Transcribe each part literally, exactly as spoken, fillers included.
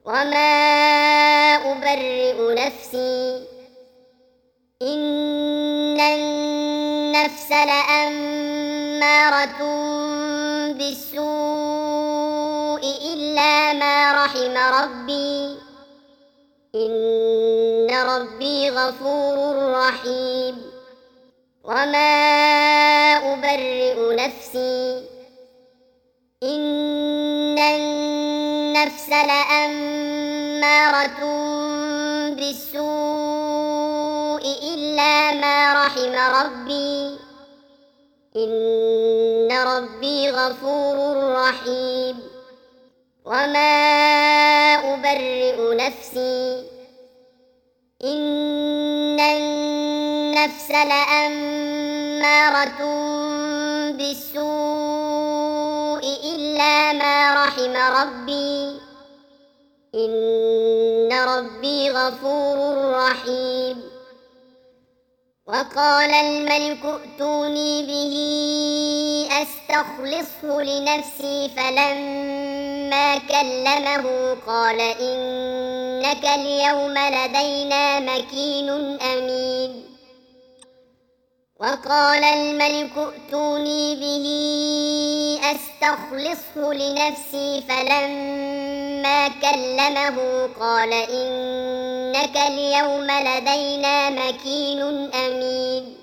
وما أبرئ نفسي إن النفس لأمارة بالسوء إلا ما رحم ربي إن ربي غفور رحيم وما أبرئ نفسي إن النفس لأمارة بالسوء إلا ما رحم ربي إن ربي غفور رحيم وما أبرئ نفسي إن النفس لأمارة بالسوء إلا ما رحم ربي إن ربي غفور رحيم وقال الملك ائتوني به أستخلصه لنفسي فلما كلمه قال إنك اليوم لدينا مكين أمين وقال الملك ائتوني به أستخلصه لنفسي فلما كلمه قال إنك اليوم لدينا مكين أمين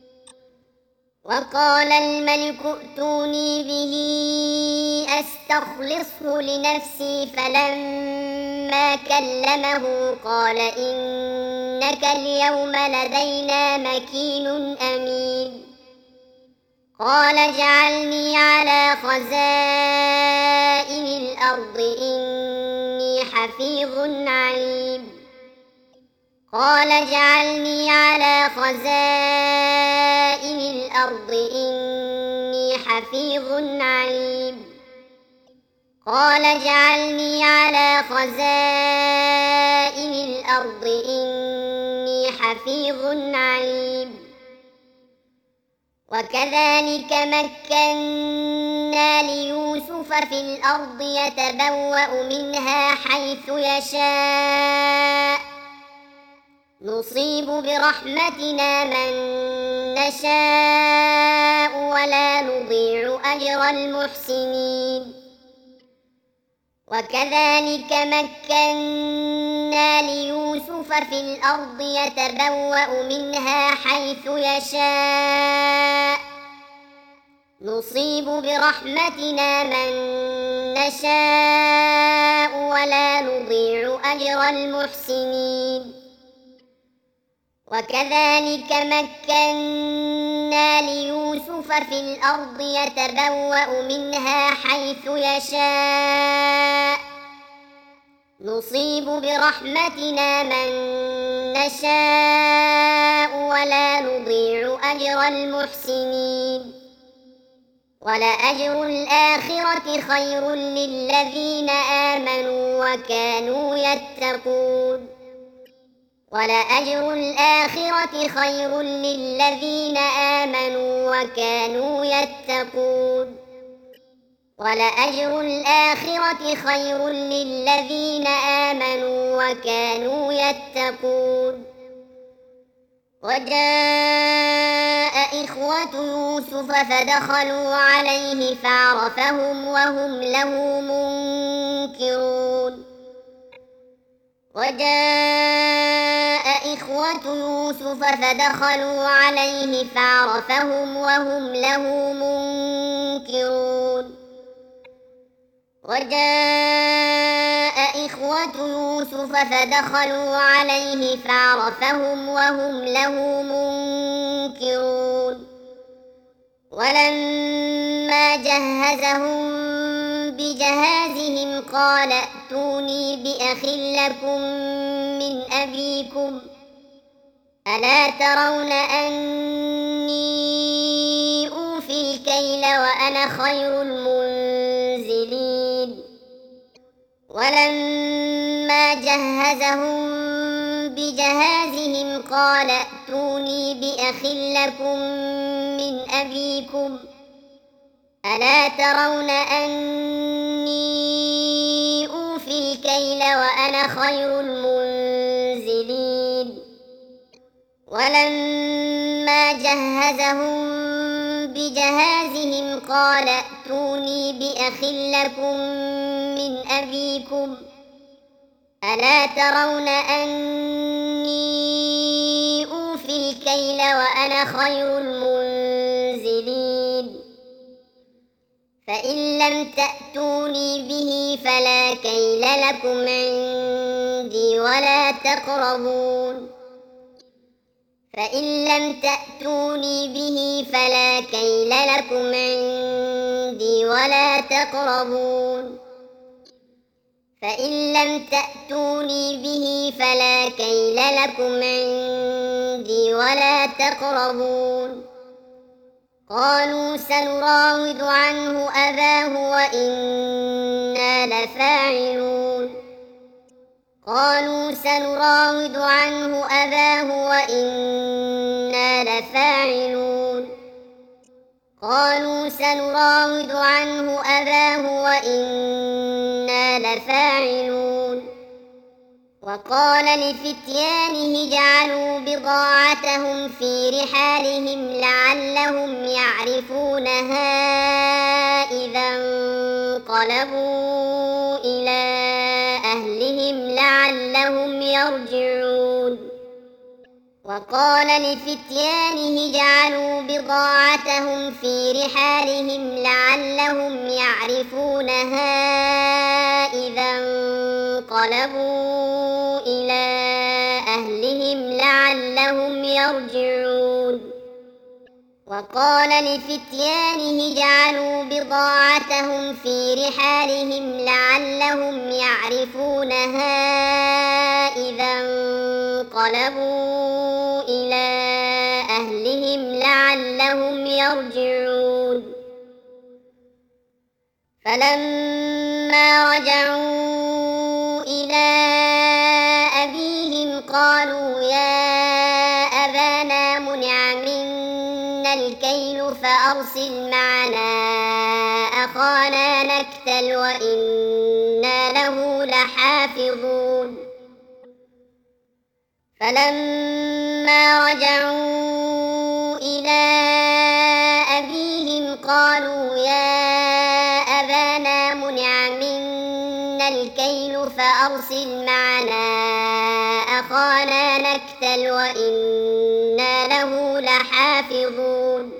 وقال الملك ائتوني به أستخلصه لنفسي فلما كلمه قال إنك اليوم لدينا مكين أمين قال اجعلني على خزائن الأرض إني حفيظ عليم قال اجعلني على خزائن الأرض إني حفيظ عليم قال اجعلني على خزائن الأرض إني حفيظ عليم وكذلك مكنا ليوسف في الأرض يتبوأ منها حيث يشاء نصيب برحمتنا من نشاء ولا نضيع أجر المحسنين وكذلك مكنا ليوسف في الأرض يتبوأ منها حيث يشاء نصيب برحمتنا من نشاء ولا نضيع أجر المحسنين وكذلك مكنا ليوسف في الأرض يتبوأ منها حيث يشاء نصيب برحمتنا من نشاء ولا نضيع أجر المحسنين ولأجر الآخرة خير للذين آمنوا وكانوا يتقون ولأجر الآخرة خير للذين آمنوا وكانوا يتقون ولأجر الآخرة خير للذين آمنوا وكانوا يتقون وجاء إخوة يوسف فدخلوا عليه فعرفهم وهم له منكرون وجاء إخوة يوسف فدخلوا عليه فعرفهم وهم له منكرون وجاء إخوة يوسف فدخلوا عليه فعرفهم وهم له منكرون ولما جهزهم بجهازهم قال ائتوني بأخ لكم من أبيكم ألا ترون أني أوفي الكيل وأنا خير المنزلين ولما جهزهم بجهازهم قال ائتوني بأخ لكم من أبيكم ألا ترون أني أوفي الكيل الكيل وأنا خير المنزلين ولما جهزهم بجهازهم قال ائتوني بأخ لكم من أبيكم ألا ترون أني أوفي الكيل وأنا خير المنزلين فإن لم تأتوني به فلا كيل لكم عندي ولا تقربون فإن لم تأتوني به فلا كيل لكم عندي ولا تقربون فإن لم تأتوني به فلا كيل لكم عندي ولا تقربون قالوا سنراود عنه أباه وإنا لفاعلون قالوا سنراود عنه أباه وإنا لفاعلون قالوا سنراود عنه أباه وإنا لفاعلون وقال لفتيانه اجعلوا بضاعتهم في رحالهم لعلهم يعرفونها إذا انقلبوا إلى أهلهم لعلهم يرجعون وقال لفتيانه اجعلوا بضاعتهم في رحالهم لعلهم يعرفونها إذا انقلبوا إلى أهلهم لعلهم يرجعون وقال لفتيانه اجعلوا بضاعتهم في رحالهم لعلهم يعرفونها إذا انقلبوا إلى أهلهم لعلهم يرجعون فلما رجعوا إلى أبيهم قالوا يا أبانا منع منا الكيل فأرسل معنا أخانا نكتل وإنا له لحافظون فلما رجعوا إلى أبيهم قالوا يا أبانا منع منا الكيل فأرسل معنا أخانا نكتل وإنا له لحافظون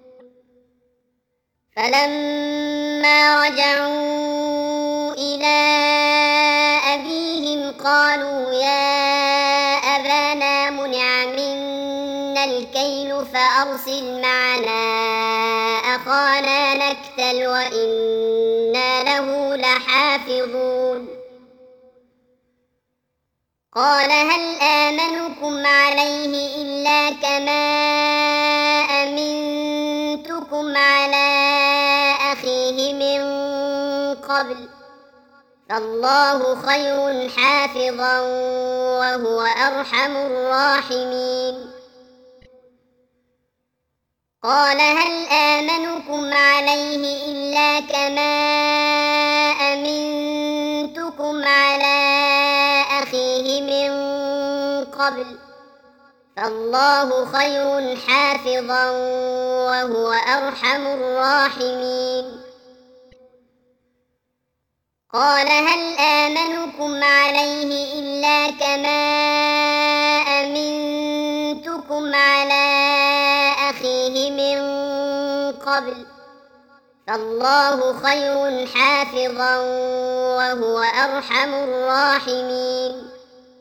فلما رجعوا إلى أبيهم قالوا يا أبانا منع منا الكيل فأرسل معنا أخانا نكتل وإنا له لحافظون قال هل آمنكم عليه إلا كما أمنتكم على أخيه من قبل فالله خير حافظا وهو أرحم الراحمين قال هل آمنكم عليه إلا كما أمنتكم على أخيه من قبل فالله خير حافظا وهو أرحم الراحمين قال هل آمنكم عليه إلا كما أمنتكم على أخيه من قبل فالله خير حافظا وهو أرحم الراحمين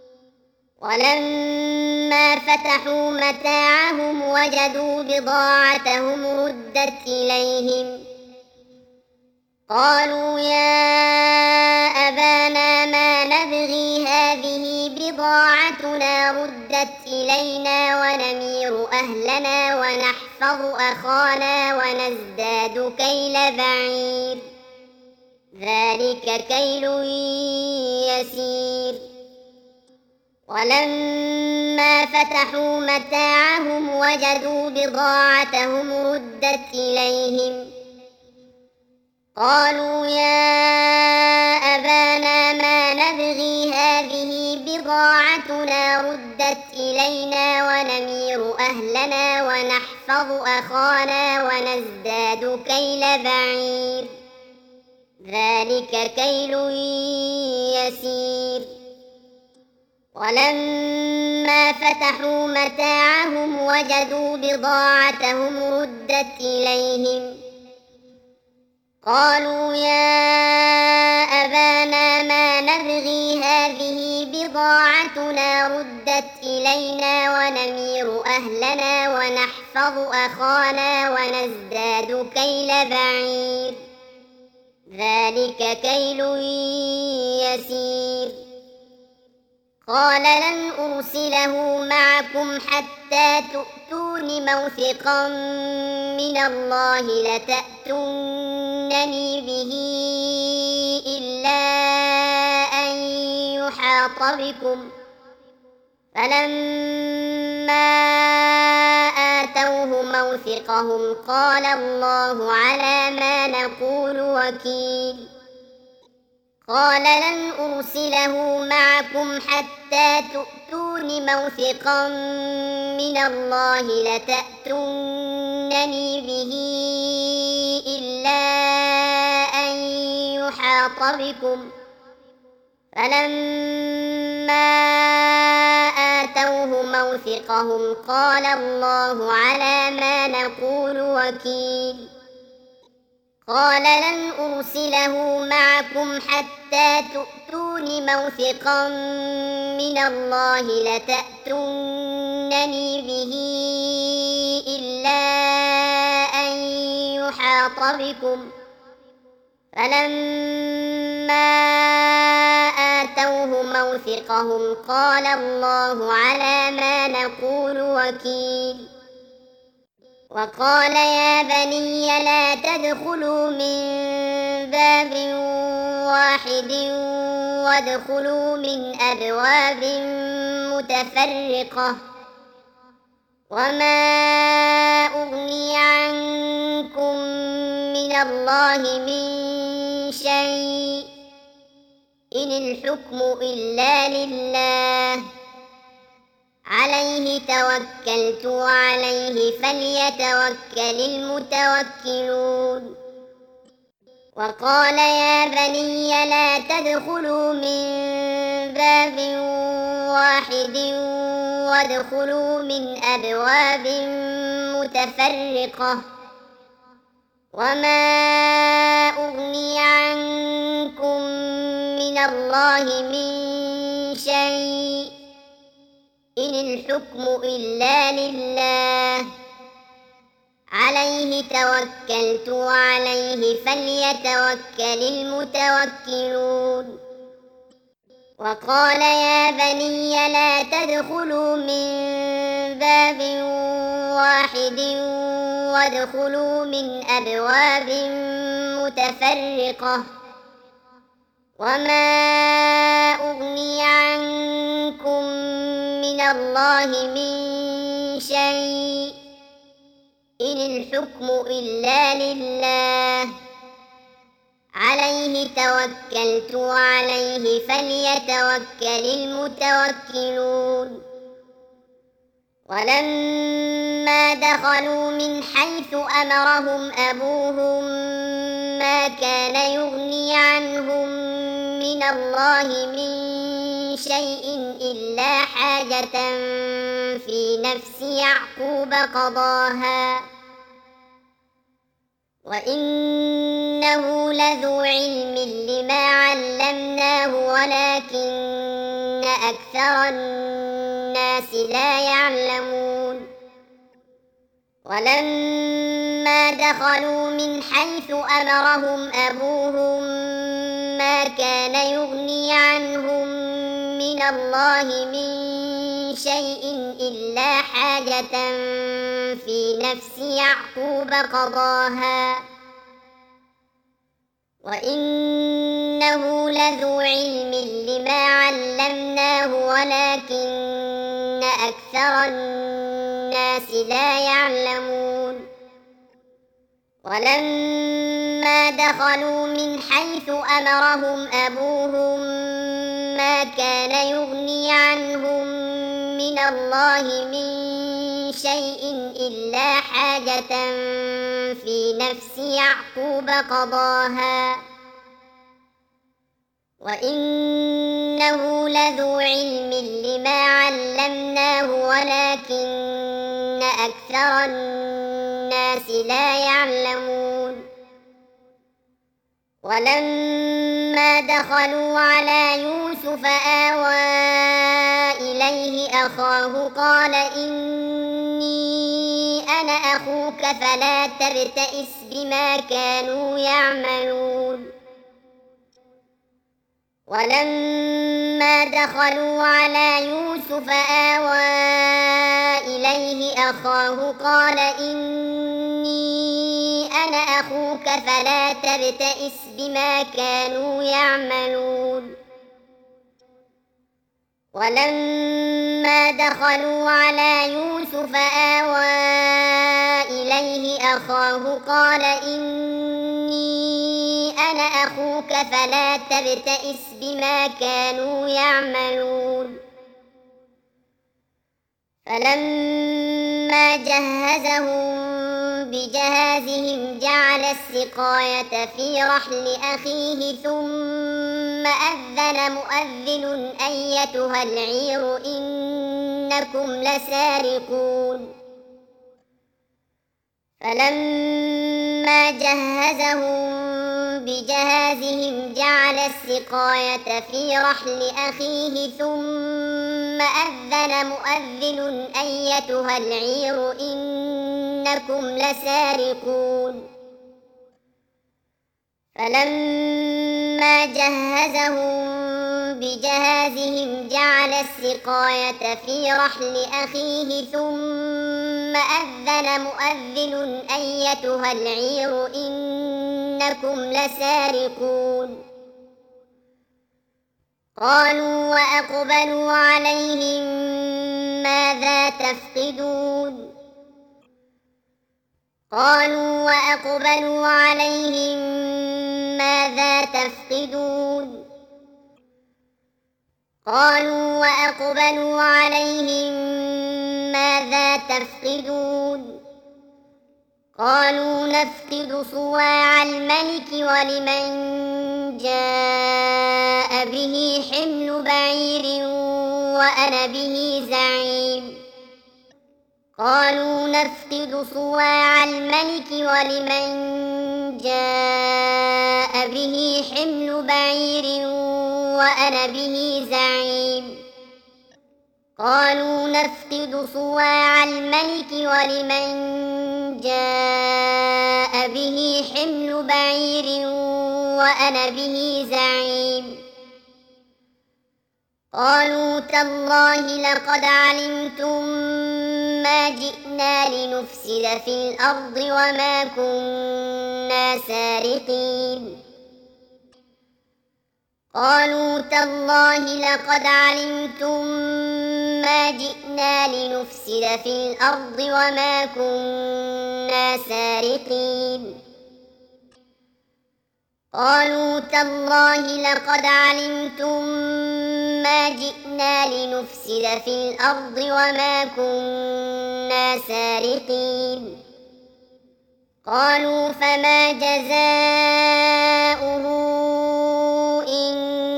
ولما فتحوا متاعهم وجدوا بضاعتهم ردت إليهم قالوا يا أبانا ما نبغي هذه بضاعتنا ردت إلينا ونمير أهلنا ونحفظ أخانا ونزداد كيل بعير ذلك كيل يسير ولما فتحوا متاعهم وجدوا بضاعتهم ردت إليهم قالوا يا أبانا ما نبغي هذه بضاعتنا ردت إلينا ونمير أهلنا ونحفظ أخانا ونزداد كيل بعير ذلك كيل يسير. ولما فتحوا متاعهم وجدوا بضاعتهم ردت إليهم قالوا يا أبانا ما نبغي هذه بضاعتنا ردت إلينا ونمير أهلنا ونحفظ أخانا ونزداد كيل بعير ذلك كيل يسير. قال لن أرسله معكم حتى تؤتون موثقا من الله لتأتونني به إلا أن يحاط بكم. فلما آتوه موثقهم قال الله على ما نقول وكيل. قال لن أرسله معكم حتى تؤتون موثقا من الله لتأتونني به إلا أن يحاط بكم. فلما آتوه موثقهم قال الله على ما نقول وكيل. قال لن أرسله معكم حتى تؤتون موثقا من الله لتأتونني به إلا أن يحاط بكم. فلما آتوه موثقهم قال الله على ما نقول وكيل. وقال يا بني لا تدخلوا من باب واحد وادخلوا من أبواب متفرقة وما أغني عنكم من الله من شيء إن الحكم إلا لله عليه توكلت وعليه فليتوكل المتوكلون. وقال يا بني لا تدخلوا من باب واحد وادخلوا من أبواب متفرقة وما أغني عنكم من الله من شيء إن الحكم إلا لله عليه توكلت وعليه فليتوكل المتوكلون. وقال يا بني لا تدخلوا من باب واحد وادخلوا من أبواب متفرقة وما أغني عنكم من الله من شيء إن الحكم إلا لله عليه توكلت وعليه فليتوكل المتوكلون. ولما دخلوا من حيث أمرهم أبوهم ما كان يغني عنهم من الله من شيء إلا حاجة في نفس يعقوب قضاها وإنه لذو علم لما علمناه ولكن أكثر الناس لا يعلمون. ولما دخلوا من حيث أمرهم أبوهم ما كان يغني عنهم من الله من شيء إلا حاجة في نفس يعقوب قضاها وإنه لذو علم لما علمناه ولكن أكثر الناس لا يعلمون. ولما ولما دخلوا من حيث أمرهم أبوهم ما كان يغني عنهم من الله من شيء إلا حاجة في نفس يعقوب قضاها وإنه لذو علم لما علمناه ولكن أكثر الناس لا يعلمون ولما دخلوا على يوسف آوى إليه أخاه قال إني أنا أخوك فلا تبتئس بما كانوا يعملون ولما دخلوا على يوسف آوى إليه أخاه قال إني أنا أخوك فلا تبتئس بما كانوا يعملون ولما دخلوا على يوسف آوى إليه أخاه قال إني أنا أخوك فلا تبتئس بما كانوا يعملون فلما جهزهم بجهازهم جعل السقاية في رحل أخيه ثم أذن مؤذن أيتها العير إنكم لسارقون فلما جهزهم بجهازهم جعل السقاية في رحل أخيه ثم أذن مؤذن أيتها العير إنكم لسارقون فلما جهزهم بجهازهم جعل السقاية في رحل أخيه ثم أذن مؤذن أيتها العير إنكم لسارقون قالوا وأقبلوا عليهم ماذا تفقدون قالوا وأقبلوا عليهم ماذا تفقدون قالوا وأقبلوا عليهم ماذا تفقدون قالوا نفقد صواع الملك ولمن جاء به حمل بعير وأنا به زعيم قالوا نفقد صواع الملك ولمن جاء به حمل بعير وأنا به زعيم قالوا نفقد صواع الملك ولمن جاء به حمل بعير وأنا به زعيم قالوا تالله لقد علمتم ما جئنا لنفسد في الأرض وما كنا سارقين قالوا تالله لقد علمتم ما جئنا لنفسد في الأرض وما كنا سارقين قالوا تالله لقد علمتم ما جئنا لنفسد في الأرض وما كنا سارقين قالوا فما جزاؤه إن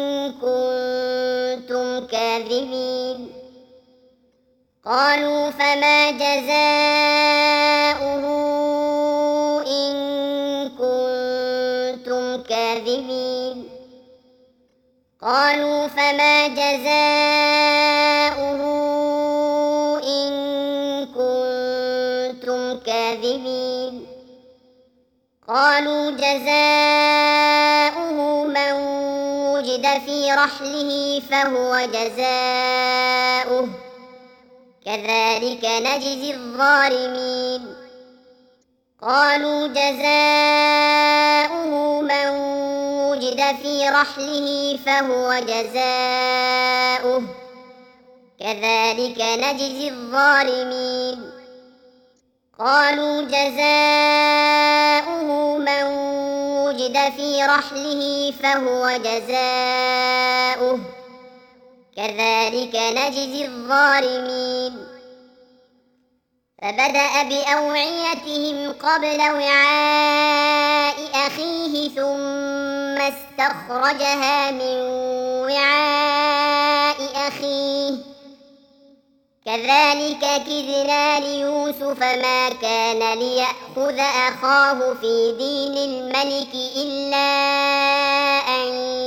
كنتم كاذبين قالوا فما جزاؤه إن كنتم كاذبين قالوا فما جزاؤه إن كنتم كاذبين قالوا جزاؤه من وجد في رحله فهو جزاؤه كذلك نجزي الظالمين قالوا جزاؤه من وجد في رحله فهو جزاؤه كذلك نجزي الظالمين قالوا جزاؤه من وجد في رحله فهو جزاؤه كذلك نجزي الظالمين فبدأ بأوعيتهم قبل وعاء أخيه ثم استخرجها من وعاء أخيه كذلك كدنا ليوسف ما كان ليأخذ أخاه في دين الملك إلا أن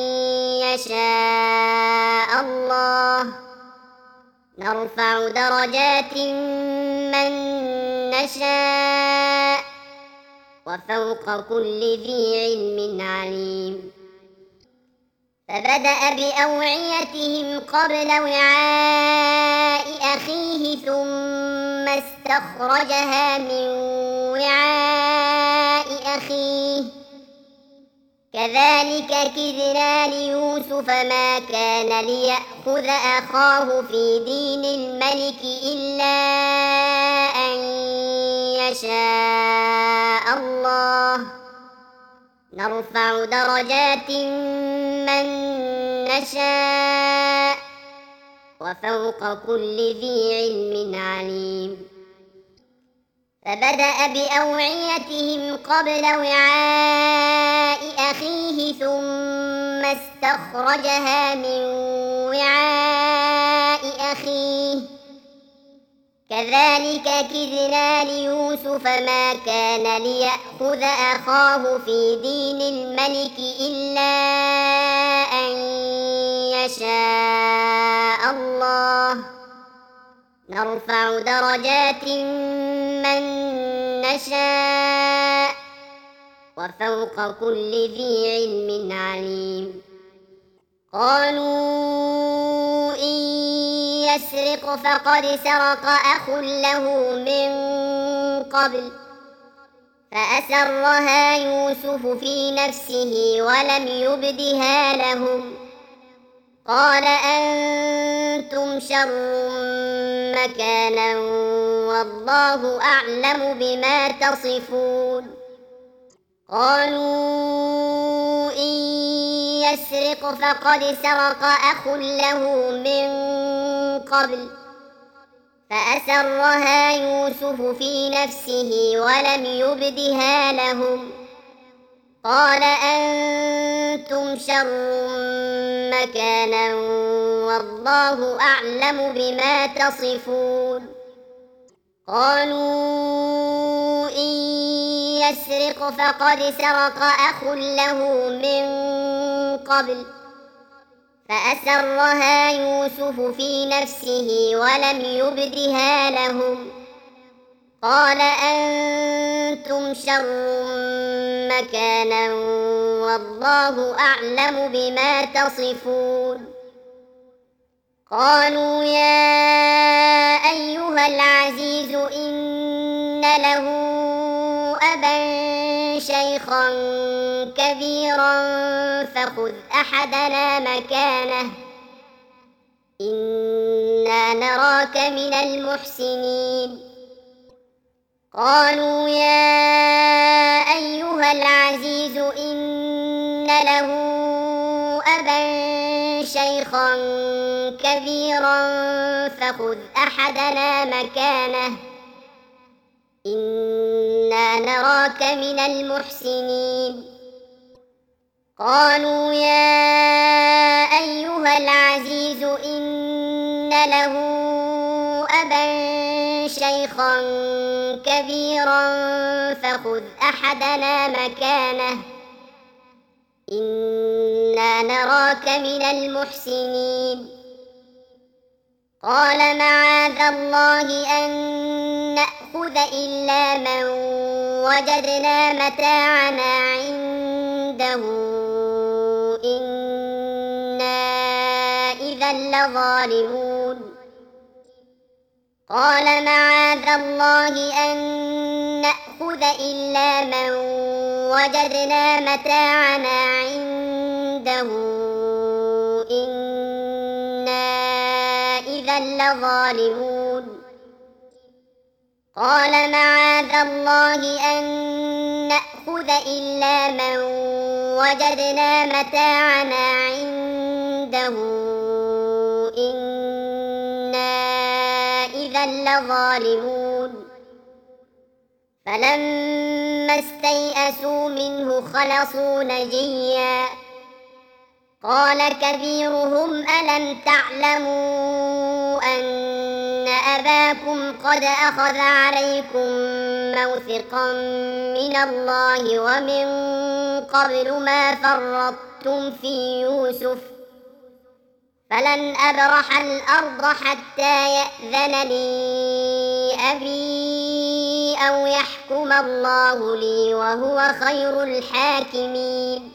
يشاء الله نرفع درجات من نشاء وفوق كل ذي علم عليم فبدأ بأوعيتهم قبل وعاء أخيه ثم استخرجها من وعاء أخيه كذلك كدنا ليوسف ما كان ليأخذ أخاه في دين الملك إلا أن يشاء الله نرفع درجات من نشاء وفوق كل ذي علم عليم فبدأ بأوعيتهم قبل وعاء أخيه ثم استخرجها من وعاء أخيه كذلك كدنا ليوسف ما كان ليأخذ أخاه في دين الملك إلا أن يشاء الله نرفع درجات من نشاء وفوق كل ذي علم عليم قالوا إن يسرق فقد سرق أخ له من قبل فأسرها يوسف في نفسه ولم يبدها لهم قال أنتم شر مكانا والله أعلم بما تصفون قالوا إن يسرق فقد سرق أخ له من قبل فأسرها يوسف في نفسه ولم يبدها لهم قال أنتم شر مكانا والله أعلم بما تصفون قالوا إن يسرق فقد سرق أخ له من قبل فأسرها يوسف في نفسه ولم يبدها لهم قال أنتم شر مكانا والله أعلم بما تصفون قالوا يا أيها العزيز إن له أبا شيخا كبيرا فخذ أحدنا مكانه إنا نراك من المحسنين قالوا يا أيها العزيز إن له أبا شيخا كبيرا فخذ أحدنا مكانه إنا نراك من المحسنين قالوا يا أيها العزيز إن له أبا شيخا كبيرا فخذ أحدنا مكانه إنا نراك من المحسنين قال معاذ الله أن نأخذ إلا من وجدنا متاعنا عنده إنا إذا لظالمون قال معاذ الله أن نأخذ إلا من وجدنا متاعنا عنده إنا إذا لظالمون قال معاذ الله أن نأخذ إلا من وجدنا متاعنا عنده إنا إذا لظالمون فلما استيئسوا منه خلصوا نجيا قال كبيرهم ألم تعلموا أن أباكم قد أخذ عليكم موثقا من الله ومن قبل ما فرطتم في يوسف فلن أبرح الأرض حتى يأذن لي أبي أو يحكم الله لي وهو خير الحاكمين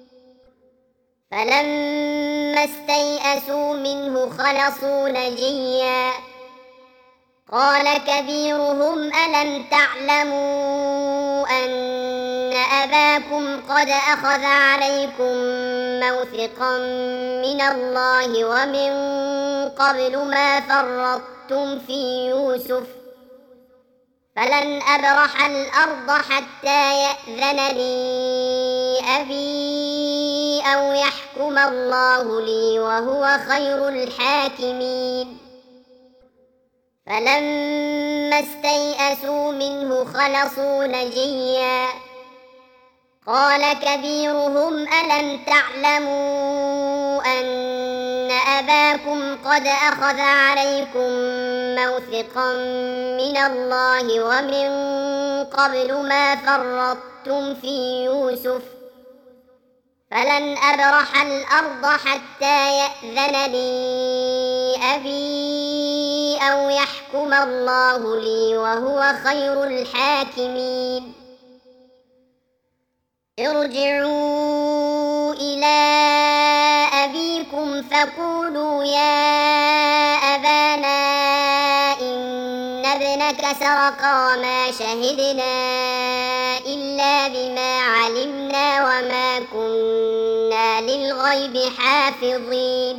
فلما استيئسوا منه خلصوا نجيا قال كبيرهم ألم تعلموا أن أباكم قد أخذ عليكم موثقا من الله ومن قبل ما فرطتم في يوسف فلن أبرح الأرض حتى يأذن لي أبي أو يحكم الله لي وهو خير الحاكمين فلما استيئسوا منه خلصوا نجيا قال كبيرهم ألم تعلموا أن أباكم قد أخذ عليكم موثقا من الله ومن قبل ما فرطتم في يوسف فلن أبرح الأرض حتى يأذن لي أبي أو يحكم الله لي وهو خير الحاكمين ارجعوا إلى أبيكم فقولوا يا أبانا إن ابنك سرق وما شهدنا إلا بما علمنا وما كنا للغيب حافظين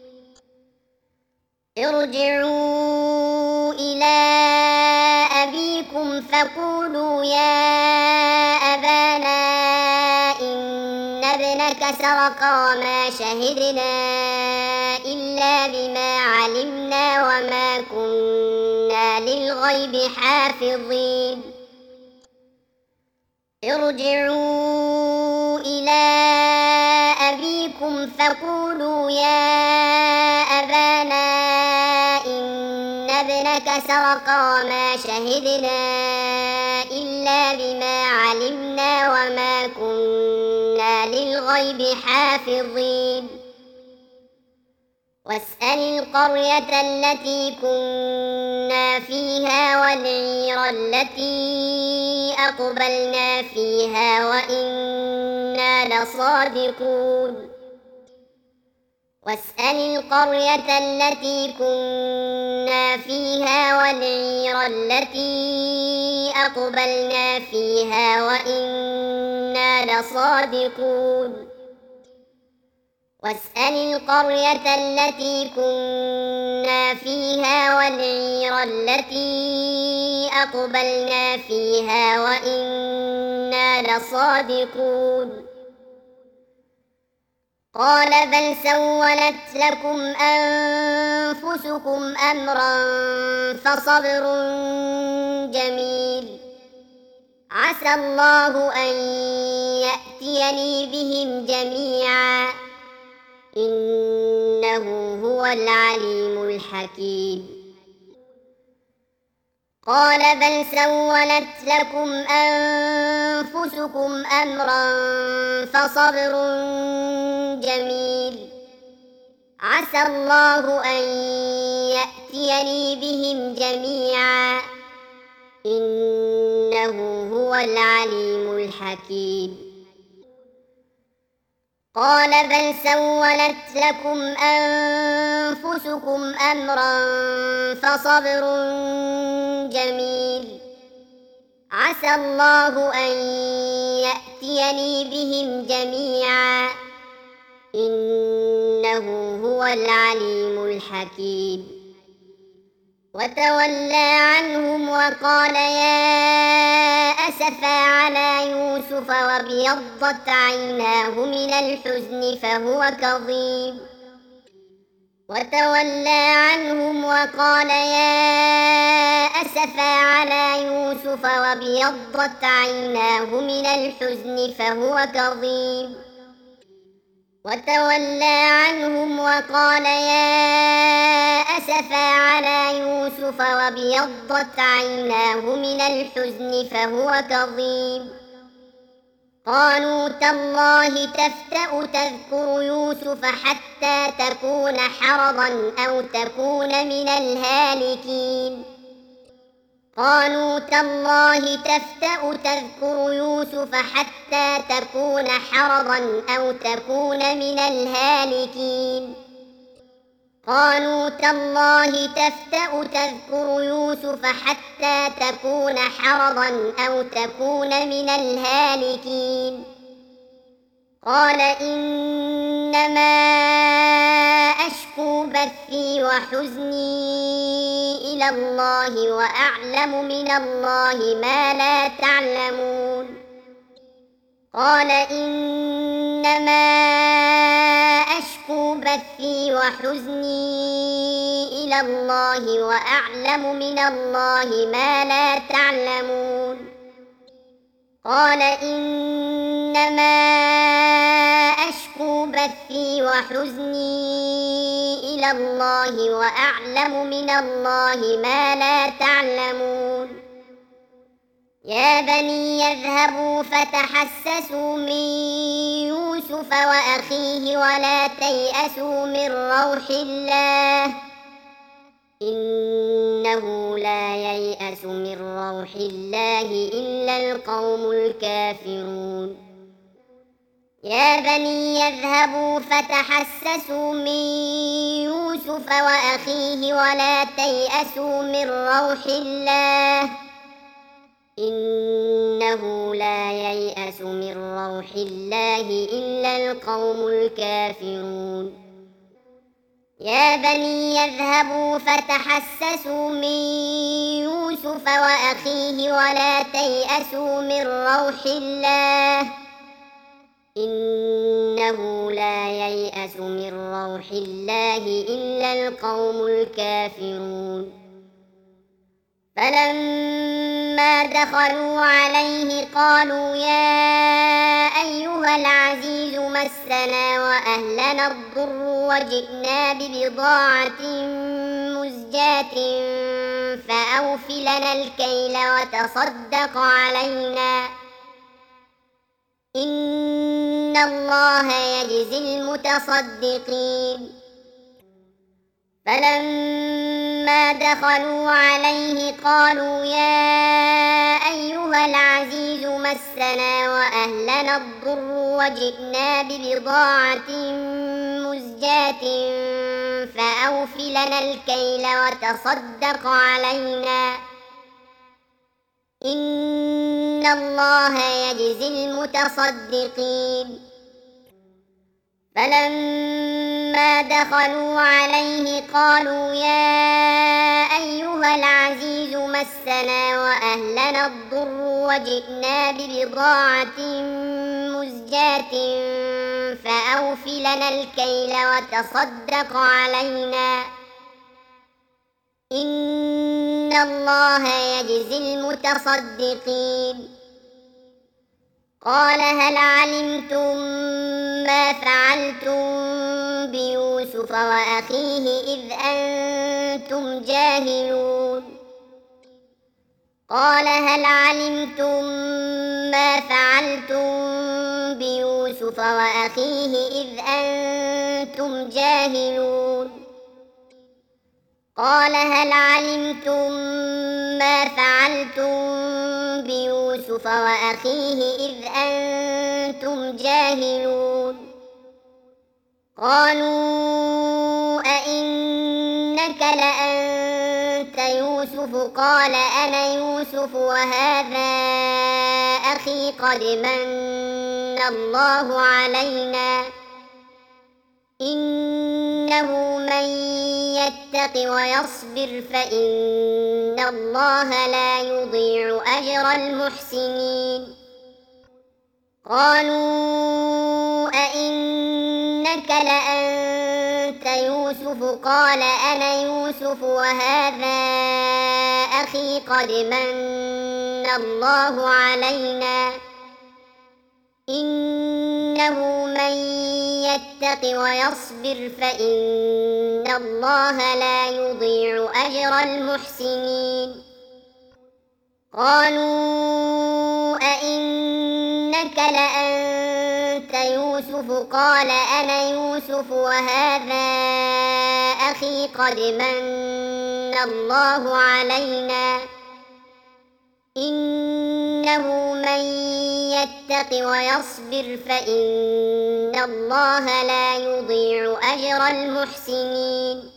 ارجعوا إلى أبيكم فقولوا يا أبانا إن ابنك سرق وما شهدنا إلا بما علمنا وما كنا للغيب حافظين ارجعوا إلى أبيكم فقولوا يا أبانا إن ابنك سرق وما شهدنا إلا بما علمنا وما كنا للغيب حافظين واسأل القرية التي كنا فيها والعير التي أقبلنا فيها وإنا لصادقون واسأل القرية التي كنا فيها والعير التي أقبلنا فيها وإنا لصادقون واسأل القرية التي كنا فيها والعير التي أقبلنا فيها وإنا لصادقون قال بل سولت لكم أنفسكم أمرا فصبر جميل عسى الله أن يأتيني بهم جميعا إنه هو العليم الحكيم قال بل سولت لكم أنفسكم أمرا فصبر جميل عسى الله أن يأتيني بهم جميعا إنه هو العليم الحكيم قال بل سولت لكم أنفسكم أمرا فصبر جميل عسى الله أن يأتيني بهم جميعا إنه هو العليم الحكيم وتولى عنهم وقال يا أسفا على يوسف وابيضت عيناه من الحزن فهو كظيم وتولى عنهم وقال يا أسفا على يوسف وابيضت عيناه من الحزن فهو كظيم وتولى عنهم وقال يا أسفا على يوسف وابيضت عيناه من الحزن فهو كظيم قالوا تالله تفتأ تذكر يوسف حتى تكون حرضا أو تكون من الهالكين قالوا تالله تفتأ تذكر يوسف حتى تكون حرضا أو تكون من الهالكين قالوا تالله تفتأ تذكر يوسف حتى تكون حرضا أو تكون من الهالكين قال إنما أشكو بثي وحزني إلى الله وأعلم من الله ما لا تعلمون قال إنما أشكو بثي وحزني إلى الله وأعلم من الله ما لا تعلمون قال إنما أشكو بثي وحزني إلى الله وأعلم من الله ما لا تعلمون يا بني يذهبوا فتحسسوا من يوسف وأخيه ولا تيأسوا من روح الله إنه لا ييأس من روح الله إلا القوم الكافرون يا بني يذهبوا فتحسسوا من يوسف وأخيه ولا تيأسوا من روح الله إنه لا ييأس من روح الله إلا القوم الكافرون يا بني يذهبوا فتحسسوا من يوسف وأخيه ولا تيأسوا من روح الله إنه لا ييأس من روح الله إلا القوم الكافرون فلما دخلوا عليه قالوا يا أيها العزيز مسنا وأهلنا الضر وجئنا ببضاعة مزجاة فأوف لنا الكيل وتصدق علينا إن الله يجزي المتصدقين فلما دخلوا عليه قالوا يا أيها العزيز مسنا وأهلنا الضر وجئنا ببضاعة مزجاة فأوف لنا الكيل وتصدق علينا إن الله يجزي المتصدقين فلما دخلوا عليه قالوا يا أيها العزيز مسنا وأهلنا الضر وجئنا ببضاعة مزجاة فأوف لنا الكيل وتصدق علينا إن الله يجزي المتصدقين قال هل علمتم ما فعلتم بيوسف وأخيه إذ أنتم جاهلون قال هل علمتم ما فعلتم بيوسف وأخيه إذ أنتم جاهلون قال هل علمتم ما فعلتم بيوسف وأخيه إذ أنتم جاهلون قالوا أئنك لأنت يوسف قال أنا يوسف وهذا أخي قد من الله علينا إن إنه من يتق ويصبر فإن الله لا يضيع أجر المحسنين قالوا أئنك لأنت يوسف قال أنا يوسف وهذا أخي قد من الله علينا إنه من يتق ويصبر فإن الله لا يضيع أجر المحسنين قالوا أئنك لأنت يوسف قال أنا يوسف وهذا أخي قد من الله علينا إنه من يتق ويصبر فإن الله لا يضيع أجر المحسنين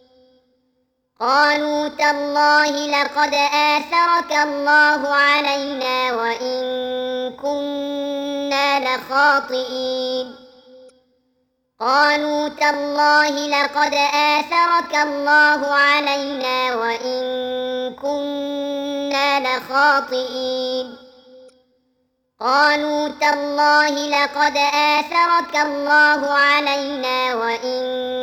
قالوا تالله لقد آثرك الله علينا وإن كنا لخاطئين قالوا تالله لقد آثرك الله علينا وإن كنا لخاطئين قالوا تالله لقد آثرك الله علينا وإن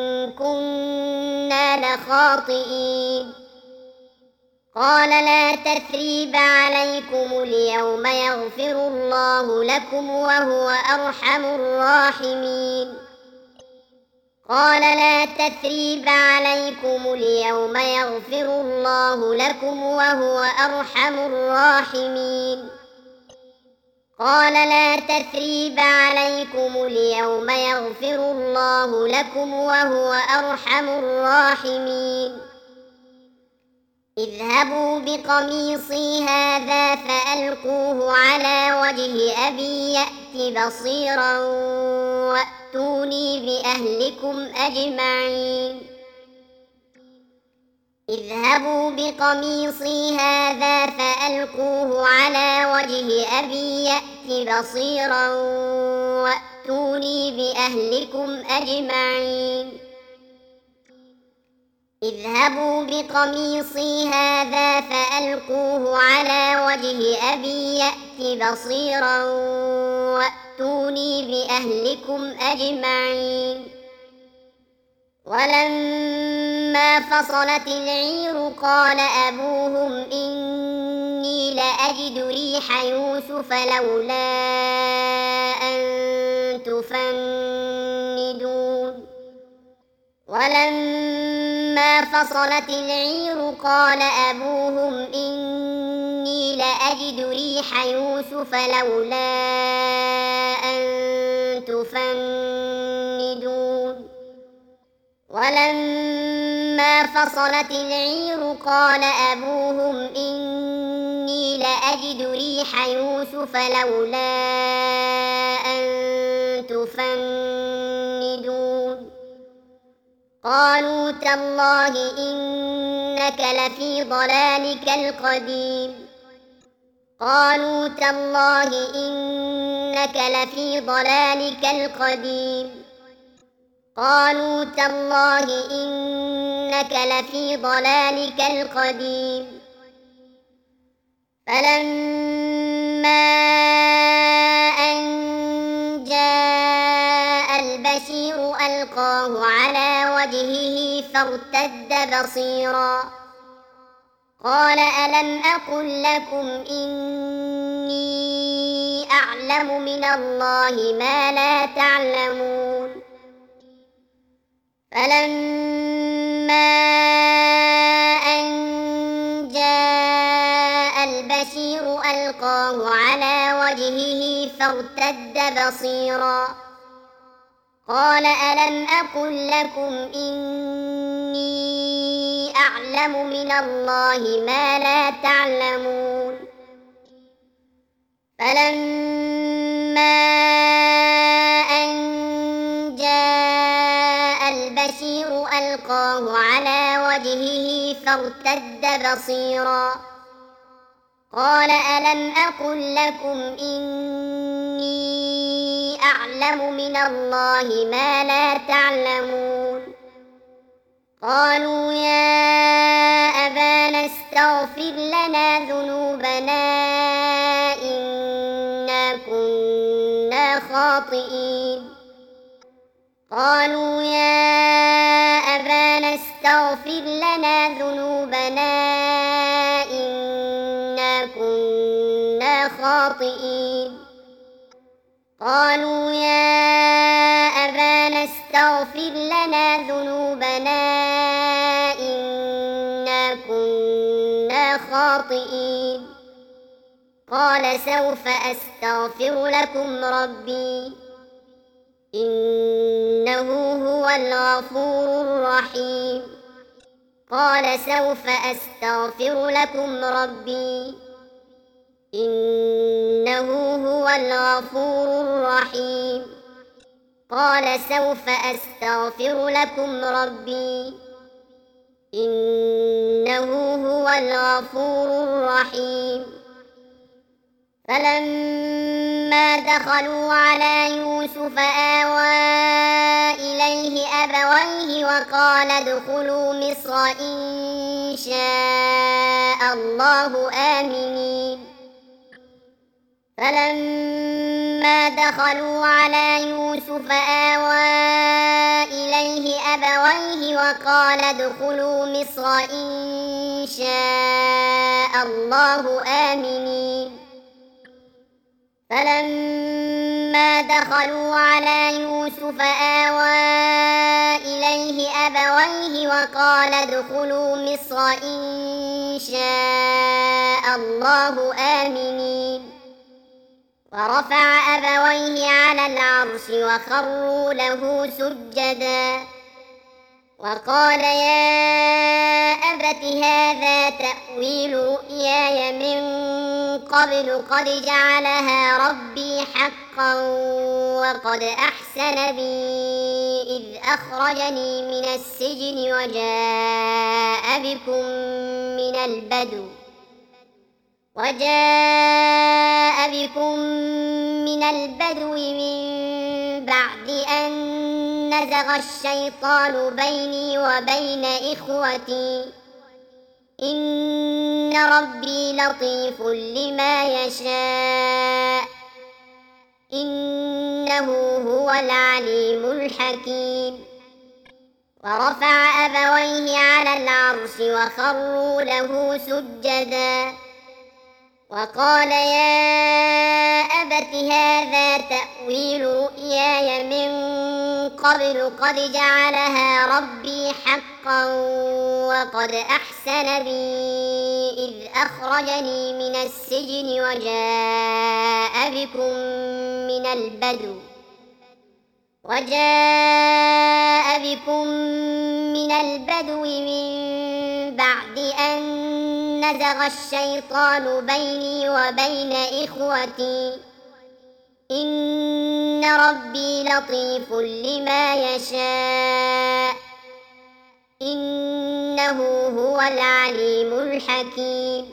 كنا لخاطئين قال لا تثريب عليكم اليوم يغفر الله لكم وهو أرحم الراحمين قال لا تثريب عليكم اليوم يغفر الله لكم وهو أرحم الراحمين قال لا تثريب عليكم اليوم يغفر الله لكم وهو أرحم الراحمين اذهبوا بقميصي هذا فألقوه على وجه أبي يأت بصيرا وأتوني بأهلكم أجمعين اذهبوا بقميصي هذا فألقوه على وجه أبي يأت بصيرا وأتوني بأهلكم أجمعين اذهبوا بقميصي هذا فألقوه على وجه أبي يأت بصيرا وأتوني بأهلكم أجمعين ولما فصلت العير قال أبوهم إني لأجد ريح يوسف لولا أن تفندون ولما فصلت العير قال أبوهم إني لأجد ريح يوسف لولا أن تفندون ولما فصلت العير قال أبوهم إني لأجد ريح يوسف لولا أن تفندون قالوا تالله إنك لفي ضلالك القديم قالوا تالله إنك لفي ضلالك القديم قالوا تالله إنك لفي ضلالك القديم فلما أن جاء البشير ألقاه على وجهه فارتد بصيرا قال ألم أقل لكم إني أعلم من الله ما لا تعلمون فلما أن جاء البشير ألقاه على وجهه فارتد بصيرا قال ألم أقل لكم إني أعلم من الله ما لا تعلمون فلما أن جاء البشير ألقاه على وجهه فارتد بصيرا قال ألم أقل لكم إني أعلم من الله ما لا تعلمون قالوا يا أبانا استغفر لنا ذنوبنا إنا كنا خاطئين قالوا يا أبانا استغفر لنا ذنوبنا إنا كنا خاطئين قالوا يا أبانا استغفر لنا ذنوبنا إنا كنا خاطئين قال سوف أستغفر لكم ربي إنه هو الغفور الرحيم قال سوف أستغفر لكم ربي إنه هو الغفور الرحيم قال سوف أستغفر لكم ربي إنه هو الغفور الرحيم فلما دخلوا على يوسف آوى إليه أبويه وقال ادخلوا مصر إن شاء الله آمنين فلما دخلوا على يوسف آوى إليه أبويه وقال ادخلوا مصر إن شاء الله آمنين فلما دخلوا على يوسف آوى إليه أبويه وقال ادخلوا مصر إن شاء الله آمنين ورفع أبويه على العرش وخروا له سجدا وقال يا أبت هذا تأويل رؤياي من قبل قد جعلها ربي حقا وقد أحسن بي إذ أخرجني من السجن وجاء بكم من البدو وجاء بكم من البدو من بعد أن نزغ الشيطان بيني وبين إخوتي إن ربي لطيف لما يشاء إنه هو العليم الحكيم ورفع أبويه على العرش وخروا له سجدا وقال يا أبت هذا تأويل رؤياي من قبل قد جعلها ربي حقا وقد أحسن بي إذ أخرجني من السجن وجاء بكم من البدو وجاء بكم من البدو من بعد أن نزغ الشيطان بيني وبين إخوتي إن ربي لطيف لما يشاء إنه هو العليم الحكيم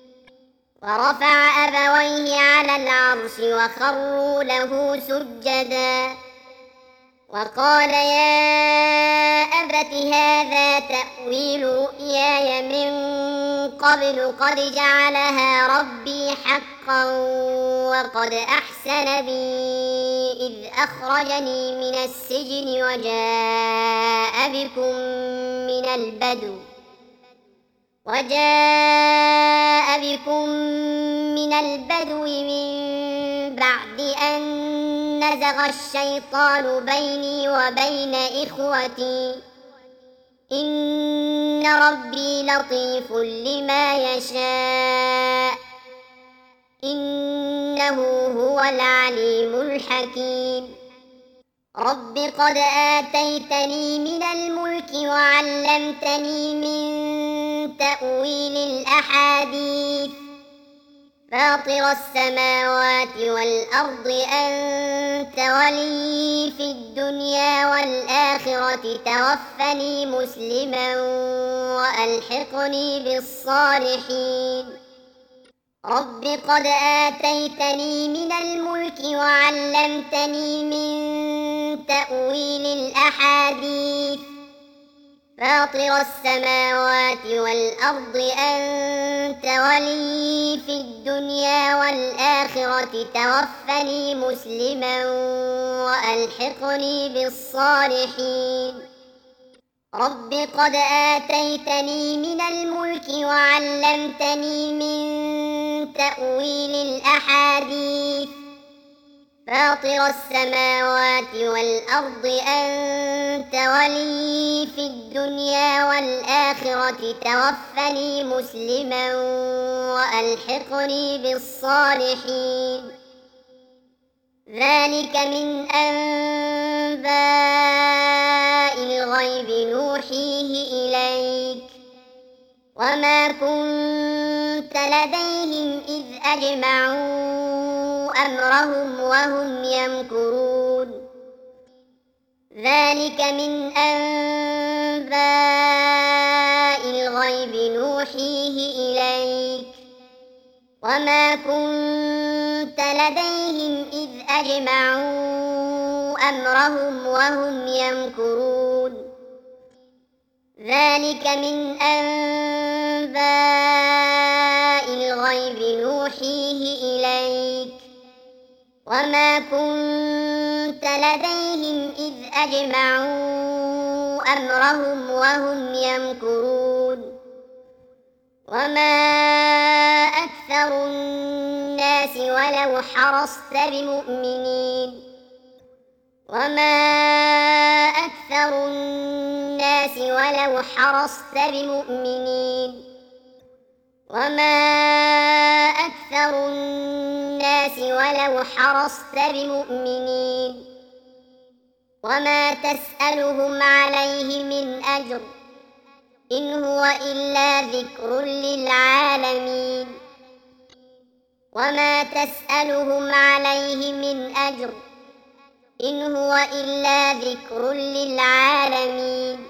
ورفع أبويه على العرش وخروا له سجدا وقال يا أبت هذا تأويل رؤياي من قبل قد جعلها ربي حقا وقد أحسن بي إذ أخرجني من السجن وجاء بكم من البدو وجاء بكم من البدو من بعد أن نزغ الشيطان بيني وبين إخوتي إن ربي لطيف لما يشاء إنه هو العليم الحكيم رب قد آتيتني من الملك وعلمتني من تأويل الأحاديث فاطر السماوات والأرض أنت ولي في الدنيا والآخرة توفني مسلما وألحقني بالصالحين رب قد آتيتني من الملك وعلمتني من تأويل الأحاديث فاطر السماوات والأرض أنت ولي في الدنيا والآخرة توفني مسلما وألحقني بالصالحين رب قد آتيتني من الملك وعلمتني من تأويل الأحاديث فاطر السماوات والأرض أنت ولي في الدنيا والآخرة توفني مسلما وألحقني بالصالحين ذلك من أنباء الغيب نوحيه إليك وما كنت لديهم إذ أجمعوا أمرهم وهم يمكرون ذلك من أنباء الغيب نوحيه إليك وما كنت لديهم إذ أجمعوا أمرهم وهم يمكرون ذلك من أنباء الغيب نوحيه إليك وما كنت لديهم إذ أجمعوا أمرهم وهم يمكرون وما أكثر الناس ولو حرصت بمؤمنين وما أكثر الناس ولو حرصت بمؤمنين وما أكثر الناس ولو حرصت بمؤمنين وما تسألهم عليه من أجر إن هو إلا ذكر للعالمين وما تسألهم عليه من أجر إن هو إلا ذكر للعالمين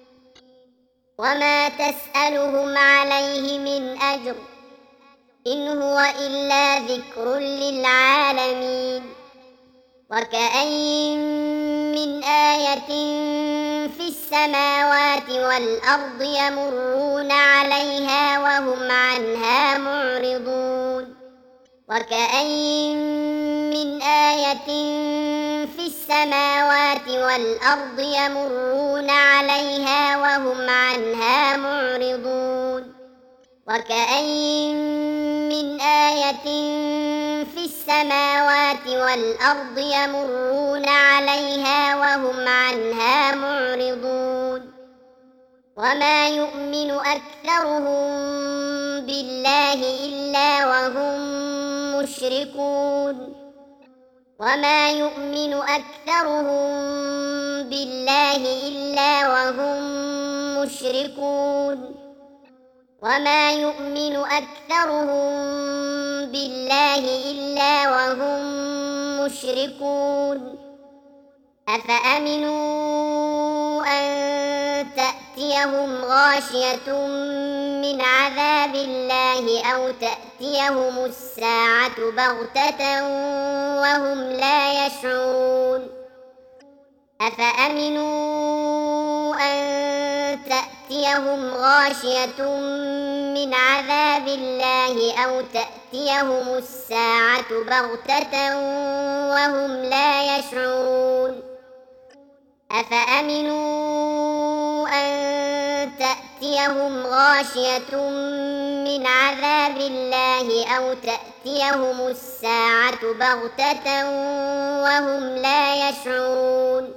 وما تسألهم عليه من أجر إن هو إلا ذكر للعالمين وكأين من آية في السماوات والأرض يمرون عليها وهم عنها معرضون وكأين من آية في السماوات والأرض يمرون عليها وهم عنها معرضون وكأين من آية في السماوات والأرض يمرون عليها وهم عنها معرضون وما يؤمن أكثرهم بالله إلا وهم مشركون وما يؤمن أكثرهم بالله إلا وهم مشركون وما يؤمن أكثرهم بالله إلا وهم مشركون أفأمنوا أن تأتيهم غاشية من عذاب الله أو تأتيهم الساعة بغتة وهم لا يشعرون أفأمنوا أن تأتيهم غاشية من عذاب الله أو تأتيهم الساعة بغتة وهم لا يشعرون أفأمنوا أن تأتيهم غاشية من عذاب الله أو تأتيهم الساعة بغتة وهم لا يشعرون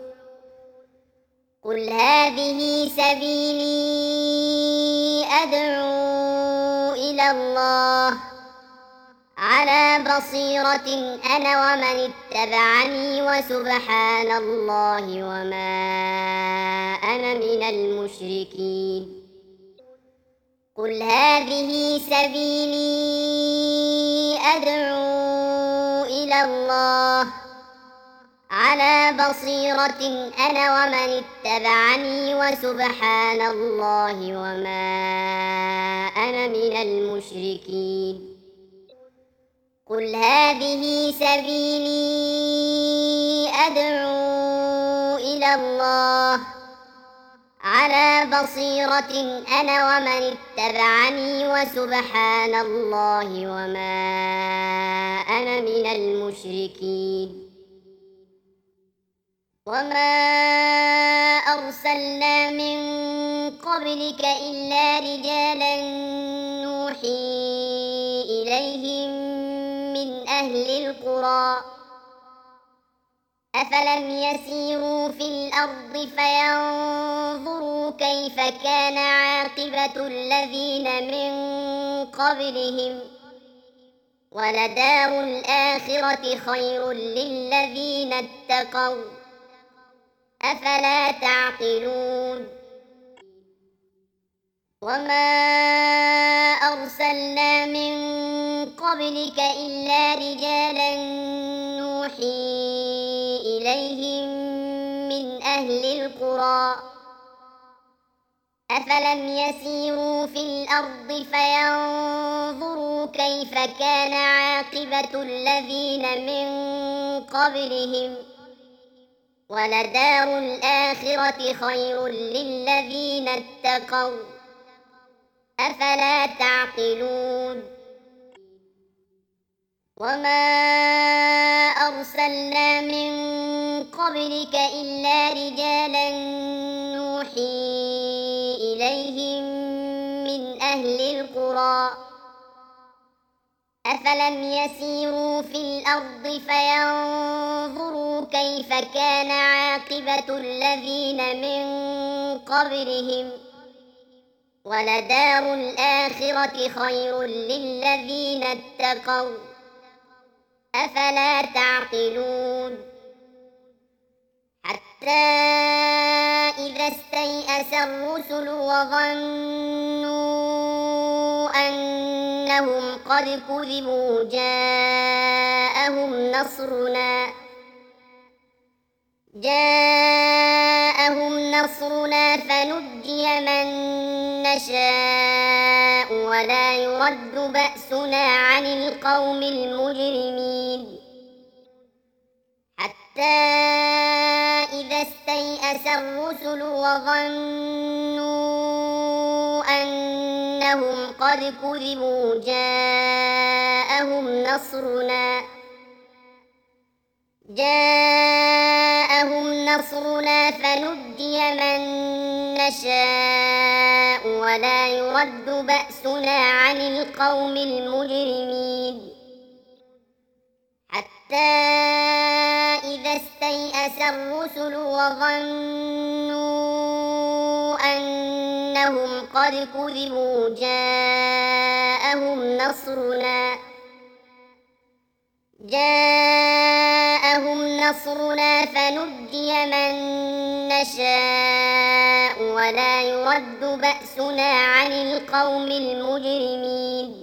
قل هذه سبيلي أدعو إلى الله على بصيرة أنا ومن اتبعني وسبحان الله وما أنا من المشركين قل هذه سبيلي أدعو إلى الله على بصيرة أنا ومن اتبعني وسبحان الله وما أنا من المشركين قل هذه سبيلي أدعو إلى الله على بصيرة أنا ومن اتبعني وسبحان الله وما أنا من المشركين. وما أرسلنا من قبلك إلا رجالا نوحي إليهم من أهل القرى أفلم يسيروا في الأرض فينظروا كيف كان عاقبة الذين من قبلهم ولدار الآخرة خير للذين اتقوا أفلا تعقلون. وما أرسلنا من قبلك إلا رجالا نوحي إليهم من أهل القرى أفلم يسيروا في الأرض فينظروا كيف كان عاقبة الذين من قبلهم ولدار الآخرة خير للذين اتقوا أفلا تعقلون. وما أرسلنا من قبلك إلا رجالا نوحي إليهم من أهل القرى أفلم يسيروا في الأرض فينظروا كيف كان عاقبة الذين من قبلهم ولدار الآخرة خير للذين اتقوا أفلا تعقلون. حتى إذا استيأس الرسل وظنوا أنهم قد كذبوا جاءهم نصرنا جاءهم نصرنا فنجي من نشاء ولا يرد بأسنا عن القوم المجرمين. حتى إذا استيأس الرسل وظنوا أنهم قد كذبوا جاءهم نصرنا جاءهم نصرنا فنجي من نشاء ولا يرد بأسنا عن القوم المجرمين. حتى إذا استيأس الرسل وظنوا أنهم قد كذبوا جاءهم نصرنا جاءهم نصرنا فنجي من نشاء ولا يرد بأسنا عن القوم المجرمين.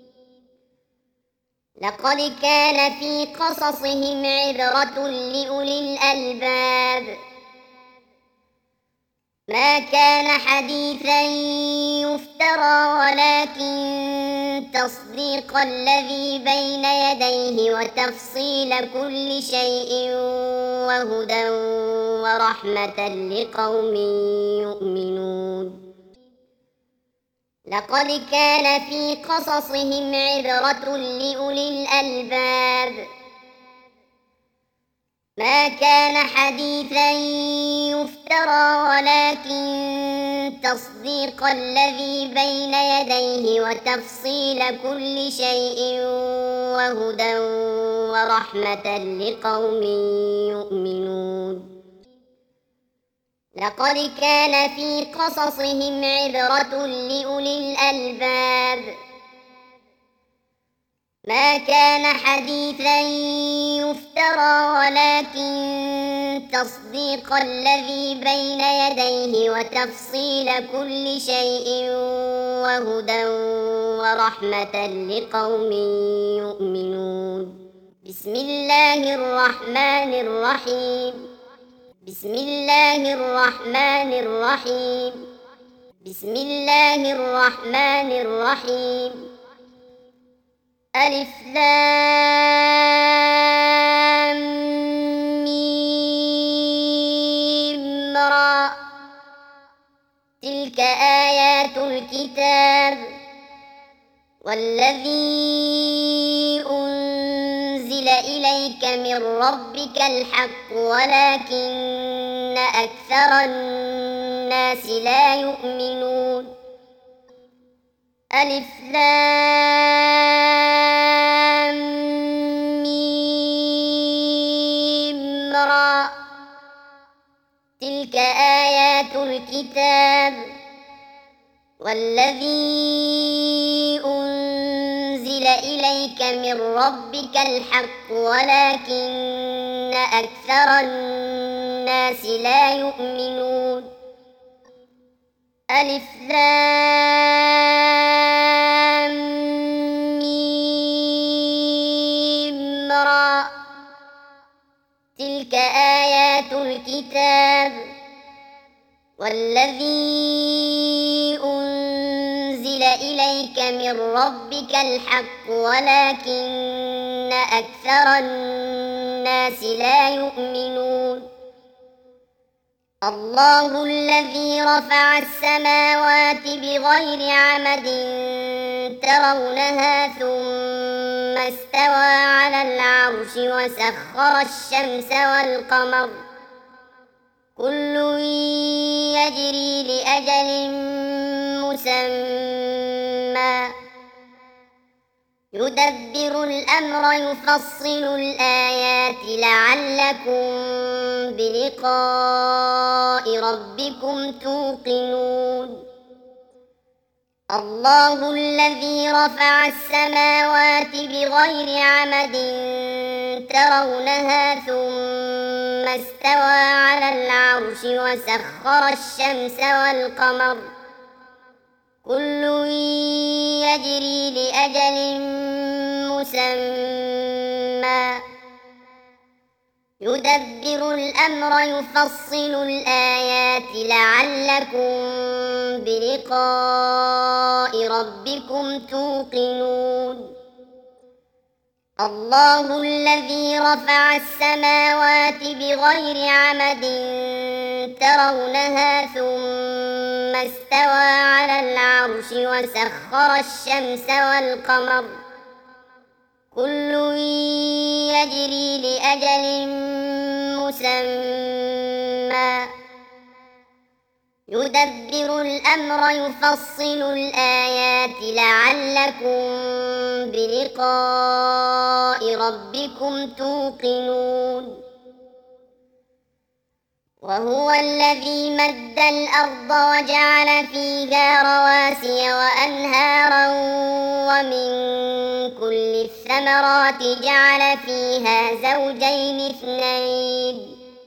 لقد كان في قصصهم عبرة لأولي الألباب ما كان حديثا يفترى ولكن تصديق الذي بين يديه وتفصيل كل شيء وهدى ورحمة لقوم يؤمنون. لقد كان في قصصهم عبرة لأولي الألباب ما كان حديثا يفترى ولكن تصديق الذي بين يديه وتفصيل كل شيء وهدى ورحمة لقوم يؤمنون. لقد كان في قصصهم عبرة لأولي الألباب ما كان حديثا يفترى ولكن تصديق الذي بين يديه وتفصيل كل شيء وهدى ورحمة لقوم يؤمنون. بسم الله الرحمن الرحيم بسم الله الرحمن الرحيم بسم الله الرحمن الرحيم ألف لام ميم را الكتاب والذي أنزل إليك من ربك الحق ولكن أكثر الناس لا يؤمنون. ألف لام ميم را تلك آيات الكتاب والذي أنزل إليك من ربك الحق ولكن أكثر الناس لا يؤمنون. ألف لام ميم را تلك آيات الكتاب والذي أنزل إليك من ربك الحق ولكن أكثر الناس لا يؤمنون. الله الذي رفع السماوات بغير عمد ترونها ثم استوى على العرش وسخر الشمس والقمر كل يجري لأجل مسمى يدبر الأمر يفصل الآيات لعلكم بلقاء ربكم توقنون. الله الذي رفع السماوات بغير عمد ترونها ثم استوى على العرش وسخر الشمس والقمر كل يجري لأجل مسمى يدبر الأمر يفصل الآيات لعلكم بلقاء ربكم توقنون. الله الذي رفع السماوات بغير عمد ترونها ثم استوى على العرش وسخر الشمس والقمر كل يجري لأجل مسمى يدبر الأمر يفصل الآيات لعلكم بلقاء ربكم توقنون. وهو الذي مد الأرض وجعل فيها رواسي وأنهارا ومن كل الثمرات جعل فيها زوجين اثنين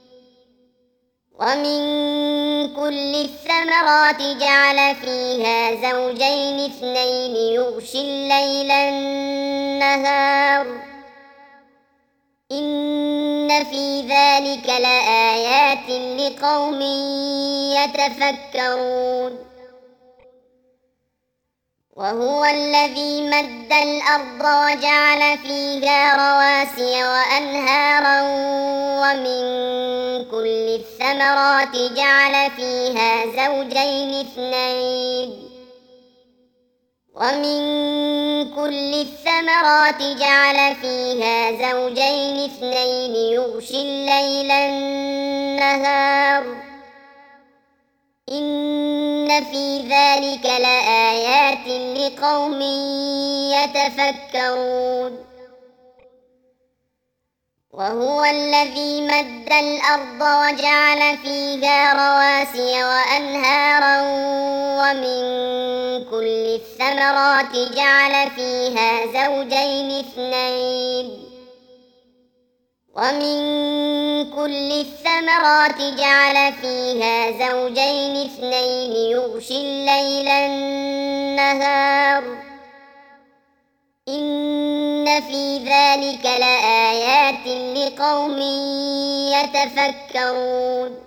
ومن كل الثمرات جعل فيها زوجين اثنين يغشي الليل النهار إن في ذلك لآيات لقوم يتفكرون. وهو الذي مد الأرض وجعل فيها رواسي وأنهارا ومن كل الثمرات جعل فيها زوجين اثنين ومن كل الثمرات جعل فيها زوجين اثنين يغشي الليل النهار إن في ذلك لآيات لقوم يتفكرون. وهو الذي مد الأرض وجعل فيها رواسي وأنهارا ومن كل الثمرات جعل فيها زوجين اثنين ومن كل الثمرات جعل فيها زوجين اثنين يغشي الليل النهار إن في ذلك لآيات لقوم يتفكرون.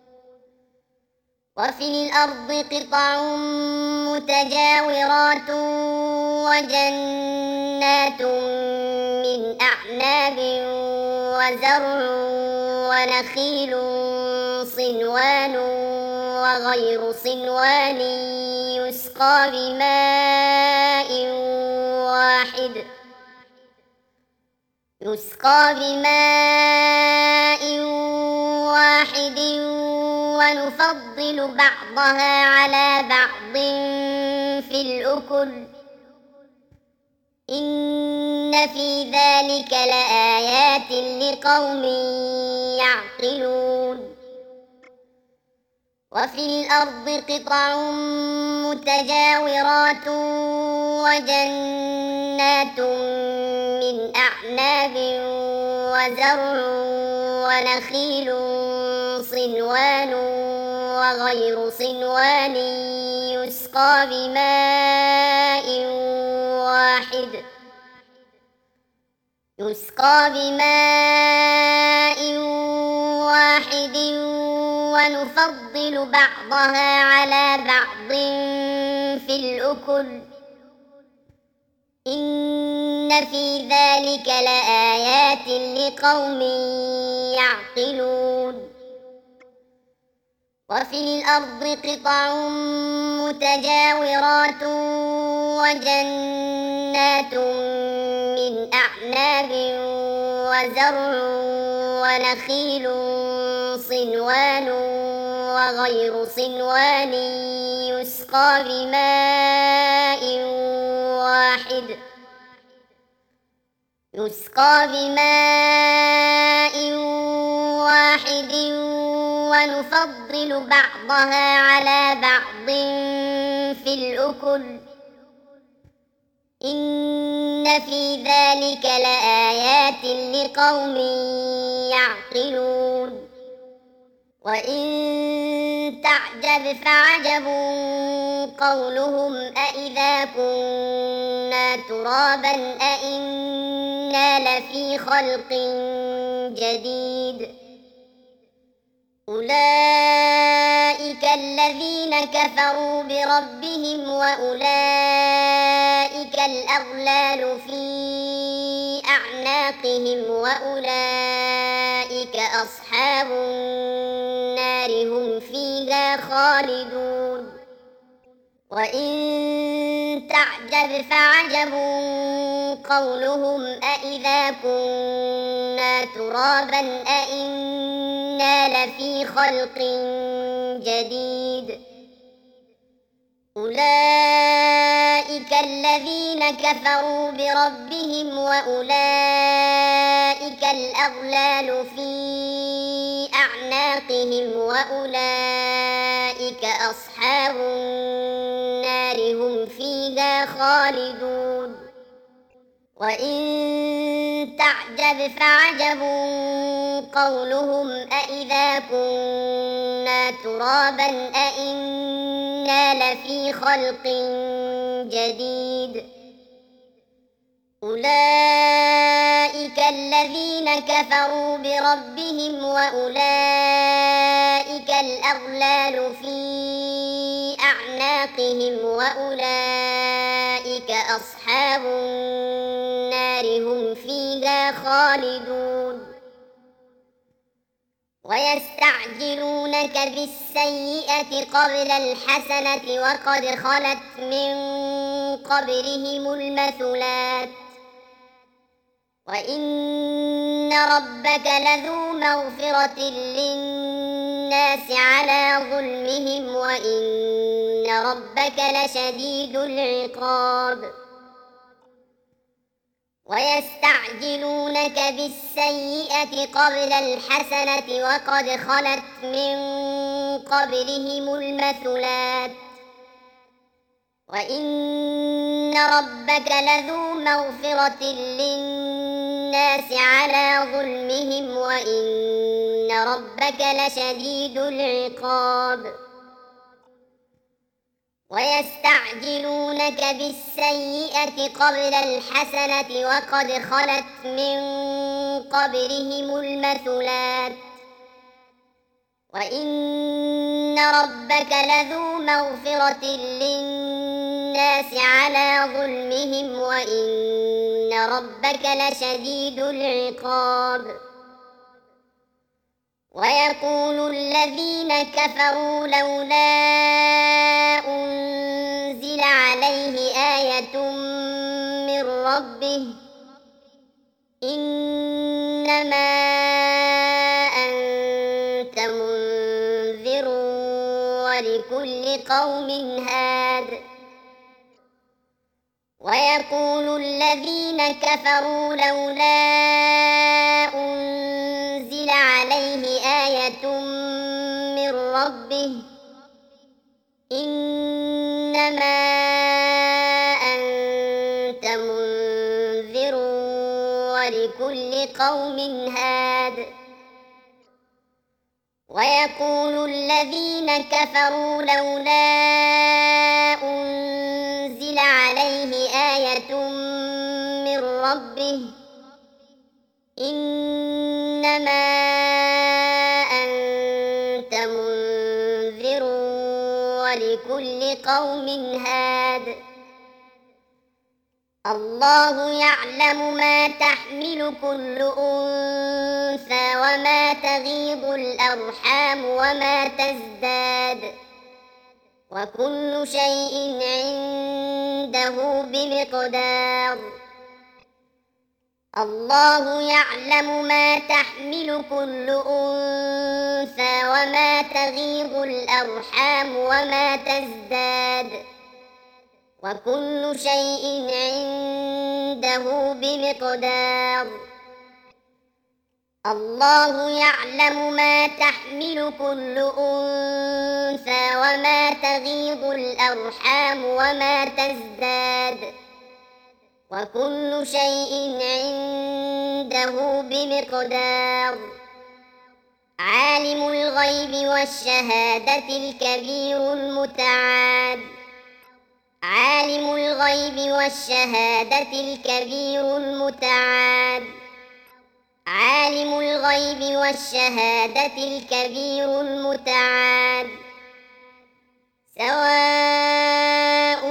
وفي الأرض قطع متجاورات وجنات من أعناب وزرع ونخيل صنوان وغير صنوان يسقى بماء واحد يسقى بماء واحد ونفضل بعضها على بعض في الأكل إن في ذلك لآيات لقوم يعقلون وفي الأرض قطع متجاورات وجنات من أعناب وزرع ونخيل صنوان وغير صنوان يسقى بماء واحد يسقى بماء واحد ونفضل بعضها على بعض في الأكل إن في ذلك لآيات لقوم يعقلون وفي الأرض قطع متجاورات وجنات من أعناب وزرع ونخيل صنوان وغير صنوان يسقى بماء واحد يسقى بماء واحد ونفضل بعضها على بعض في الأكل إن في ذلك لآيات لقوم يعقلون وإن تعجب فعجب قولهم أإذا كنا ترابا أإنا لفي خلق جديد أولئك الذين كفروا بربهم وأولئك الأغلال في أعناقهم وأولئك أصحاب النار هم فيها خالدون وإن تعجب فعجب قولهم أإذا كنا ترابا أإنا لفي خلق جديد أولئك الذين كفروا بربهم وأولئك الأغلال في أعناقهم وأولئك أصحاب النار هم فيها خالدون وإن تعجب فعجب قولهم أإذا كنا ترابا أإنا لفي خلق جديد أولئك الذين كفروا بربهم وأولئك الأغلال في أعناقهم وأولئك أصحاب النار هم فيها خالدون ويستعجلونك بالسيئة قبل الحسنة وقد خلت من قبلهم المثلات وإن ربك لذو مغفرة للناس على ظلمهم وإن ربك لشديد العقاب ويستعجلونك بالسيئة قبل الحسنة وقد خلت من قبلهم المثلات وإن ربك لذو مغفرة للناس على ظلمهم وإن ربك لشديد العقاب ويستعجلونك بالسيئة قبل الحسنة وقد خلت من قبلهم المثلات وإن ربك لذو مغفرة للناس على ظلمهم وإن ربك لشديد العقاب ويقول الذين كفروا لولا أنزل عليه آية من ربه إنما أنت منذر ولكل قوم هاد. ويقول الذين كفروا لولا أنزل عليه آية من ربه إنما أنت منذر ولكل قوم هاد. ويقول الذين كفروا لولا أنزل عليه آية من ربه إنما أنت منذر ولكل قوم هاد. الله يعلم ما تحمل كل أنثى وما تغيض الأرحام وما تزداد وكل شيء عنده بمقدار. الله يعلم ما تحمل كل أنثى وما تغيض الأرحام وما تزداد وكل شيء عنده بمقدار. الله يعلم ما تحمل كل أنثى وما تغيض الأرحام وما تزداد وكل شيء عنده بمقدار. عالم الغيب والشهادة الكبير المتعال. عالم الغيب والشهادة الكبير المتعال. عالم الغيب والشهادة الكبير المتعال. سواء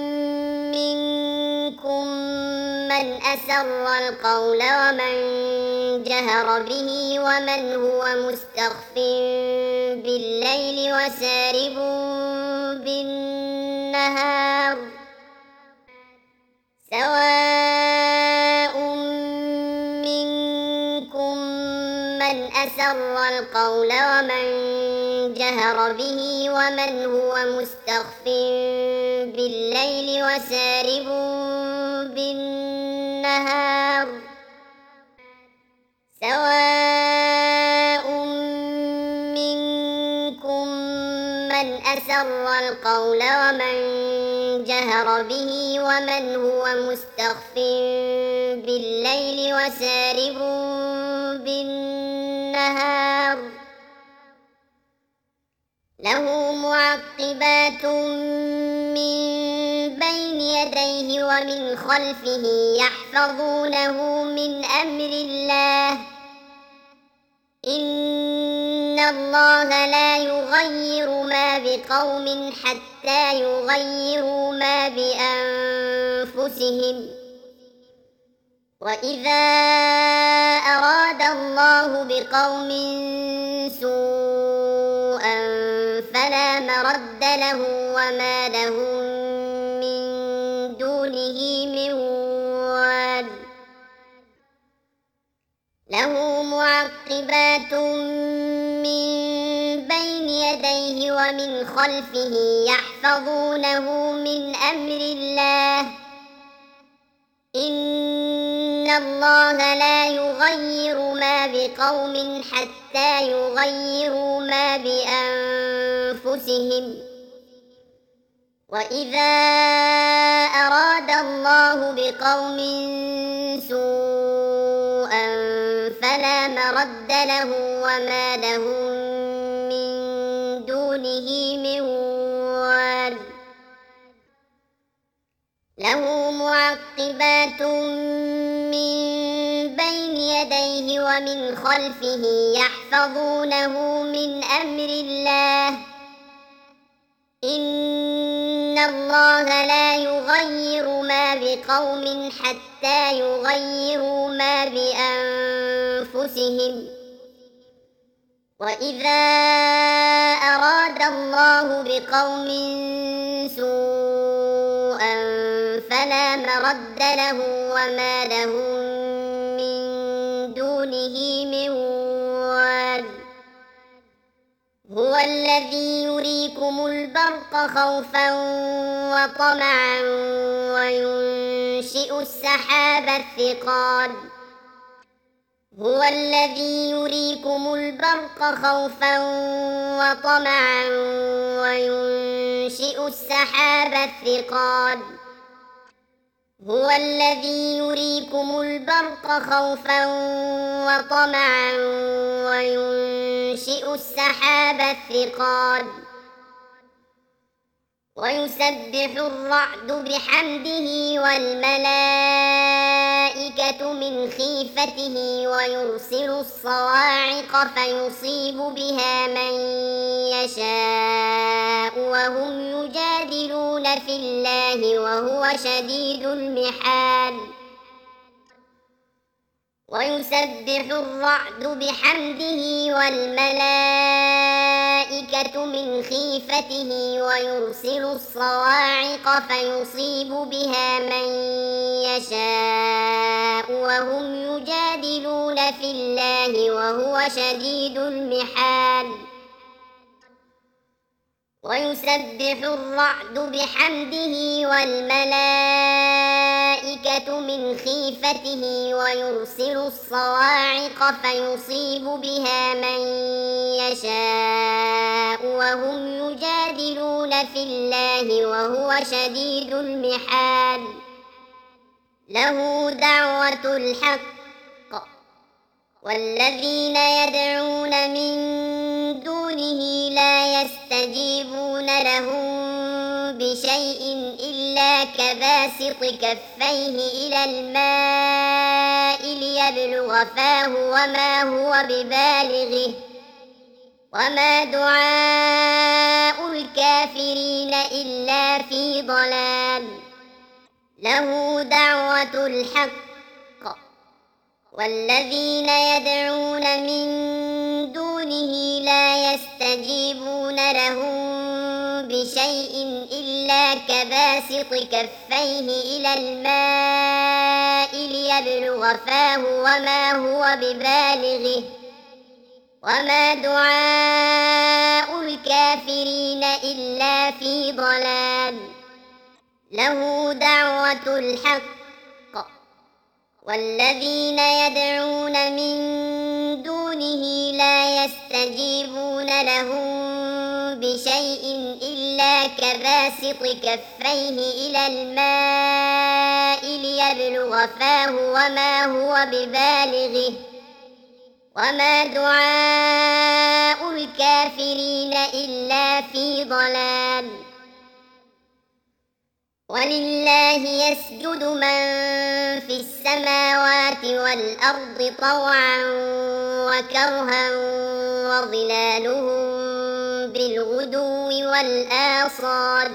منكم من أسر القول ومن جهر به ومن هو مستخف بالليل وسارب بالنهار. سواء منكم من أسر القول ومن جهر به ومن هو مستخف بالليل وسارب بالنهار. سواء منكم من أسر القول ومن جهر به ومن هو مستخف بالليل وسارب بالنهار. له معقبات من بين يديه ومن خلفه يحفظونه من أمر الله. إن الله لا يغير ما بقوم حتى يغيروا ما بأنفسهم. وإذا أراد الله بقوم سوءا فلا مرد له وما لهم من دونه من وال. له معقبات من بين يديه ومن خلفه يحفظونه من أمر الله. إن الله لا يغير ما بقوم حتى يغيروا ما بأنفسهم. وإذا أراد الله بقوم سوءا فلا مرد له وما لهم من دونه من وال. له معقبات من بين يديه ومن خلفه يحفظونه من أمر الله. إن الله لا يغير ما بقوم حتى يغيروا ما بأنفسهم. وإذا أراد الله بقوم سوءا فلا مرد له وما لهم من دونه من وال هو الذي يريكم البرق خوفا وطمعا وينشئ السحاب الثقال هو الذي يريكم البرق خوفا وطمعا وينشئ السحاب الثقال هو الذي يريكم البرق خوفا وطمعا وينشئ السحاب الثقال ويسبح الرعد بحمده والملائكة من خيفته ويرسل الصواعق فيصيب بها من يشاء وهم يجادلون في الله وهو شديد المحال ويسبح الرعد بحمده والملائكة من خيفته ويرسل الصواعق فيصيب بها من يشاء وهم يجادلون في الله وهو شديد المحال ويسبح الرعد بحمده والملائكة من خيفته ويرسل الصواعق فيصيب بها من يشاء وهم يجادلون في الله وهو شديد المحال له دعوة الحق والذين يدعون من دونه لا يستجيبون لهم بشيء إلا كباسط كفيه إلى الماء ليبلغ فاه وما هو ببالغه وما دعاء الكافرين إلا في ضلال له دعوة الحق والذين يدعون من دونه لا يستجيبون لهم بشيء إلا كباسط كفيه إلى الماء ليبلغ فاه وما هو ببالغه وما دعاء الكافرين إلا في ضلال له دعوة الحق والذين يدعون من دونه لا يستجيبون لهم بشيء إلا كباسط كفيه إلى الماء ليبلغ فاه وما هو ببالغه وما دعاء الكافرين إلا في ضلال ولله يسجد من في السماوات والأرض طوعا وكرها وظلالهم بالغدو والآصال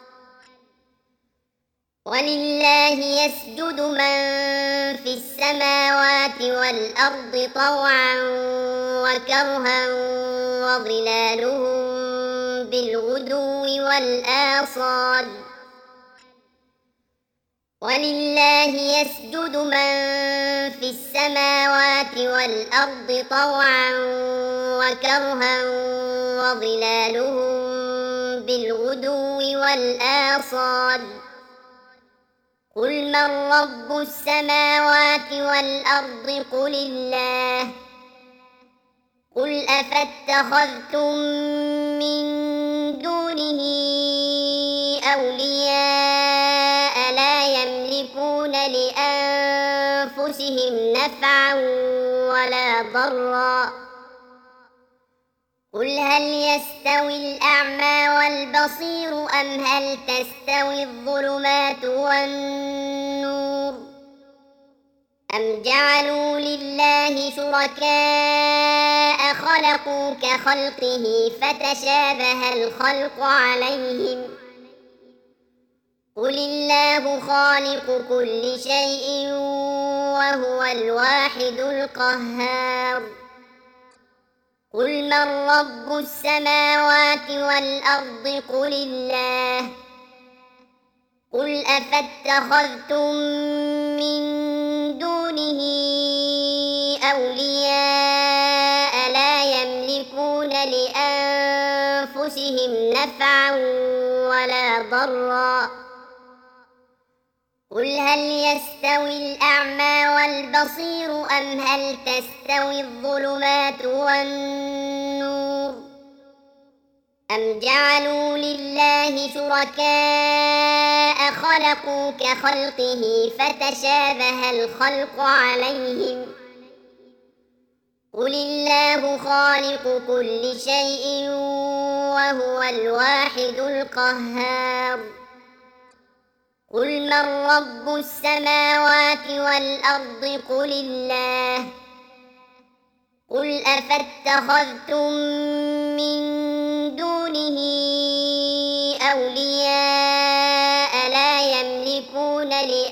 ولله يسجد من في السماوات والأرض طوعا وكرها وظلالهم بالغدو والآصال ولله يسجد من في السماوات والأرض طوعا وكرها وظلالهم بالغدو والآصال قل من رب السماوات والأرض قل الله قل أفاتخذتم من دونه أولياء لا يملكون لأنفسهم نفعا ولا ضرا قل هل يستوي الأعمى والبصير أم هل تستوي الظلمات والنور أم جعلوا لله شركاء خلقوا كخلقه فتشابه الخلق عليهم قل الله خالق كل شيء وهو الواحد القهار قل من رب السماوات والأرض قل الله. قل أفاتخذتم من دونه أولياء لا يملكون لأنفسهم نفعا ولا ضرا. قل هل يستوي الأعمى والبصير أم هل تستوي الظلمات والنور أم جعلوا لله شركاء خلقوا كخلقه فتشابه الخلق عليهم. قل الله خالق كل شيء وهو الواحد القهار. قل من رب السماوات والأرض قل الله. قل أفاتخذتم من دونه أولياء لا يملكون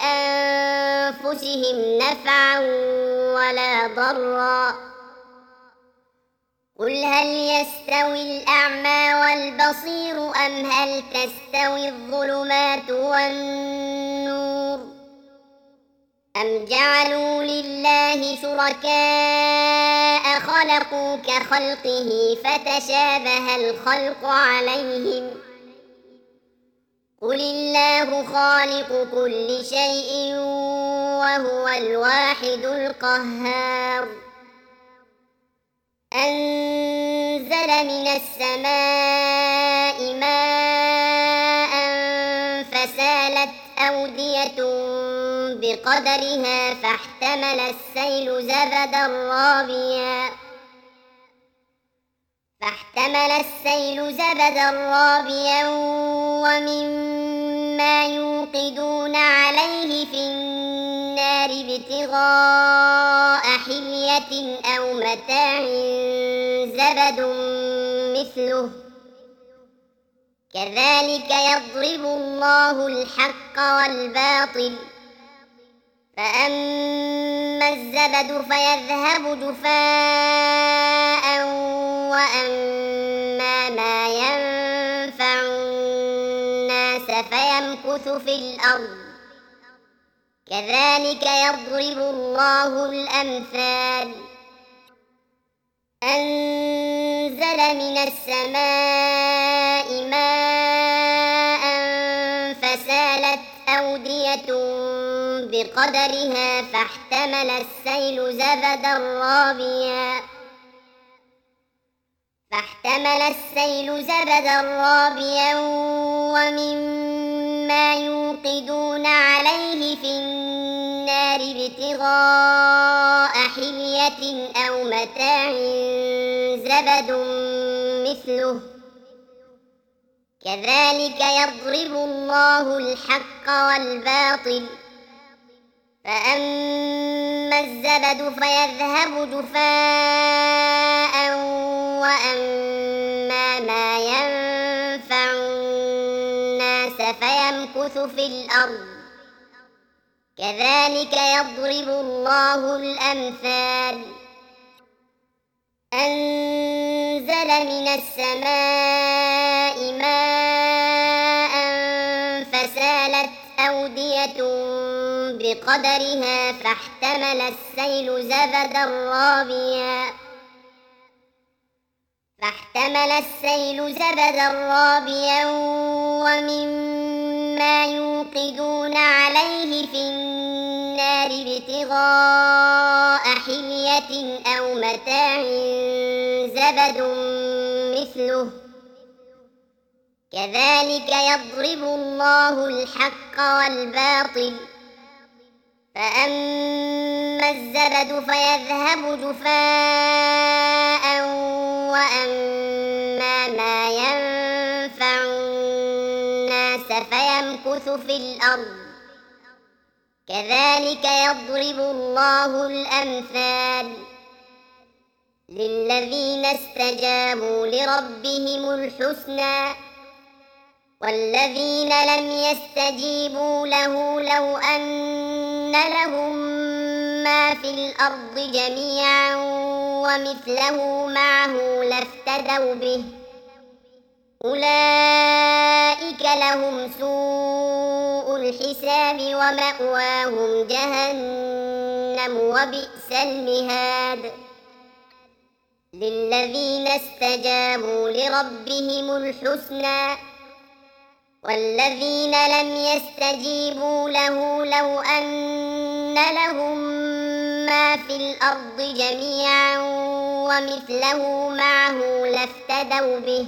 لأنفسهم نفعا ولا ضرا. قل هل يستوي الأعمى والبصير أم هل تستوي الظلمات والنور أم جعلوا لله شركاء خلقوا كخلقه فتشابه الخلق عليهم. قل الله خالق كل شيء وهو الواحد القهار. أنزل من السماء ماء فسالت أودية بقدرها فاحتمل السيل زبدا رابيا فاحتمل السيل زبدا رابيا ومما يوقدون عليه في النار ابتغاء حلية أو متاع زبد مثله كذلك يضرب الله الحق والباطل. فأما الزبد فيذهب جفاء وأما ما ينفع الناس فيمكث في الأرض كذلك يضرب الله الأمثال. أنزل من السماء ماء فسالت أودية بقدرها فاحتمل السيل زبدا رابيا فاحتمل السيل زبدا رابيا ومما يوقدون عليه في النار ابتغاء حلية أو متاع زبد مثله كذلك يضرب الله الحق والباطل. فأما الزبد فيذهب جفاء وأما ما ينفع الناس فيمكث في الأرض كذلك يضرب الله الأمثال. أنزل من السماء ماء فسالت أودية بقدرها فاحتمل السيل زبدا رابيا فاحتمل السيل زبدا رابيا ومما يوقدون عليه في النار ابتغاء حلية أو متاع زبد مثله كذلك يضرب الله الحق والباطل. فأما الزبد فيذهب جفاء وأما ما ينفع الناس فيمكث في الأرض كذلك يضرب الله الأمثال. للذين استجابوا لربهم الحسنى والذين لم يستجيبوا له لو أن لهم ما في الأرض جميعا ومثله معه لافتدوا به أولئك لهم سوء الحساب ومأواهم جهنم وبئس المهاد للذين استجابوا لربهم الحسنى والذين لم يستجيبوا له لو أن لهم ما في الأرض جميعا ومثله معه لافتدوا به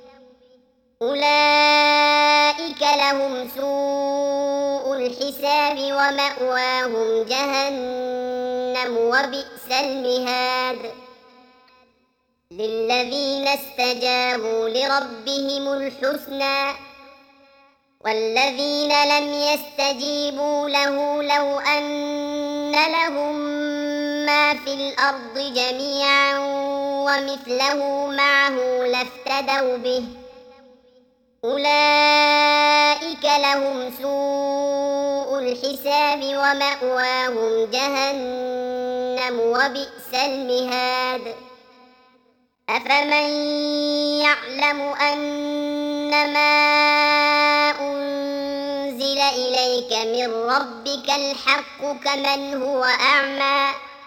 أولئك لهم سوء الحساب ومأواهم جهنم وبئس المهاد للذين استجابوا لربهم الحسنى والذين لم يستجيبوا له لو أن لهم ما في الأرض جميعا ومثله معه لافتدوا به أولئك لهم سوء الحساب ومأواهم جهنم وبئس المهاد أفمن يعلم أنما أنزل إليك من ربك الحق كمن هو أعمى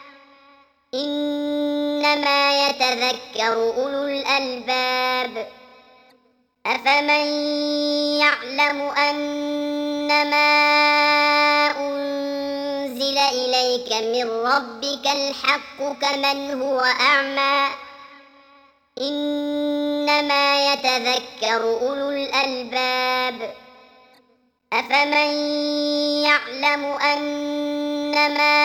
إنما يتذكر أولو الألباب أفمن يعلم أنما أنزل إليك من ربك الحق كمن هو أعمى إنما يتذكر أولو الألباب أفمن يعلم أنما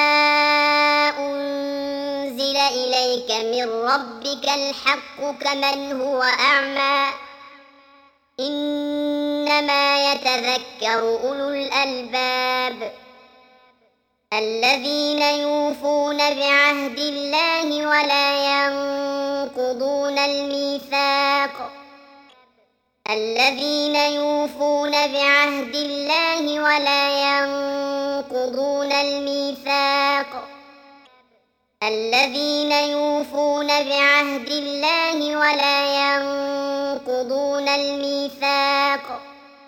أنزل إليك من ربك الحق كمن هو أعمى إنما يتذكر أولو الألباب الذين يوفون بعهد الله ولا ينقضون الميثاق الذين يوفون بعهد الله ولا ينقضون الميثاق الذين يوفون بعهد الله ولا ينقضون الميثاق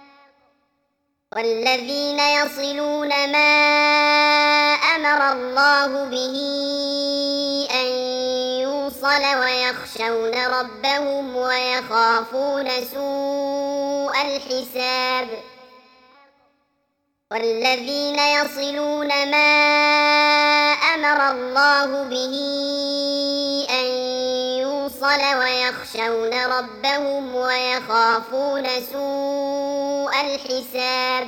والذين يصلون ما أمر الله به أن يوصل ويخشون ربهم ويخافون سوء الحساب والذين يصلون ما أمر الله به أن يوصل ويخشون ربهم ويخافون سوء الحساب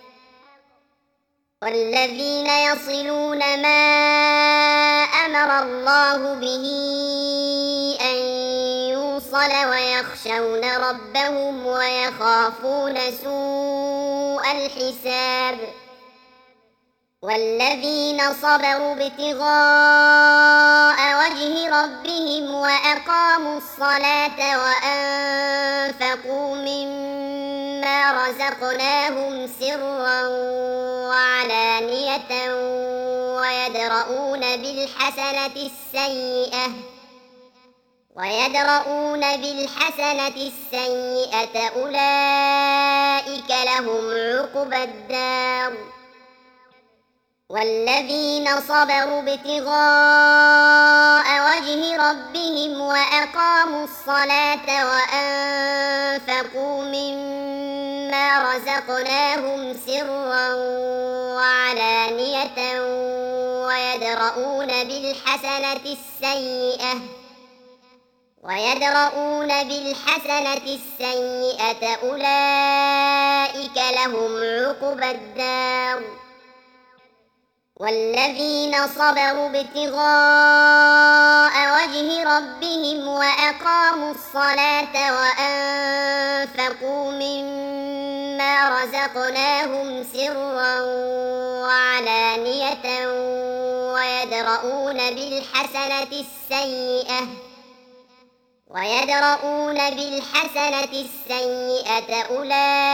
والذين يصلون ما أمر الله به أن يوصل ويخشون ربهم ويخافون سوء الحساب والذين صبروا ابتغاء وجه ربهم وأقاموا الصلاة وأنفقوا مما رزقناهم سرا وعلانية ويدرؤون بالحسنة السيئة ويدرؤون بالحسنة السيئة أولئك لهم عقبى الدار والذين صبروا ابتغاء وجه ربهم وأقاموا الصلاة وأنفقوا مما رزقناهم سرا وعلانية ويدرؤون بالحسنة السيئة ويدرؤون بالحسنة السيئة أولئك لهم عقبى الدار والذين صبروا ابتغاء وجه ربهم وأقاموا الصلاة وأنفقوا مما رزقناهم سرا وعلانية ويدرؤون بالحسنة السيئة ويدرؤون بالحسنة السيئة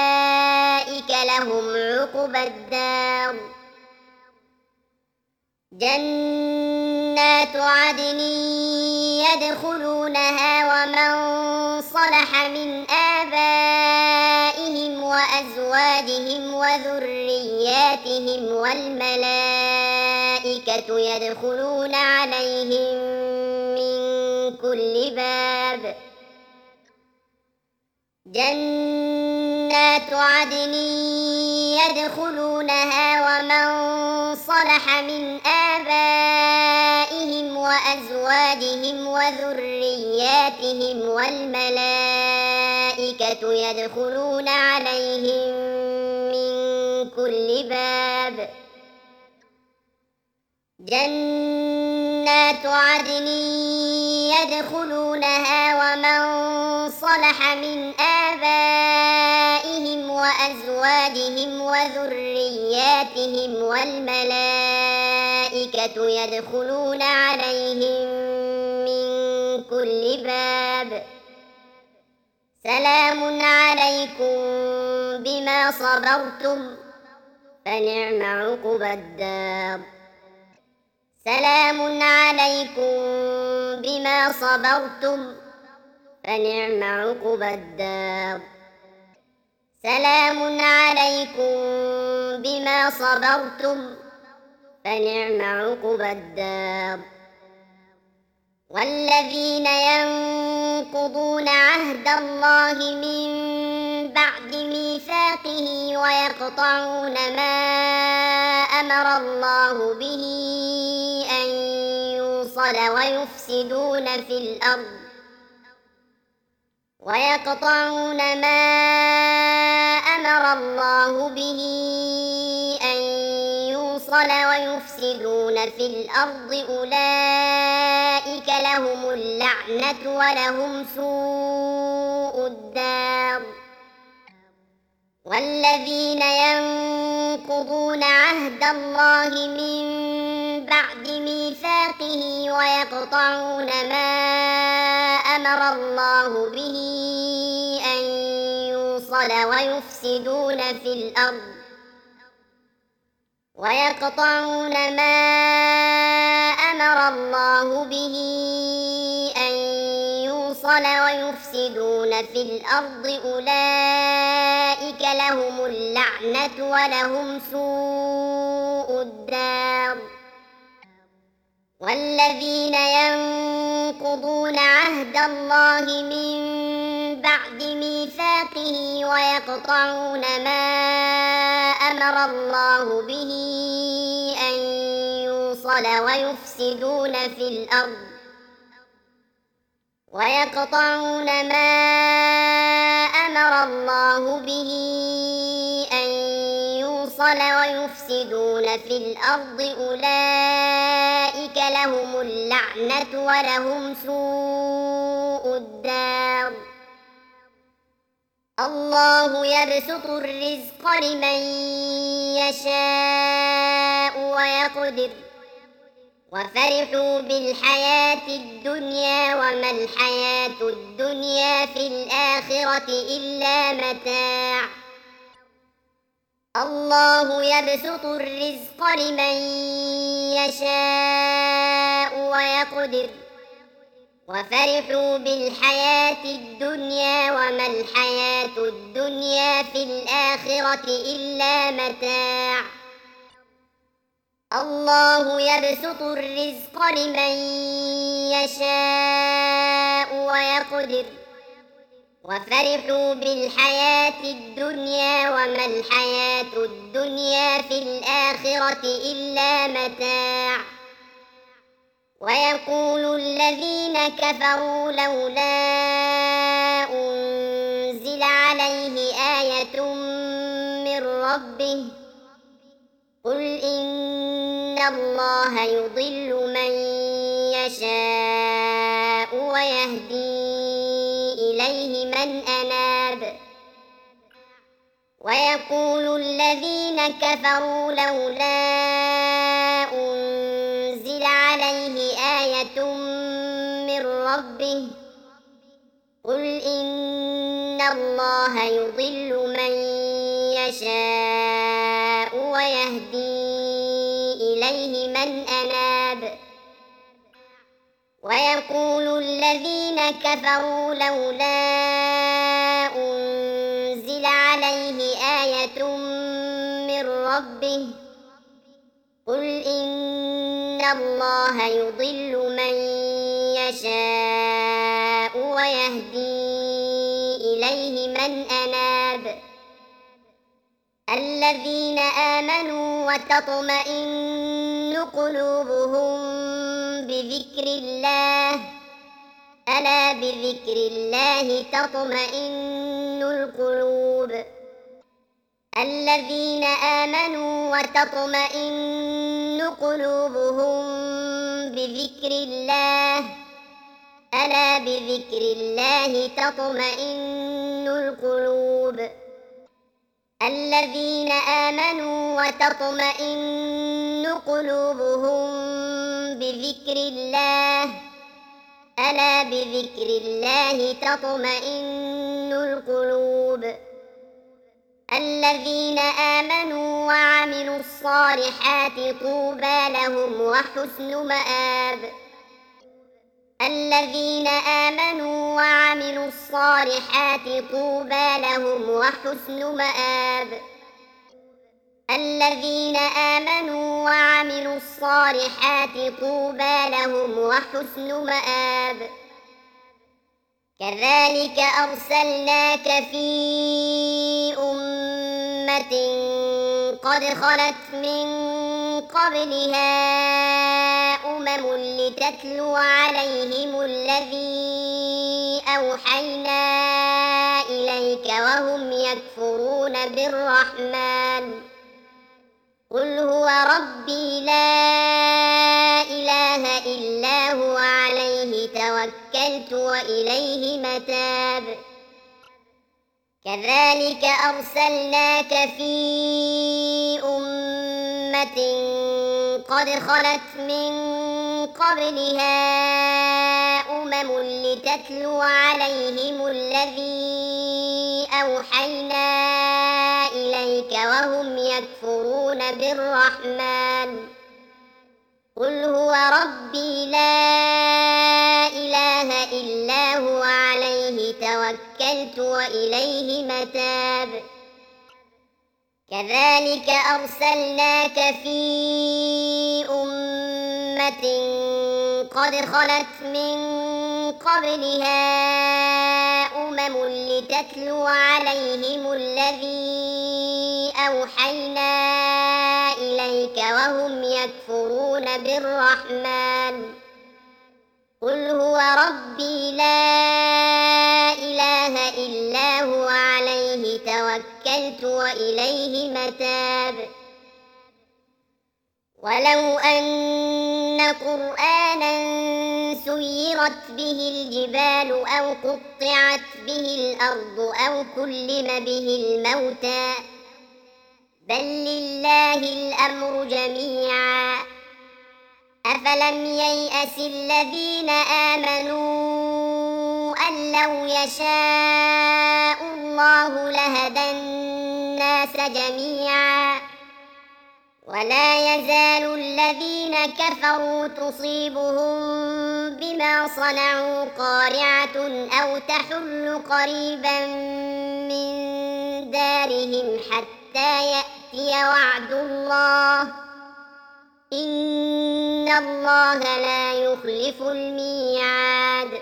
أولئك لهم عقبى الدار جنات عدن يدخلونها ومن صلح من آبائهم وأزواجهم وذرياتهم والملائكة يدخلون عليهم من كل باب. جنات عدن يدخلونها ومن صلح من آبائهم وأزواجهم وذرياتهم والملائكة يدخلون عليهم من كل باب. جنات عدن يدخلونها ومن صلح من آبائهم وأزواجهم وذرياتهم والملائكة يدخلون عليهم من كل باب. سلام عليكم بما صبرتم فنعم عقبى الدار. سلام عليكم بما صبرتم فنعم عقبى الدار. سلام عليكم بما صبرتم فنعم عقبى الدار. والذين ينقضون عهد الله من بعد ميثاقه ويقطعون ما أمر الله به أن يوصل ويفسدون في الأرض ويقطعون ما أمر الله به أن يوصل ويفسدون في الأرض أولئك لهم اللعنة ولهم سوء الدار. والذين ينقضون عهد الله من بعد ميثاقه ويقطعون ما أمر الله به أن يوصل ويفسدون في الأرض ويقطعون ما أمر الله به أن يوصل ويفسدون في الأرض أولئك لهم اللعنة ولهم سوء الدار. والذين ينقضون عهد الله من بعد ميثاقه ويقطعون ما أمر الله به أن يوصل ويفسدون في الأرض ويقطعون ما أمر الله به أن يوصل ويفسدون في الأرض أولئك لهم اللعنة ولهم سوء الدار. الله يبسط الرزق لمن يشاء ويقدر وفرحوا بالحياة الدنيا وما الحياة الدنيا في الآخرة إلا متاع. الله يبسط الرزق لمن يشاء ويقدر وفرحوا بالحياة الدنيا وما الحياة الدنيا في الآخرة إلا متاع. الله يبسط الرزق لمن يشاء ويقدر وفرحوا بالحياة الدنيا وما الحياة الدنيا في الآخرة إلا متاع. ويقول الذين كفروا لولا أنزل عليه آية من ربه قل إن الله يضل من يشاء ويهدي إليه من أناب. ويقول الذين كفروا لولا أنزل عليه آية من ربه قل إن الله يضل من يشاء ويهدي إليه من أناب ويقول الذين كفروا لولا أنزل عليه آية من ربه قل إن الله يضل من يشاء ويهدي إليه من أناب الذين آمنوا وتطمئن قلوبهم بذكر الله ألا بذكر الله تطمئن القلوب الذين آمنوا وتطمئن قلوبهم بذكر الله ألا بذكر الله تطمئن القلوب الذين آمنوا وتطمئن قلوبهم بذكر الله ألا بذكر الله تطمئن القلوب الذين آمنوا وعملوا الصالحات طوبى لهم وحسن مآب الذين آمنوا وعملوا الصالحات طوبى لهم وحسن مآب الذين آمنوا وعملوا الصالحات طوبى لهم وحسن مآب كذلك أرسلناك في أمة قد خلت من قبلها أمم لتتلو عليهم الذي أوحينا إليك وهم يكفرون بالرحمن قل هو ربي لا إله إلا هو عليه توكلت وإليه متاب كذلك أرسلناك في أمة قد خلت من قبلها أمم لتتلو عليهم الذي أوحينا إليك وهم يكفرون بالرحمن قل هو ربي لا إله إلا هو عليه توكلت وإليه متاب كذلك أرسلناك في أمة قد خلت من قبلها أمم لتتلو عليهم الذي أوحينا إليك وهم يكفرون بالرحمن قل هو ربي لا إله إلا هو عليه توكلت وإليه متاب ولو أن قرآنا سيرت به الجبال أو قطعت به الأرض أو كلم به الموتى بل لله الأمر جميعا أفلم ييأس الذين آمنوا أن لو يشاء الله لهدى الناس جميعا ولا يزال الذين كفروا تصيبهم بما صنعوا قارعة أو تحل قريبا من دارهم حتى يأتي وعد الله إن الله لا يخلف الميعاد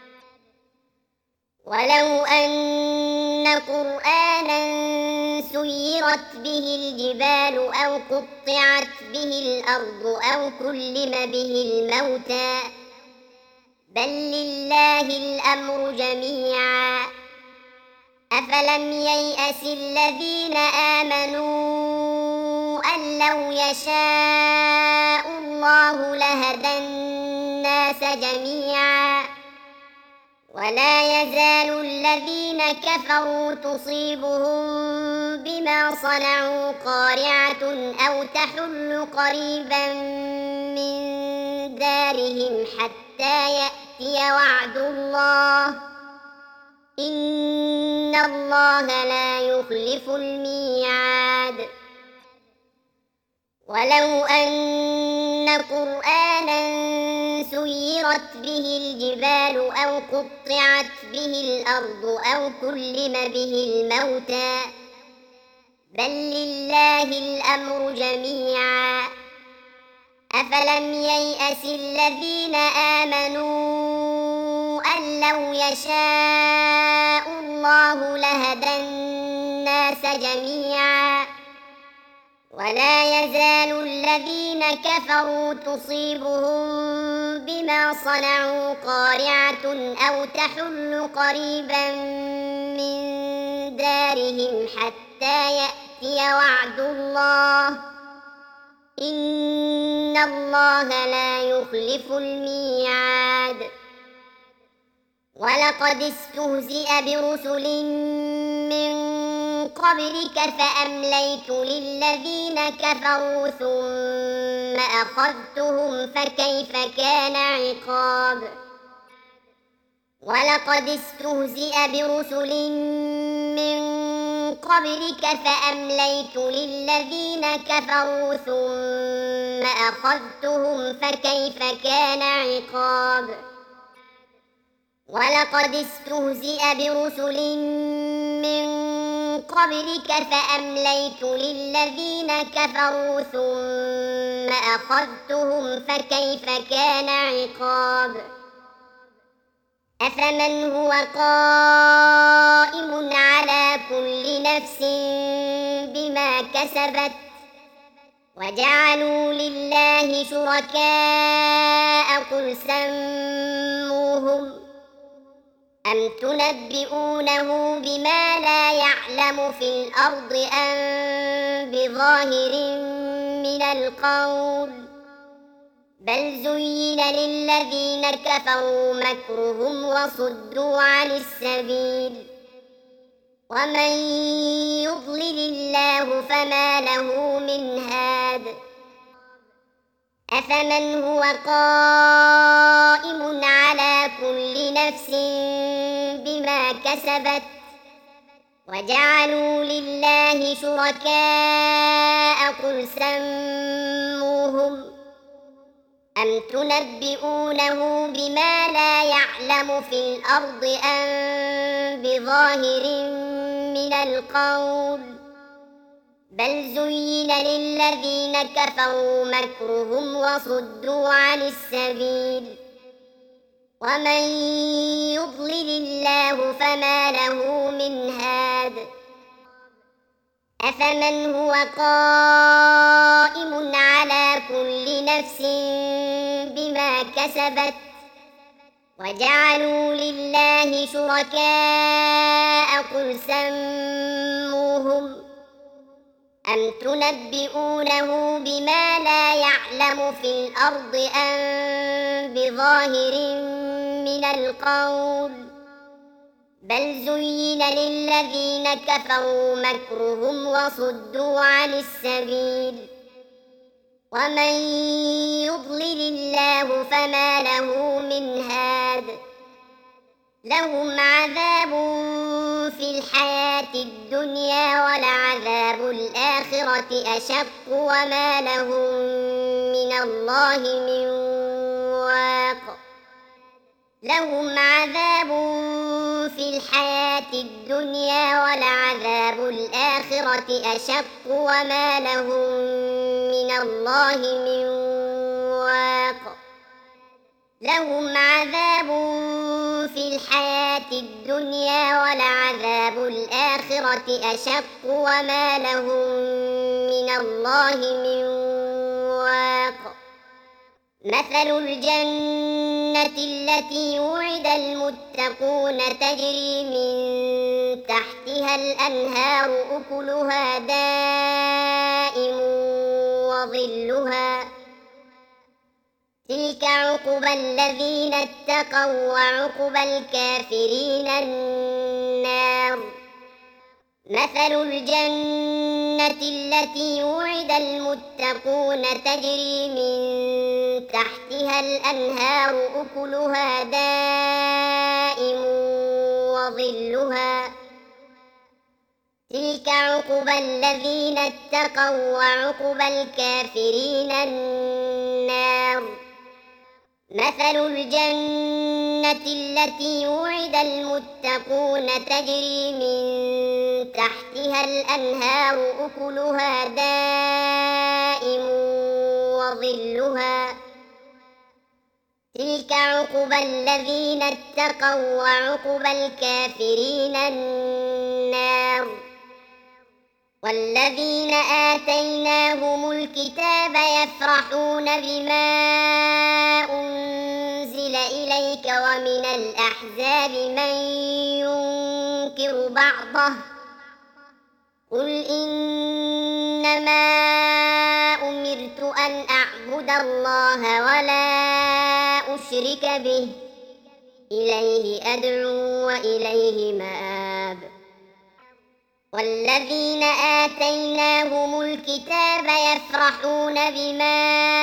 ولو أن قرآنا سيرت به الجبال أو قطعت به الأرض أو كلم به الموتى بل لله الأمر جميعا أفلم ييأس الذين آمنوا أن لو يشاء الله لهدى الناس جميعا ولا يزال الذين كفروا تصيبهم بما صنعوا قارعة أو تحل قريبا من دارهم حتى يأتي وعد الله إن الله لا يخلف الميعاد ولو أن قرآنا سيرت به الجبال أو قطعت به الأرض أو كلم به الموتى بل لله الأمر جميعا أفلم ييأس الذين آمنوا أن لو يشاء الله لهدى الناس جميعا ولا يزال الذين كفروا تصيبهم بما صنعوا قارعة أو تحل قريبا من دارهم حتى يأتي وعد الله إن الله لا يخلف الميعاد ولقد استهزئ برسل من قبلك فأمليت للذين كفروا ثم أخذتهم فكيف كان عقاب ولقد استهزئ برسل من قبلك فأمليت للذين كفروا ثم أخذتهم فكيف كان عقاب ولقد استهزئ برسل من قبلك فأمليت للذين كفروا ثم أخذتهم فكيف كان عقاب أفمن هو قائم على كل نفس بما كسبت وجعلوا لله شركاء قل سموهم أم تنبئونه بما لا يعلم في الأرض أم بظاهر من القول بل زين للذين كفروا مكرهم وصدوا عن السبيل ومن يضلل الله فما له من هاد أفمن هو قائم على كل نفس بما كسبت وجعلوا لله شركاء قل سموهم أم تنبئونه بما لا يعلم في الأرض أم بظاهر من القول بل زين للذين كفروا مكرهم وصدوا عن السبيل ومن يضلل الله فما له من هاد أفمن هو قائم على كل نفس بما كسبت وجعلوا لله شركاء قل سموهم أم تنبئونه بما لا يعلم في الأرض أم بظاهر من القول بل زين للذين كفروا مكرهم وصدوا عن السبيل ومن يضلل الله فما له من هاد لهم عذاب في الحياة الدنيا ولعذاب الآخرة أشق وما لهم من الله من واق لهم عذاب في الحياة الدنيا ولعذاب الآخرة أشق وما لهم من الله من واق لهم عذاب في الحياة الدنيا ولعذاب الآخرة أشق وما لهم من الله من واق مثل الجنة التي وعد المتقون تجري من تحتها الأنهار أكلها دائم وظلها تلك عقبى الذين اتقوا وعقبى الكافرين النار مثل الجنة التي وعد المتقون تجري من تحتها الأنهار أكلها دائم وظلها تلك عقبى الذين اتقوا وعقبى الكافرين النار. مثل الجنة التي وعد المتقون تجري من تحتها الأنهار أكلها دائم وظلها. تلك عقبى الذين اتقوا وعقبى الكافرين النار. والذين آتيناهم الكتاب يفرحون بما أنزل إليك ومن الأحزاب من ينكر بعضه. قل إنما أمرت أن أعبد الله ولا أشرك به إليه أدعو وإليه مآب. والذين آتيناهم الكتاب يفرحون بما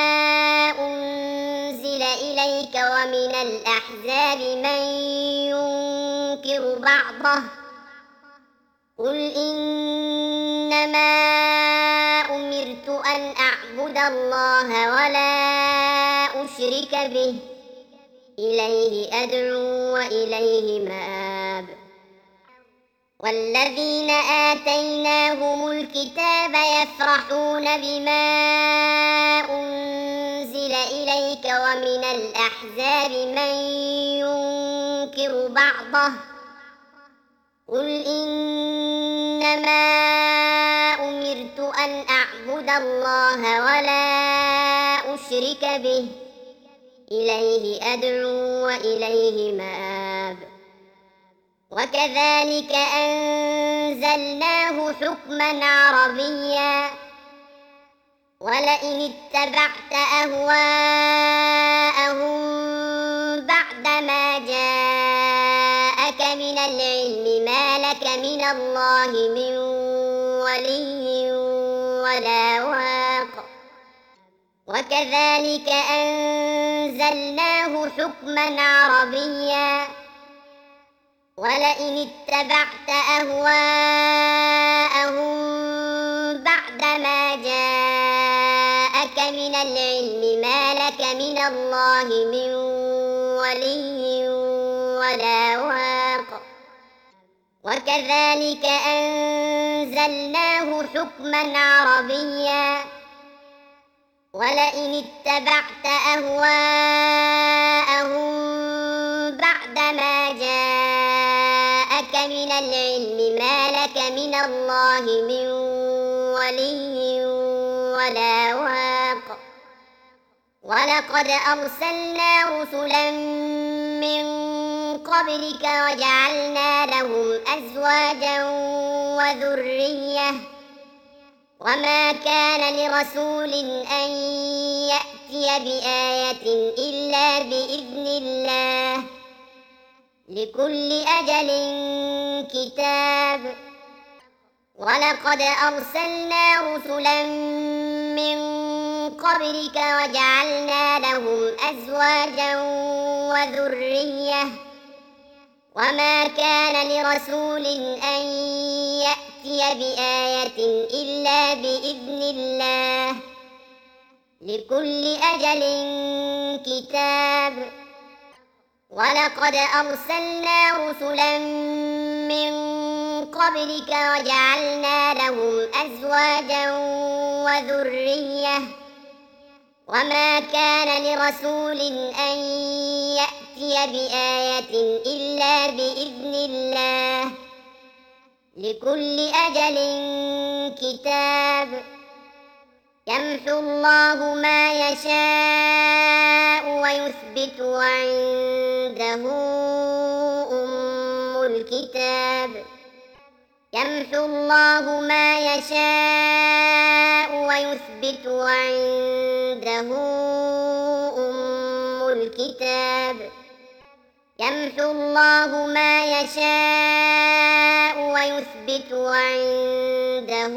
أنزل إليك ومن الأحزاب من ينكر بعضه. قل إنما أمرت أن أعبد الله ولا أشرك به إليه أدعو وإليه مآب. والذين آتيناهم الكتاب يفرحون بما أنزل إليك ومن الأحزاب من ينكر بعضه. قل إنما أمرت أن أعبد الله ولا أشرك به إليه أدعو وإليه مآب. وكذلك أنزلناه حكما عربيا. ولئن اتبعت أهواءهم بعدما جاءك من العلم ما لك من الله من ولي ولا واق. وكذلك أنزلناه حكما عربيا. ولئن اتبعت أهواءهم بعدما جاءك من العلم ما لك من الله من ولي ولا واق. وكذلك أنزلناه حكما عربيا. ولئن اتبعت أهواءهم بعدما جاءك من العلم ما لك من الله من ولي ولا واق. ولقد أرسلنا رسلا من قبلك وجعلنا لهم أزواجا وذرية. وما كان لرسول أن يأتي بآية إلا بإذن الله لكل أجل كتاب. ولقد أرسلنا رسلا من قبلك وجعلنا لهم أزواجا وذرية. وما كان لرسول أن يأتي بآية إلا بإذن الله لكل أجل كتاب. ولقد أرسلنا رسلا من قبلك وجعلنا لهم أزواجا وذرية. وما كان لرسول أن يأتي بآية إلا بإذن الله لكل أجل كتاب. يمحو الله ما يشاء ويثبت وعنده أم الكتاب. يمحو الله ما يشاء ويثبت وعنده أم الكتاب. يمحو الله ما يشاء ويثبت وعنده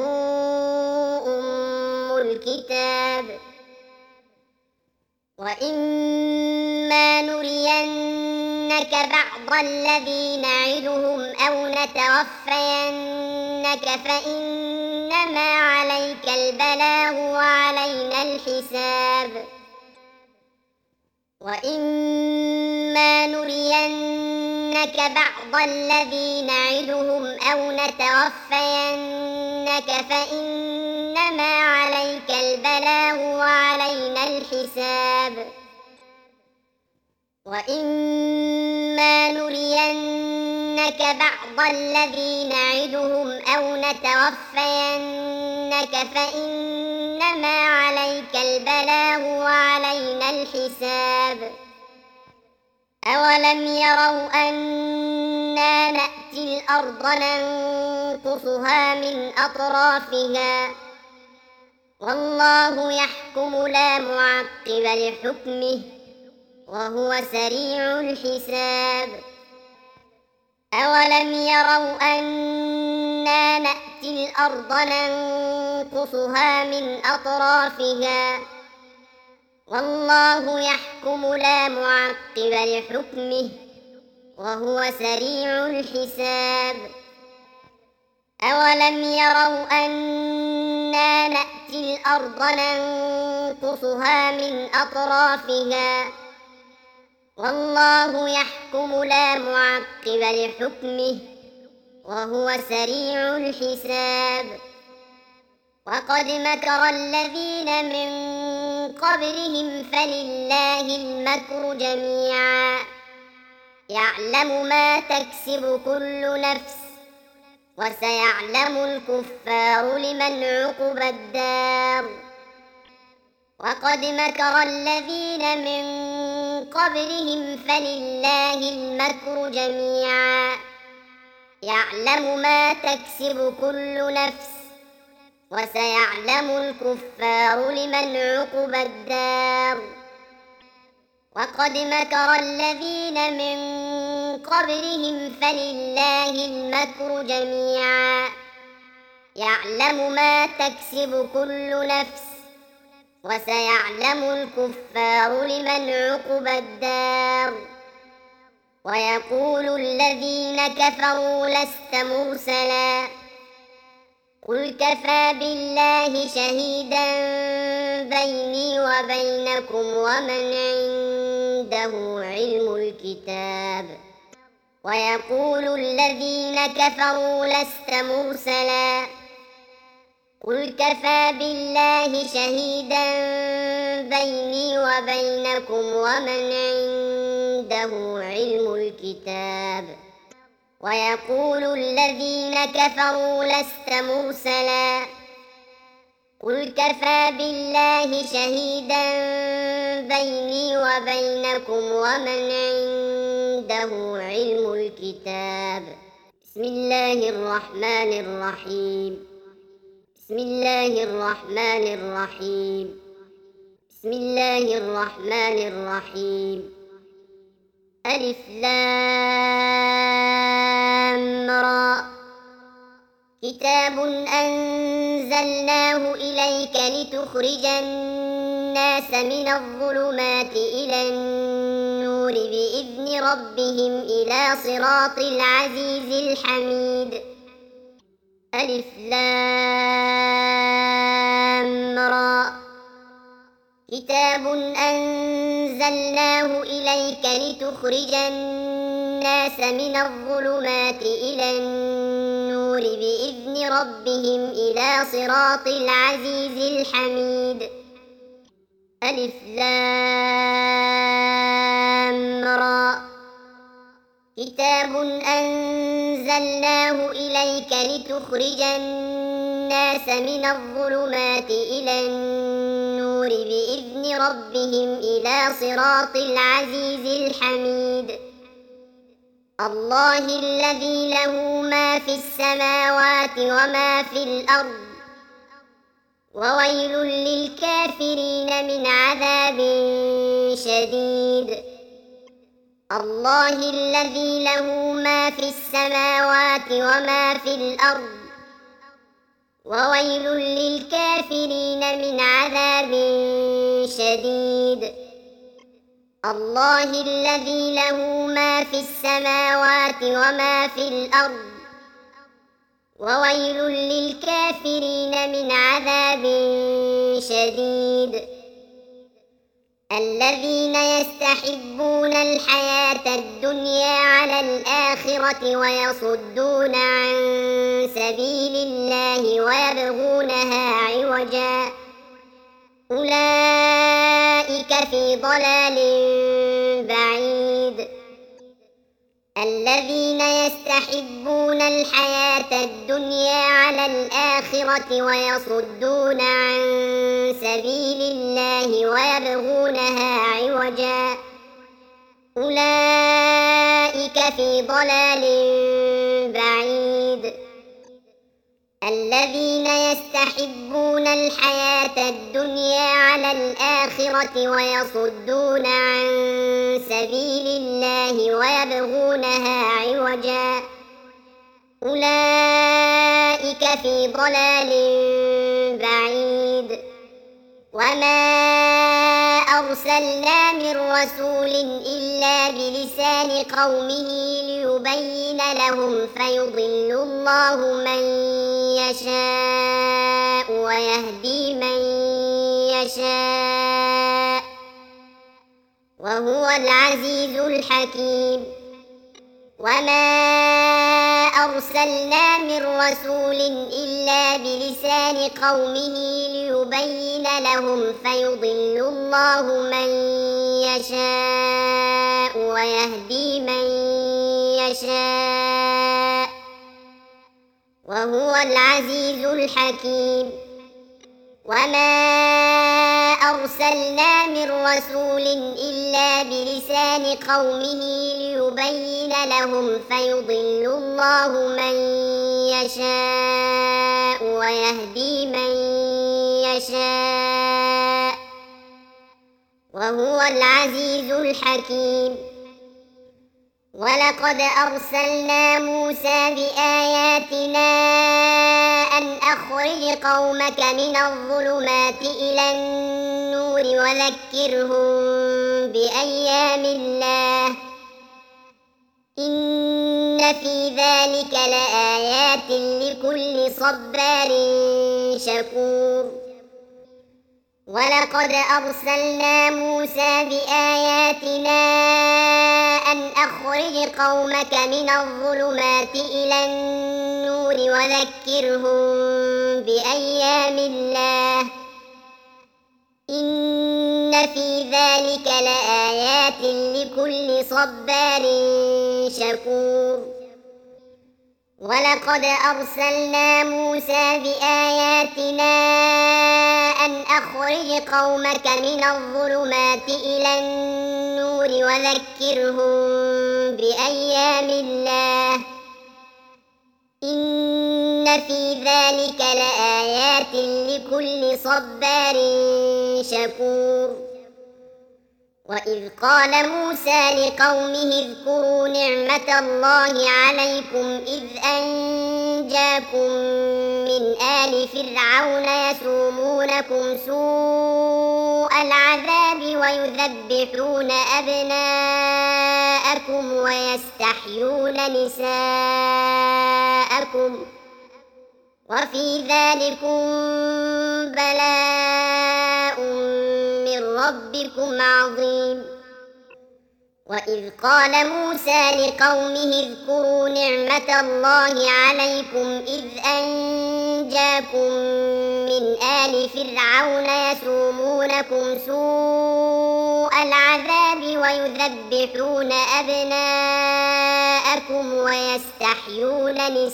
أم الكتاب. وإما نرينك بعض الذي نعدهم أو نتوفينك فإنما عليك البلاغ وعلينا الحساب وإما نرينك بعض الذي نعدهم أو نتوفينك فإنما عليك البلاغ وعلينا الحساب وإما نرينك بعض الذي نعدهم أو نتوفينك فإنما عليك البلاغ وعلينا الحساب أولم يروا أنا نأتي الأرض ننقصها من أطرافها والله يحكم لا معقب لحكمه وهو سريع الحساب أولم يروا أنا نأتي الأرض ننقصها من أطرافها والله يحكم لا معقب لحكمه وهو سريع الحساب أولم يروا أنا نأتي الأرض ننقصها من أطرافها والله يحكم لا معقب لحكمه وهو سريع الحساب وقد مكر الذين من قبلهم فلله المكر جميعا يعلم ما تكسب كل نفس وسيعلم الكفار لمن عقبى الدار وقد مكر الذين من قبلهم فلله المكر جميعا يعلم ما تكسب كل نفس وسيعلم الكفار لمن عقبى الدار وقد مكر الذين من قبلهم فلله المكر جميعا يعلم ما تكسب كل نفس وسيعلم الكفار لمن عقبى الدار ويقول الذين كفروا لست مرسلا قل كفى بالله شهيدا بيني وبينكم ومن عنده علم الكتاب ويقول الذين كفروا لست مرسلا قل كفى بالله شهيدا بيني وبينكم ومن عنده علم الكتاب ويقول الذين كفروا لست مرسلا قل كفى بالله شهيدا بيني وبينكم ومن عنده علم الكتاب بسم الله الرحمن الرحيم بسم الله الرحمن الرحيم بسم الله الرحمن الرحيم ألف لام را كتاب أنزلناه إليك لتخرج الناس من الظلمات إلى النور بإذن ربهم إلى صراط العزيز الحميد ألف لام را كتاب أنزلناه إليك لتخرج الناس من الظلمات إلى النور بإذن ربهم إلى صراط العزيز الحميد ألف لام را كتاب أنزلناه إليك لتخرج الناس من الظلمات إلى النور بإذن ربهم إلى صراط العزيز الحميد الله الذي له ما في السماوات وما في الأرض وويل للكافرين من عذاب شديد الله الذي له ما في السماوات وما في الأرض وويل للكافرين من عذاب شديد الله الذي له ما في السماوات وما في الأرض وويل للكافرين من عذاب شديد. الذين يستحبون الحياة الدنيا على الآخرة ويصدون عن سبيل الله ويبغونها عوجا أولئك في ضلال بعيد. الذين يستحبون الحياة الدنيا على الآخرة ويصدون عن سبيل الله ويبغونها عوجا أولئك في ضلال بعيد. الذين يستحبون الحياة الدنيا على الآخرة ويصدون عن سبيل الله ويبغونها عوجا أولئك في ضلال بعيد. وما أرسلنا من رسول إلا بلسان قومه ليبين لهم فيضل الله من يشاء ويهدي من يشاء وهو العزيز الحكيم. وما أرسلنا من رسول إلا بلسان قومه ليبين لهم فيضل الله من يشاء ويهدي من يشاء وهو العزيز الحكيم. وما أرسلنا من رسول إلا بلسان قومه ليبين لهم فيضل الله من يشاء ويهدي من يشاء وهو العزيز الحكيم. ولقد أرسلنا موسى بآياتنا أن أخرج قومك من الظلمات إلى النور وذكرهم بأيام الله إن في ذلك لآيات لكل صبار شكور. ولقد أرسلنا موسى بآياتنا أن أخرج قومك من الظلمات إلى النور وذكرهم بأيام الله إن في ذلك لآيات لكل صبار شكور. ولقد أرسلنا موسى بآياتنا أن أخرج قومك من الظلمات إلى النور وذكرهم بأيام الله إن في ذلك لآيات لكل صبار شكور. وإذ قال موسى لقومه اذكروا نعمة الله عليكم إذ أنجاكم من آل فرعون يسومونكم سوء العذاب ويذبحون أبناءكم ويستحيون نساءكم وفي ذلكم بلاء من ربكم عظيم. وإذ قال موسى لقومه اذكروا نعمة الله عليكم إذ أنجاكم من آل فرعون يسومونكم سوء العذاب ويذبحون أبناءكم ويستحيون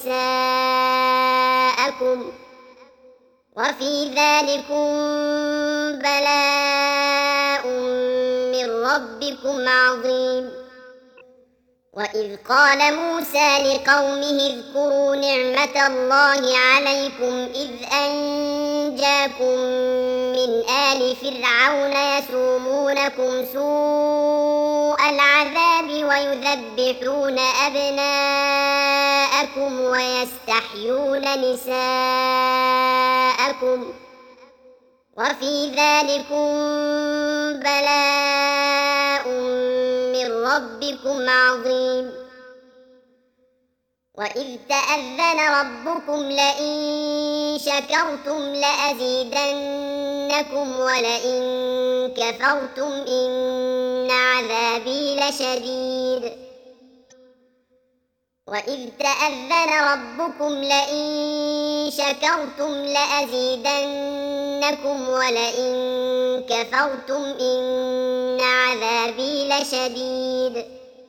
نساءكم وفي ذلكم بلاء من ربكم عظيم. وإذ قال موسى لقومه اذكروا نعمة الله عليكم إذ أنجاكم من آل فرعون يسومونكم سوء العذاب ويذبحون أبناءكم ويستحيون نساءكم وفي ذلكم بلاء ربكم عظيم. وإذ تأذن ربكم لئن شكرتم لأزيدنكم ولئن كفرتم إن عذابي لشديد. وإذ تأذن ربكم لئن شكرتم لأزيدنكم ولئن كفرتم إن عذابي لشديد.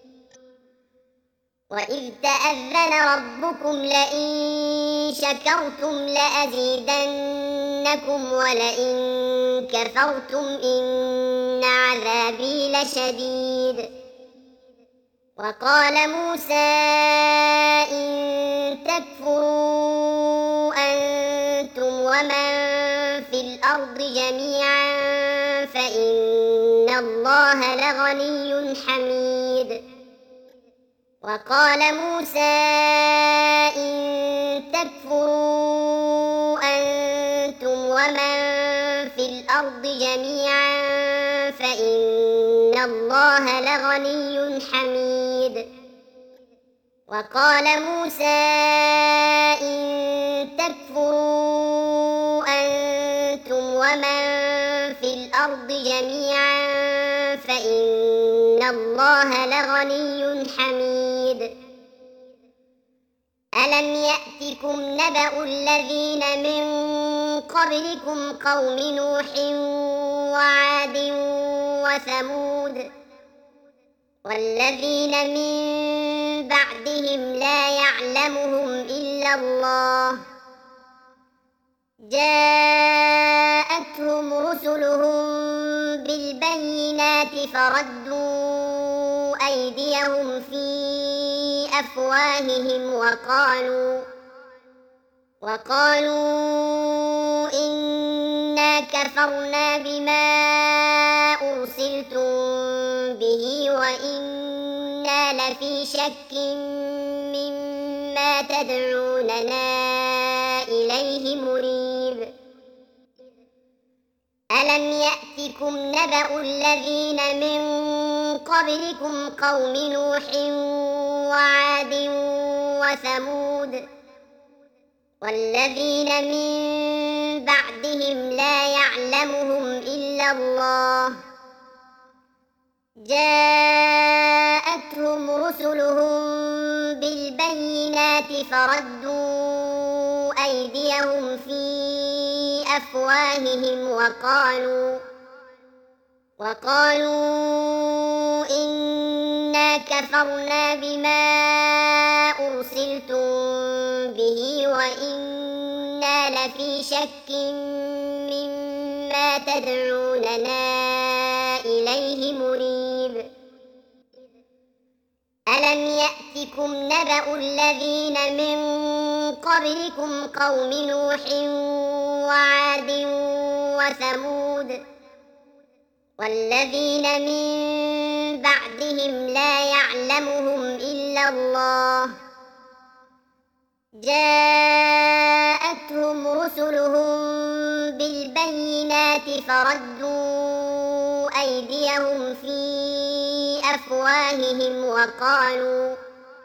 وإذ تأذن ربكم لئن شكرتم لأزيدنكم ولئن كفرتم إن عذابي لشديد. وقال موسى إن تكفروا أنتم ومن في الأرض جميعا فإن الله لغني حميد. وقال موسى إن تكفروا أنتم ومن في الأرض جميعا فإن الله لغني حميد. وقال موسى إن تكفروا أنتم ومن في الأرض جميعا فإن الله لغني حميد. ألم يأتكم نبأ الذين من قبلكم قوم نوح وعاد وثمود والذين من بعدهم لا يعلمهم إلا الله جاءتهم رسلهم بالبينات فردوا أيديهم في أفواههم وقالوا وقالوا إنا كفرنا بما أرسلتم به وإنا لفي شك مما تدعوننا إليه مريب. ألم يأتكم نبأ الذين من قبلكم قوم نوح وعاد وثمود والذين من بعدهم لا يعلمهم إلا الله جاءتهم رسلهم بالبينات فردوا أيديهم في أفواههم وقالوا وقالوا إنا كفرنا بما أرسلتم به وإنا لفي شك مما تدعوننا إليه مريب. ألم يأتكم نبأ الذين من قبلكم قوم نوح وعاد وثمود والذين من بعدهم لا يعلمهم إلا الله جاءتهم رسلهم بالبينات فردوا أيديهم في أفواههم وقالوا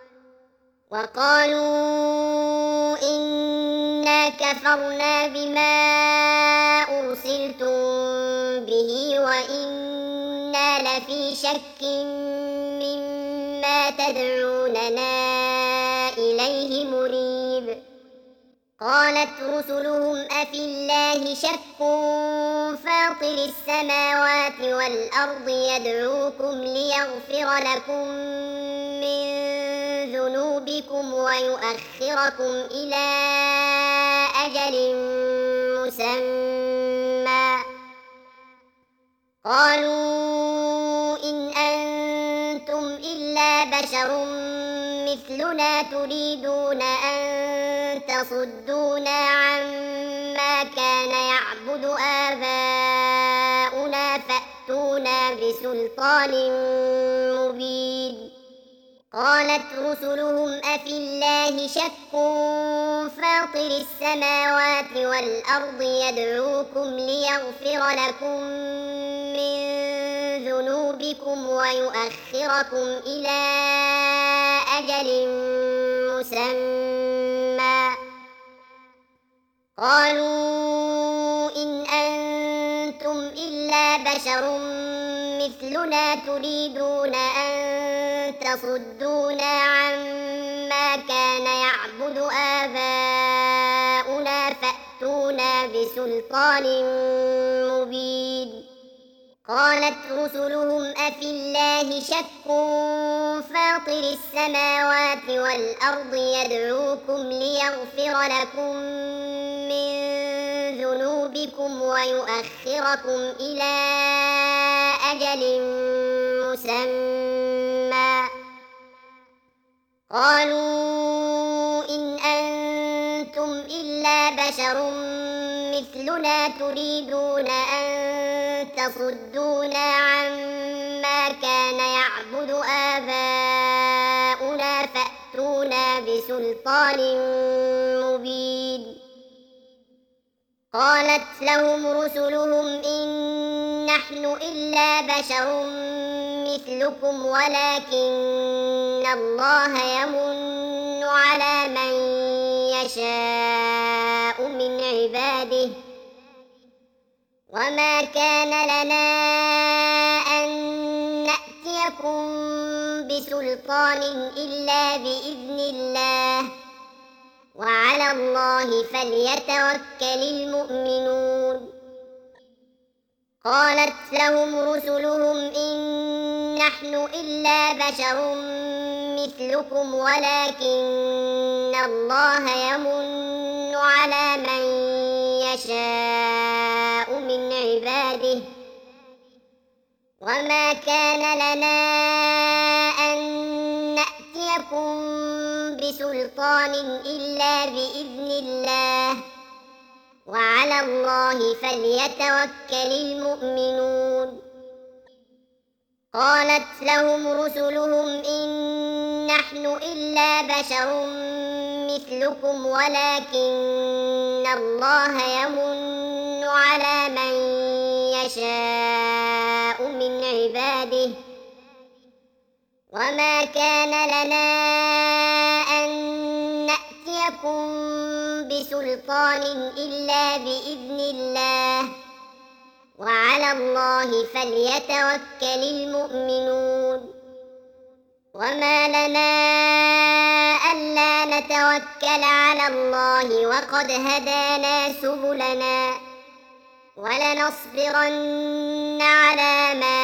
وقالوا إنا كفرنا بما أرسلتم به وإنا لفي شك مما تدعوننا إليه مريب. قالت رسلهم أفي الله شك فاطر السماوات والأرض يدعوكم ليغفر لكم من ذنوبكم ويؤخركم إلى أجل مسمى قالوا إن أنتم إلا بشر مثلنا تريدون أن تصدونا عما كان يعبد آباؤنا فأتونا بسلطان مبين. قالت رسلهم أفي الله شك فاطر السماوات والأرض يدعوكم ليغفر لكم من ذنوبكم ذنوبكم ويؤخركم إلى أجل مسمى قالوا إن أنتم إلا بشر مثلنا تريدون أن تصدونا عما كان يعبد آباؤنا فأتونا بسلطان مبين قالت رسلهم أفي الله شك فاطر السماوات والأرض يدعوكم ليغفر لكم من ذنوبكم ويؤخركم إلى أجل مسمى قالوا إن أنتم إلا بشر مثلنا تريدون أن تصدونا عما كان يعبد آباؤنا فأتونا بسلطان مبين قالت لهم رسلهم إن نحن إلا بشر مثلكم ولكن الله يمن على من يشاء من عباده وما كان لنا أن نأتيكم بسلطان إلا بإذن الله وعلى الله فليتوكل المؤمنون قالت لهم رسلهم إن نحن إلا بشر مثلكم ولكن الله يمن على من يشاء من عباده وما كان لنا أن نأتيكم بسلطان إلا بإذن الله وعلى الله فليتوكل المؤمنون قالت لهم رسلهم إن نحن إلا بشر مثلكم ولكن الله يمن على من يشاء من عباده وما كان لنا أن نأتيكم بسلطان إلا بإذن الله وعلى الله فليتوكل المؤمنون وما لنا ألا نتوكل على الله وقد هدانا سبلنا ولنصبرن على ما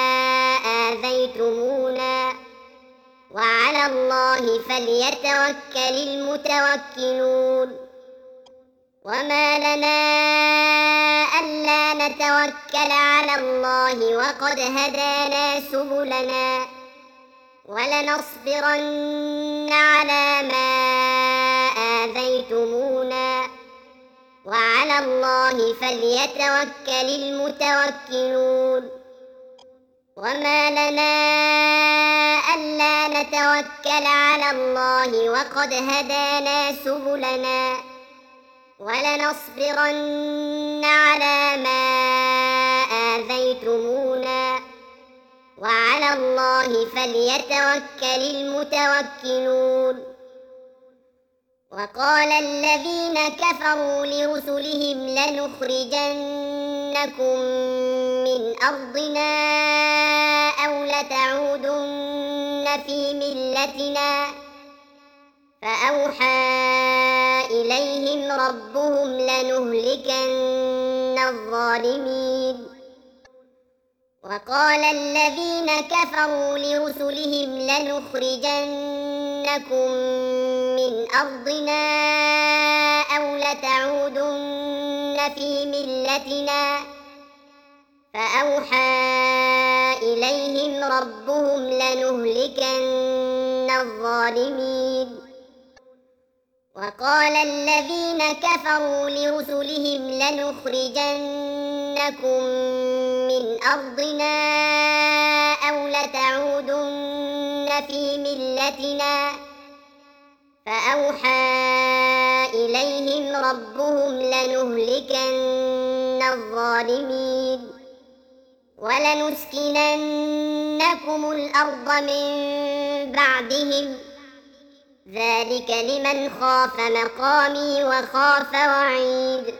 آذيتمونا وعلى الله فليتوكل المتوكلون وما لنا ألا نتوكل على الله وقد هدانا سبلنا ولنصبرن على ما آذيتمونا وعلى الله فليتوكل المتوكلون وما لنا ألا نتوكل على الله وقد هدانا سبلنا ولنصبرن على ما آذيتمونا وعلى الله فليتوكل المتوكلون وقال الذين كفروا لرسلهم لنخرجنكم من أرضنا أو لتعودن في ملتنا فأوحى إليهم ربهم لنهلكن الظالمين وقال الذين كفروا لرسلهم لنخرجنكم من أرضنا أو لتعودن في ملتنا فأوحى إليهم ربهم لنهلكن الظالمين وقال الذين كفروا لرسلهم لنخرجنكم من أرضنا أو لتعودن في ملتنا فأوحى إليهم ربهم لنهلكن الظالمين ولنسكننكم الأرض من بعدهم ذلك لمن خاف مقامي وخاف وعيد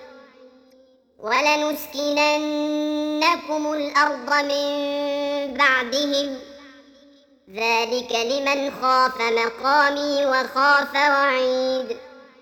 ولنسكننكم الأرض من بعدهم ذلك لمن خاف مقامي وخاف وعيد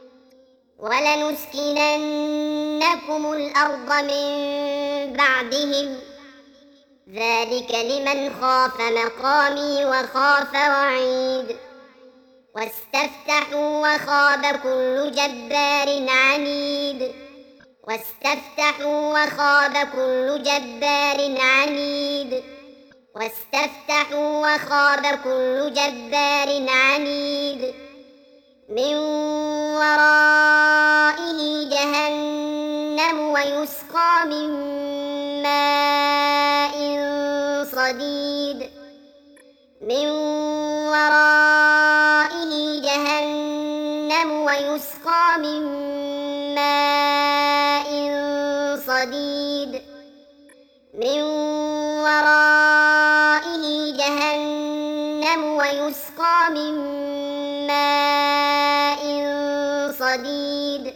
ولنسكننكم الأرض من بعدهم ذلك لمن خاف مقامي وخاف وعيد واستفتحوا وخاب كل جبار عنيد واستفتحوا وخاب كل جبار عنيد واستفتحوا وخاب كل جبار عنيد من ورائه جهنم ويسقى من ماء صديد من ورائه جهنم ويسقى من ماء صديد من ورائه جهنم ويسقى من ماء صديد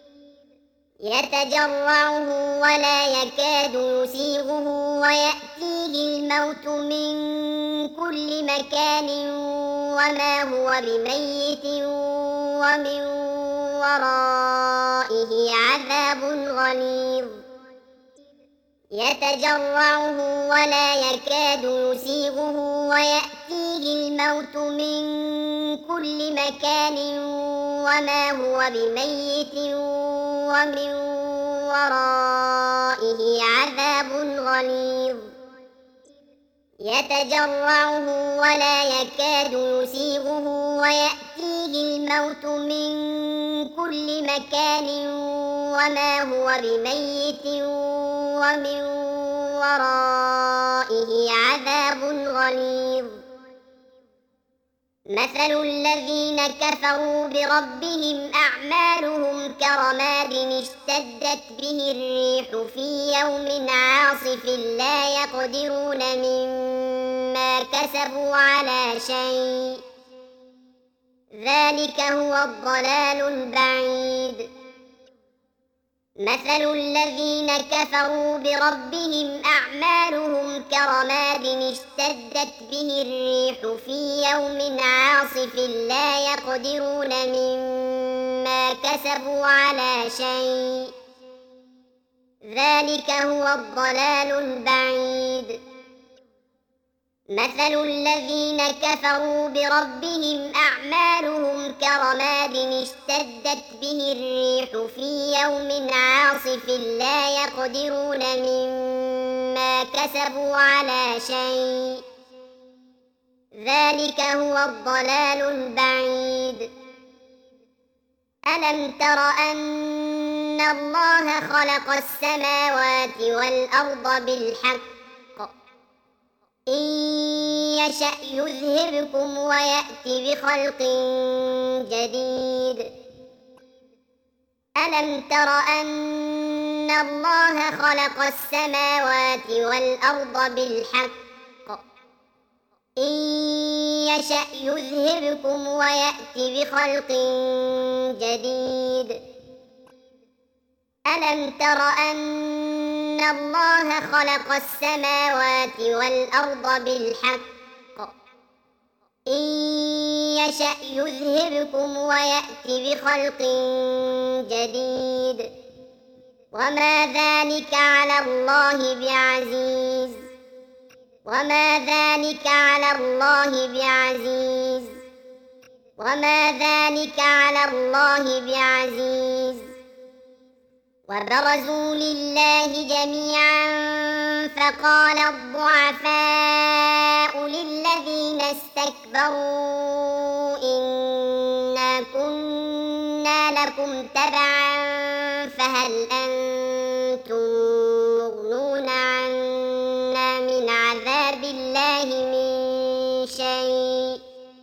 يتجرعه ولا يكاد يسيغه ويأتيه الموت من كل مكان وما هو بميت ومن ورائه عذاب غليظ يتجرعه ولا يكاد يسيغه ويأتيه الموت من كل مكان وما هو بميت ومن ورائه عذاب غليظ يتجرعه ولا يكاد يسيغه ويأتيه الموت من كل مكان وما هو بميت ومن ورائه عذاب غليظ مثل الذين كفروا بربهم أعمالهم كرماد اشتدت به الريح في يوم عاصف لا يقدرون مما كسبوا على شيء ذلك هو الضلال البعيد مثل الذين كفروا بربهم أعمالهم كرماد اشتدت به الريح في يوم عاصف لا يقدرون مما كسبوا على شيء ذلك هو الضلال البعيد مثل الذين كفروا بربهم أعمالهم كرماد اشتدت به الريح في يوم عاصف لا يقدرون مما كسبوا على شيء ذلك هو الضلال البعيد ألم تر أن الله خلق السماوات والأرض بالحق إن يشأ يذهبكم ويأتي بخلق جديد ألم تر أن الله خلق السماوات والأرض بالحق إن يشأ يذهبكم ويأتي بخلق جديد ألم تر أن الله خلق السماوات والأرض بالحق إن يشأ يذهبكم ويأتي بخلق جديد وما ذلك على الله بعزيز وما ذلك على الله بعزيز وما ذلك على الله بعزيز وبرزوا لله جميعا فقال الضعفاء للذين استكبروا إنا كنا لكم تبعا فهل أنتم مغنون عنا من عذاب الله من شيء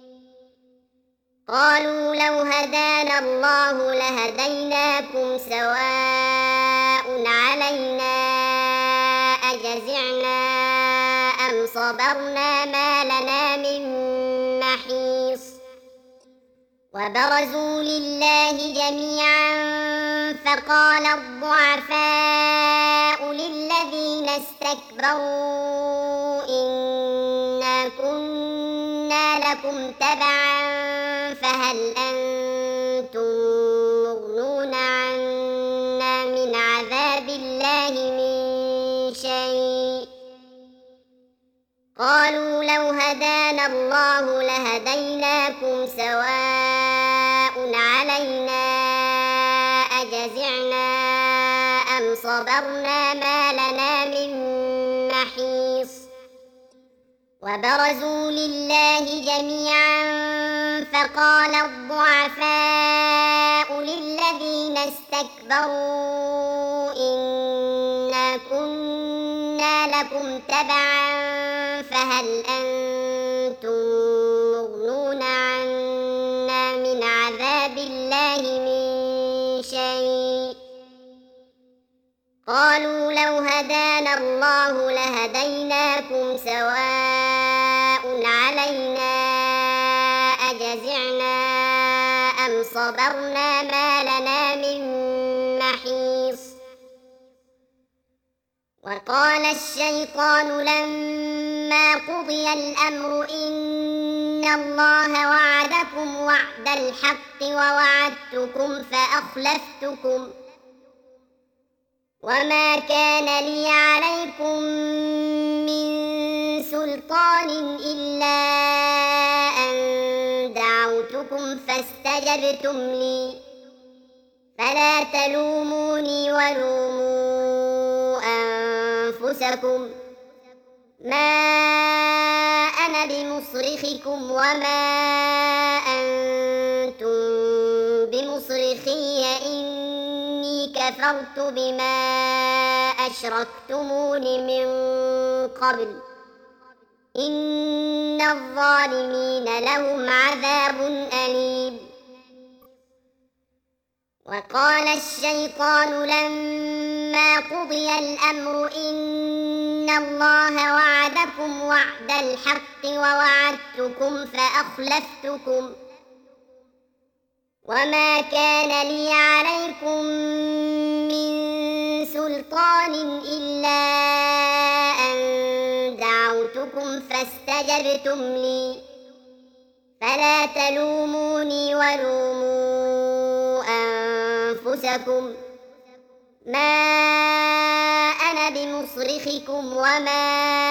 قالوا لو هدانا الله لهديناكم سواء علينا أجزعنا أم صبرنا ما لنا من محيص وبرزوا لله جميعا فقال الضعفاء للذين استكبروا إنا كنا لكم تبعا فهل أنتم مغنون عنا من عذاب الله من شيء قالوا لو هدانا الله لهديناكم سواء علينا أجزعنا أم صبرنا ما لنا من محيص وبرزوا لله جميعا فقال الضعفاء للذين استكبروا إنا كنا لكم تبعا فهل أنتم مغنون عنا من عذاب الله من شيء قالوا لو هدانا الله لهديناكم سواء علينا أجزعنا أم صبرنا ما لنا من محيص وقال الشيطان لما قضي الأمر إن الله وعدكم وعد الحق ووعدتكم فأخلفتكم وما كان لي عليكم من سلطان إلا أن دعوتكم فاستجبتم لي فلا تلوموني ولوموا أنفسكم ما أنا بمصرخكم وما أنتم بمصرخي إني كفرت بما أشركتمون من قبل إن الظالمين لهم عذاب أليم وقال الشيطان لما قضي الأمر إن الله وعدكم وعد الحق ووعدتكم فأخلفتكم وما كان لي عليكم من سلطان إلا أن دعوتكم فاستجبتم لي فلا تلوموني ولوموا أنفسكم ما أنا بمصرخكم وما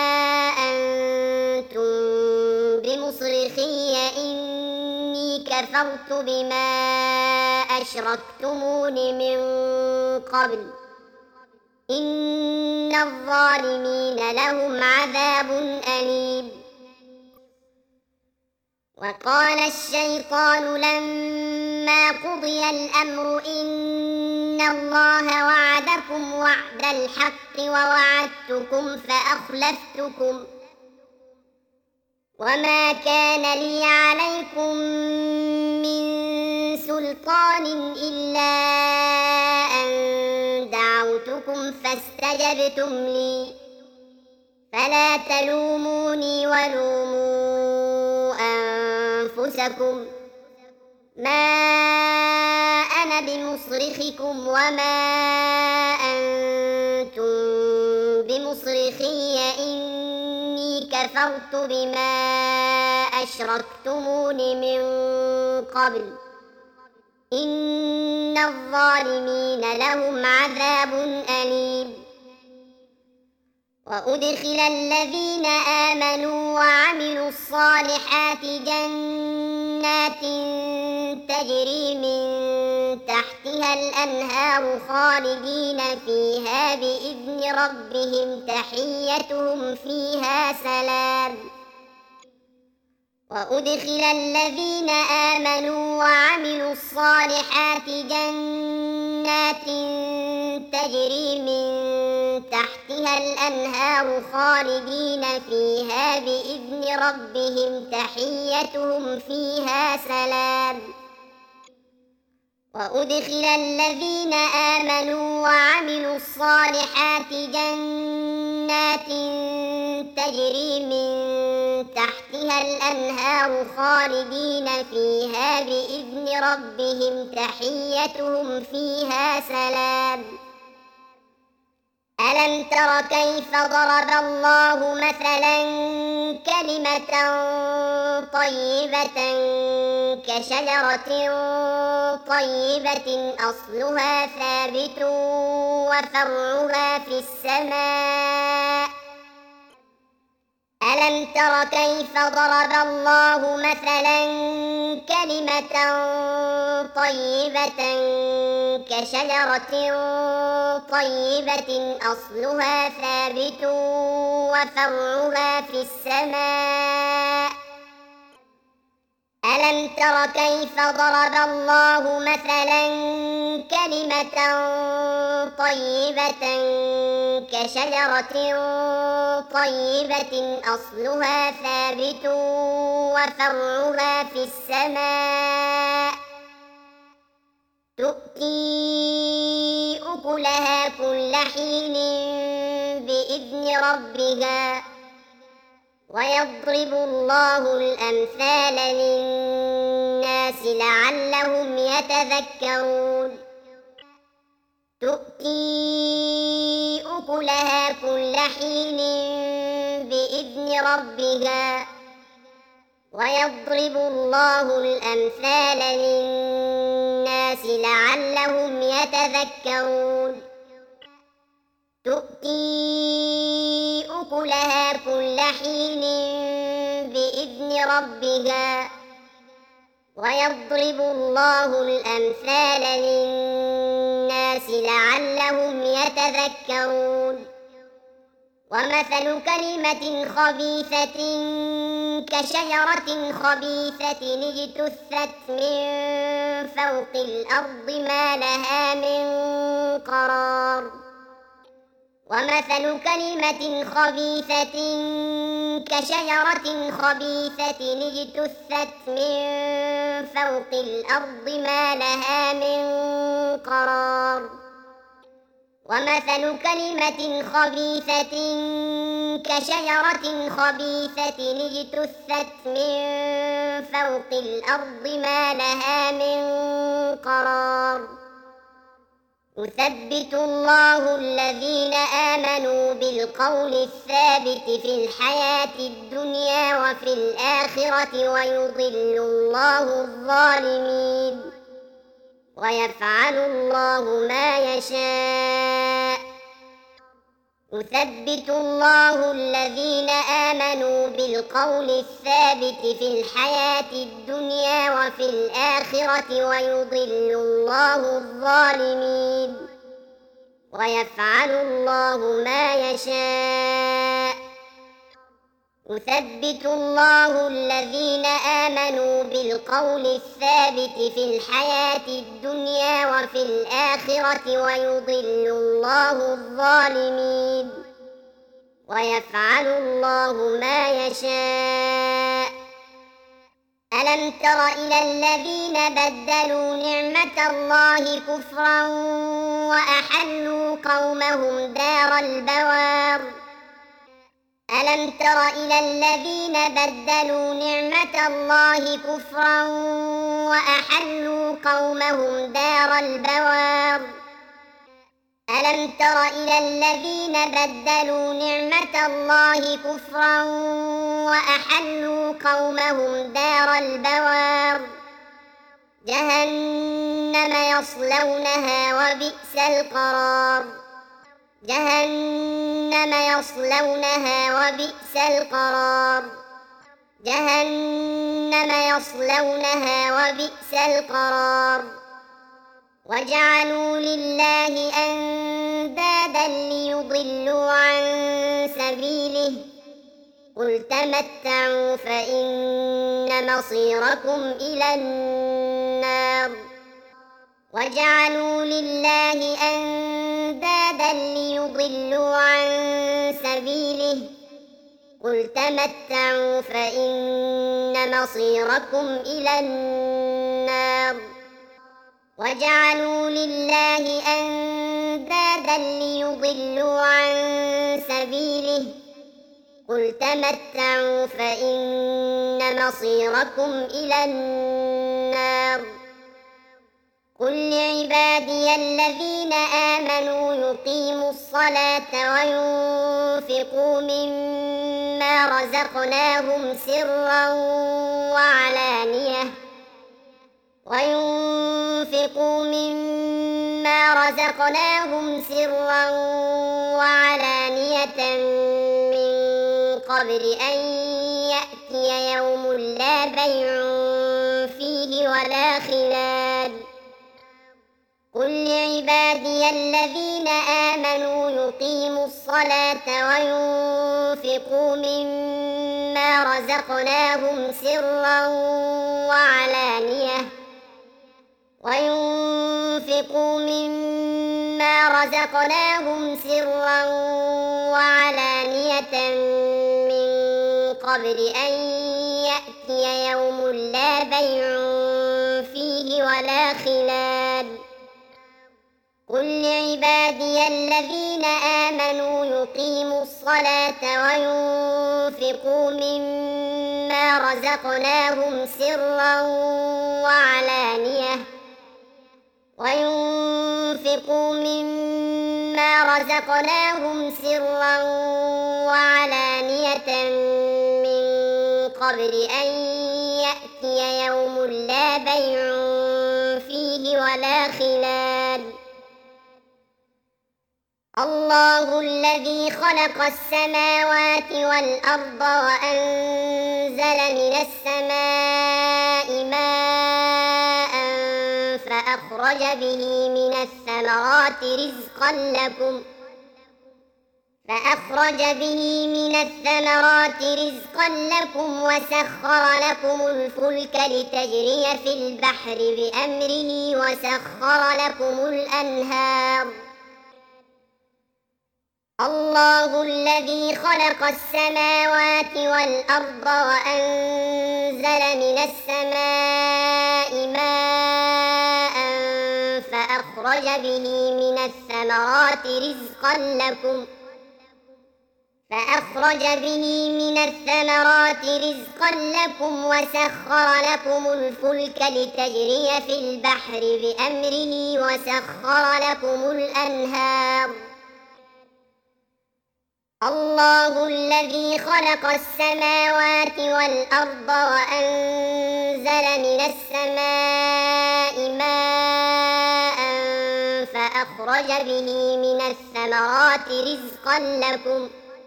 أنتم بمصرخي إني كفرت بما أشركتمون من قبل إن الظالمين لهم عذاب أليم وقال الشيطان لما قضي الأمر إن الله وعدكم وعد الحق ووعدتكم فأخلفتكم وما كان لي عليكم من سلطان إلا أن دعوتكم فاستجبتم لي فلا تلوموني ولوموا أنفسكم ما أنا بمصرخكم وما أنتم بمصرخي إني كفرت بما أشركتمون من قبل إن الظالمين لهم عذاب أليم وأدخل الذين آمنوا وعملوا الصالحات جنات تجري من تحتها الأنهار خالدين فيها بإذن ربهم تحيتهم فيها سلام وأدخل الذين آمنوا وعملوا الصالحات جنات تجري من تحتها الأنهار خالدين فيها بإذن ربهم تحيتهم فيها سلام وأدخل الذين آمنوا وعملوا الصالحات جنات تجري من تحتها الأنهار خالدين فيها بإذن ربهم تحيتهم فيها سلام. ألم تر كيف ضرب الله مثلا كلمة طيبة كشجرة طيبة أصلها ثابت وفرعها في السماء. ألم تر كيف ضرب الله مثلا كلمة طيبة كشجرة طيبة أصلها ثابت وفرعها في السماء. ألم تر كيف ضرب الله مثلا كلمة طيبة كشجرة طيبة أصلها ثابت وفرعها في السماء تؤتي أكلها كل حين بإذن ربها ويضرب الله الأمثال للناس لعلهم يتذكرون. تؤتي أكلها كل حين بإذن ربها ويضرب الله الأمثال للناس لعلهم يتذكرون. تؤتي أكلها كل حين بإذن ربها ويضرب الله الأمثال للناس لعلهم يتذكرون. ومثل كلمة خبيثة كشجرة خبيثة اجتثت من فوق الأرض ما لها من قرار. ومثل كلمة خبيثة كشجرة خبيثة اجتثت من فوق الأرض ما لها من قرار. ومثل كلمة خبيثة كشجرة خبيثة اجتثت من فوق الأرض ما لها من قرار. يثبت الله الذين آمنوا بالقول الثابت في الحياة الدنيا وفي الآخرة ويضل الله الظالمين ويفعل الله ما يشاء. يثبت الله الذين آمنوا بالقول الثابت في الحياة الدنيا وفي الآخرة ويضل الله الظالمين ويفعل الله ما يشاء. يثبت الله الذين آمنوا بالقول الثابت في الحياة الدنيا وفي الآخرة ويضل الله الظالمين ويفعل الله ما يشاء. ألم تر إلى الذين بدلوا نعمة الله كفرا وأحلوا قومهم دار البوار. ألم تر إلى الذين بدلوا نعمة الله كفرا وأحلوا قومهم دار البوار. ألم تر إلى الذين بدلوا نعمة الله كفرا وأحلوا قومهم دار البوار جهنم يصلونها وبئس القرار. جهنم يصلونها وبئس القرار. جهنم يصلونها وبئس القرار. وجعلوا لله أندادا ليضلوا عن سبيله قل تمتعوا فإن مصيركم إلى النار. وجعلوا لله أندادا ليضلوا عن سبيله قل تمتعوا فإن مصيركم إلى النار. وجعلوا لله أندادا ليضلوا عن سبيله قل تمتعوا فإن مصيركم إلى النار قل لعبادي الذين آمنوا يقيموا الصلاة وينفقوا مما رزقناهم سرا وعلانية وينفقوا مما رزقناهم سرا وعلانية من قبل أن يأتي يوم لا بيع فيه ولا خلال قل لعبادي الذين آمنوا يقيموا الصلاة وينفقوا مما رزقناهم سرا وعلانية وينفقوا مما رزقناهم سرا وعلانية من قبل أن يأتي يوم لا بيع فيه ولا خلال قل لعبادي الذين آمنوا يقيموا الصلاة وينفقوا مما رزقناهم سرا وعلانية وينفقوا مما رزقناهم سرا وعلانية من قبل أن يأتي يوم لا بيع فيه ولا خلال الله الذي خلق السماوات والأرض وأنزل من السماء ماء فأخرج به من الثمرات رزقا لكم فأخرج به من الثمرات رزقا لكم وسخر لكم الفلك لتجري في البحر بأمره وسخر لكم الأنهار الله الذي خلق السماوات والأرض وأنزل من السماء ماء فأخرج به من الثمرات رزقا لكم فأخرج به من الثمرات رزقا لكم وسخر لكم الفلك لتجري في البحر بأمره وسخر لكم الأنهار الله الذي خلق السماوات والأرض وأنزل من السماء ماء فأخرج به من الثمرات رزقا لكم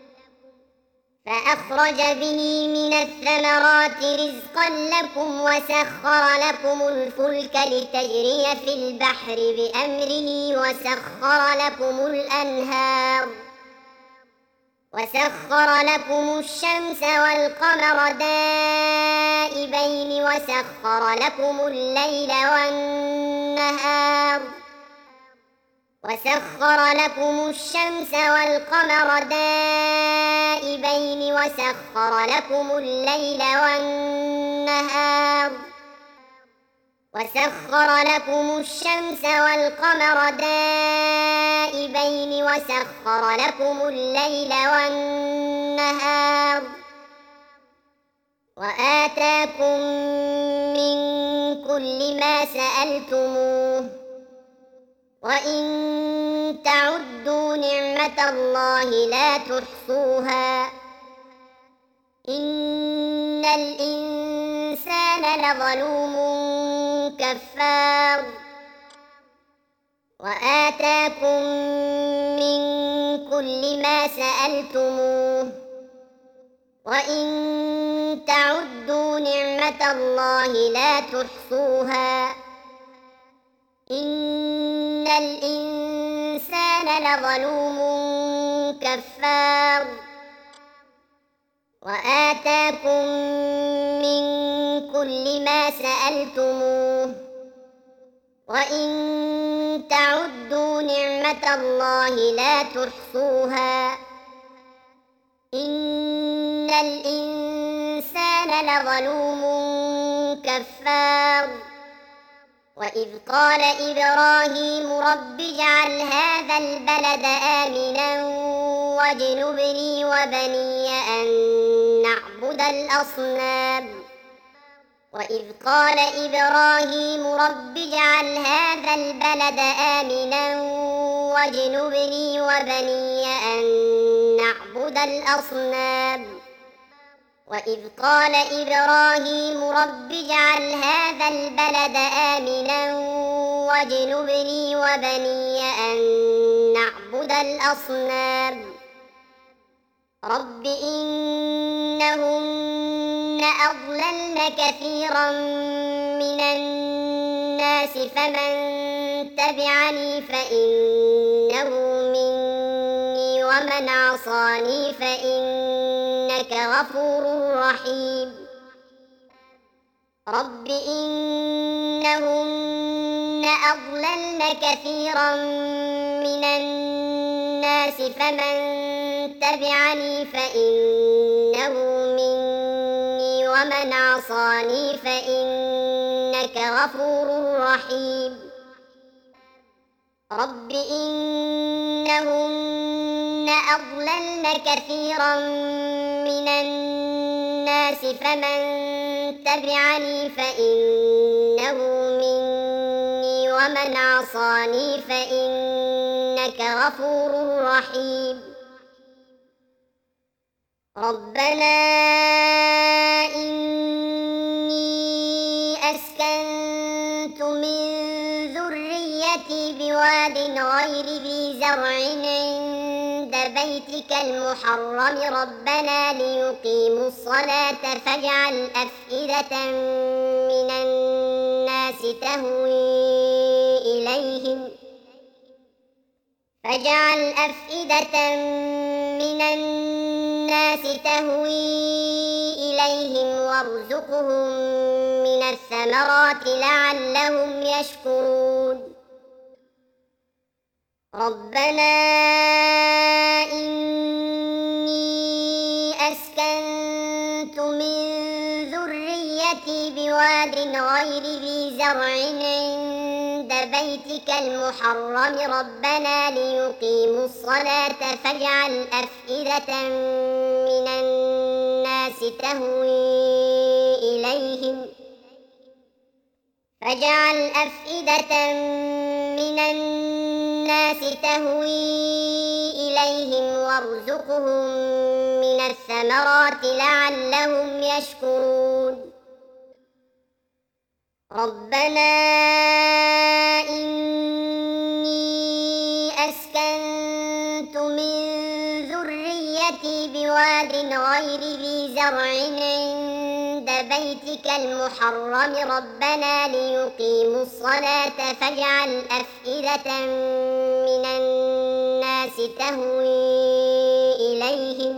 فأخرج به من الثمرات رزقا لكم وسخر لكم الفلك لتجري في البحر بأمره وسخر لكم الأنهار وسخر لكم الشمس والقمر دائبين وسخر لكم الليل والنهار وسخر لكم الشمس والقمر دائبين وسخر لكم الليل والنهار وسخر لكم الشمس والقمر دائبين وسخر لكم الليل والنهار وآتاكم من كل ما سألتموه وإن تعدوا نعمة الله لا تحصوها إن الإنسان لظلوم كفار وآتاكم من كل ما سألتموه وإن تعدوا نعمة الله لا تحصوها إن الإنسان لظلوم كفار وآتاكم من كل ما سألتموه وإن تعدوا نعمة الله لا تحصوها إن الإنسان لظلوم كفار وإذ قال إبراهيم رب اجعل هذا البلد آمنا واجنبني وبني أن نعبد الأصنام وإذ قال إبراهيم رب اجعل هذا البلد آمنا واجنبني وبني أن نعبد الأصنام وإذ قال إبراهيم رب اجعل هذا البلد آمنا واجنبني وبني أن نعبد الأصنام رب إنهن أضللن كثيرا من الناس فمن تبعني فإنه مني ومن عصاني فإنك غفور رحيم رب إنهن أضللن كثيرا من الناس فمن تبعني فإنه مني ومن عصاني فإنك غفور رحيم رب إنهن أضللن كثيرا من الناس فمن تبعني فإنه مني ومن عصاني فإنك غفور رحيم ربنا إني أسكنت من ذريتي بواد غير ذي زرع عند بيتك المحرم ربنا ليقيموا الصلاة فاجعل أفئدة من الناس تهوي إليهم فاجعل أفئدة من الناس تهوي إليهم وارزقهم من الثمرات لعلهم يشكرون ربنا إني أسكنت من ذريتي بواد غير ذي زرع عند بيتك المحرم ربنا ليقيموا الصلاة فاجعل أفئدة من الناس تهوي إليهم فاجعل أفئدة من الناس تهوي إليهم وارزقهم من الثمرات لعلهم يشكرون ربنا إني أسكنت من ذريتي بواد غير ذي زرع عند بيتك المحرم ربنا ليقيموا الصلاة فاجعل أفئدة من الناس تهوي إليهم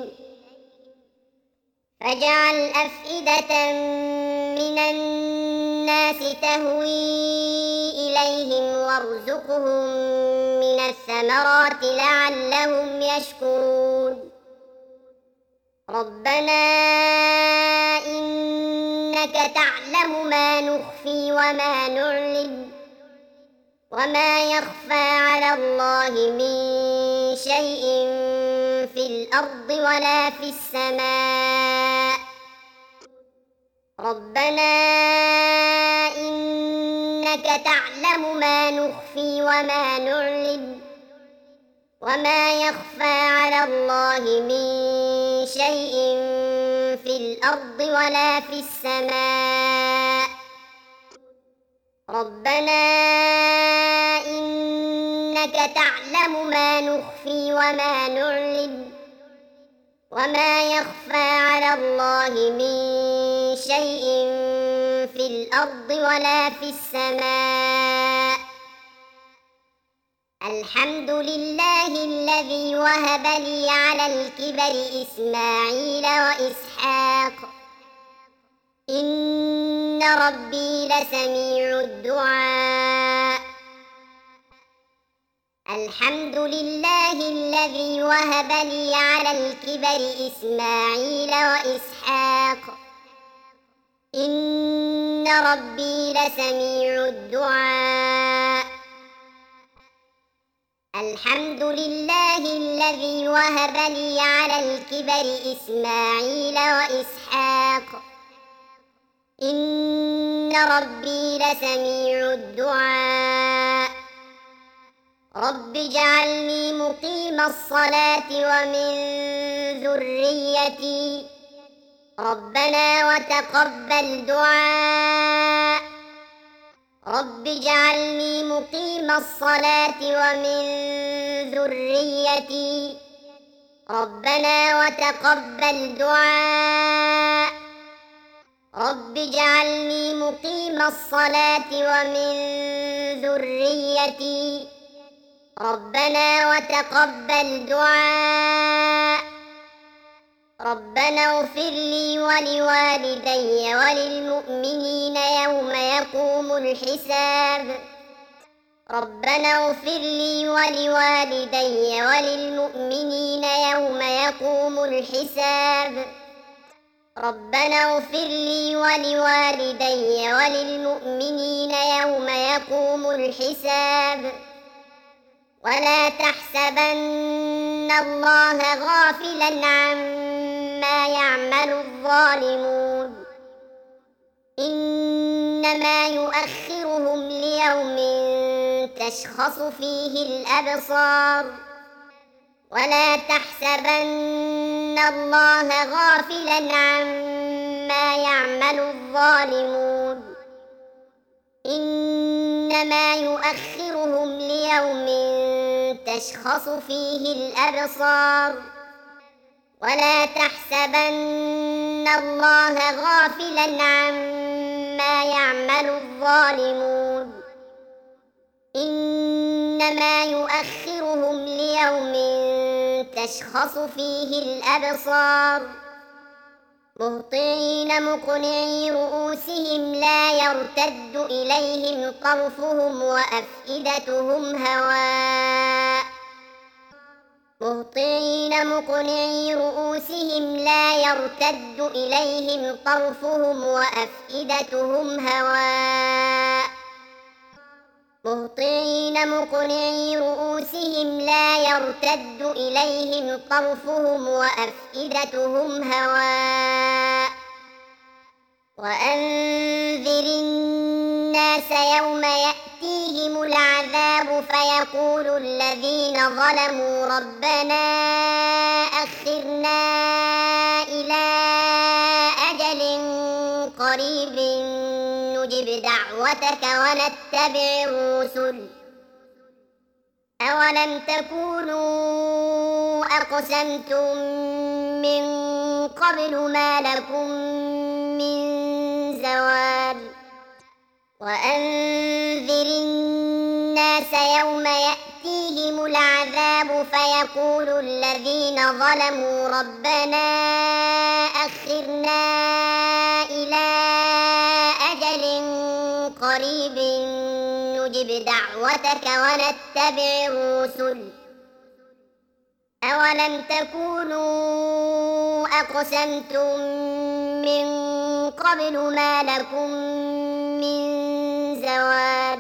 فاجعل أفئدة من الناس تهوي إليهم وارزقهم من الثمرات لعلهم يشكرون ربنا إنك تعلم ما نخفي وما نعلن وما يخفى على الله من شيء في الأرض ولا في السماء ربنا إنك تعلم ما نخفي وما نعلن وما يخفى على الله من شيء في الأرض ولا في السماء ربنا إنك تعلم ما نخفي وما نعلن وما يخفى على الله من شيء في الأرض ولا في السماء الحمد لله الذي وهب لي على الكبر إسماعيل وإسحاق إن ربي لسميع الدعاء الحمد لله الذي وهب لي على الكبر إسماعيل وإسحاق إن ربي لسميع الدعاء الحمد لله الذي وهب لي على الكبر إسماعيل وإسحاق إن ربي لسميع الدعاء رب اجعلني مقيم الصلاة ومن ذريتي ربنا وتقبل دعاء رب اجعلني مقيم الصلاة ومن ذريتي ربنا وتقبل دعاء رب اجعلني مقيم الصلاة ومن ذريتي ربنا وتقبل دعاء ربنا اغفر لي ولوالدي وللمؤمنين يوم يقوم الحساب ربنا اغفر لي ولوالدي وللمؤمنين يوم يقوم الحساب ربنا اغفر لي ولوالدي وللمؤمنين يوم يقوم الحساب ولا تحسبن الله غافلا عما يعمل الظالمون إنما يؤخرهم ليوم تشخص فيه الأبصار ولا تحسبن الله غافلا عما يعمل الظالمون إنما يؤخرهم ليوم تشخص فيه الأبصار ولا تحسبن الله غافلا عما يعمل الظالمون إنما يؤخرهم ليوم تشخص فيه الأبصار مهطعين مقنعي رؤوسهم لا يرتد إليهم طرفهم وأفئدتهم هواء مهطعين مقنعي رؤوسهم لا يرتد إليهم طرفهم وأفئدتهم هواء مهطعين مقنعي رؤوسهم لا يرتد إليهم طرفهم وأفئدتهم هواء وأنذر الناس يوم يأتيهم العذاب فيقول الذين ظلموا ربنا أخرنا إلى أجل قريب نجب دعوتك ونتبع الرسل أولم تكونوا أقسمتم من قبل ما لكم من زوال وأنذر الناس يوم يأتيهم العذاب فيقول الذين ظلموا ربنا أخرنا إلى أجل قريب نجب دعوتك ونتبع الرسل أولم تكونوا أقسمتم من قبل ما لكم من زوال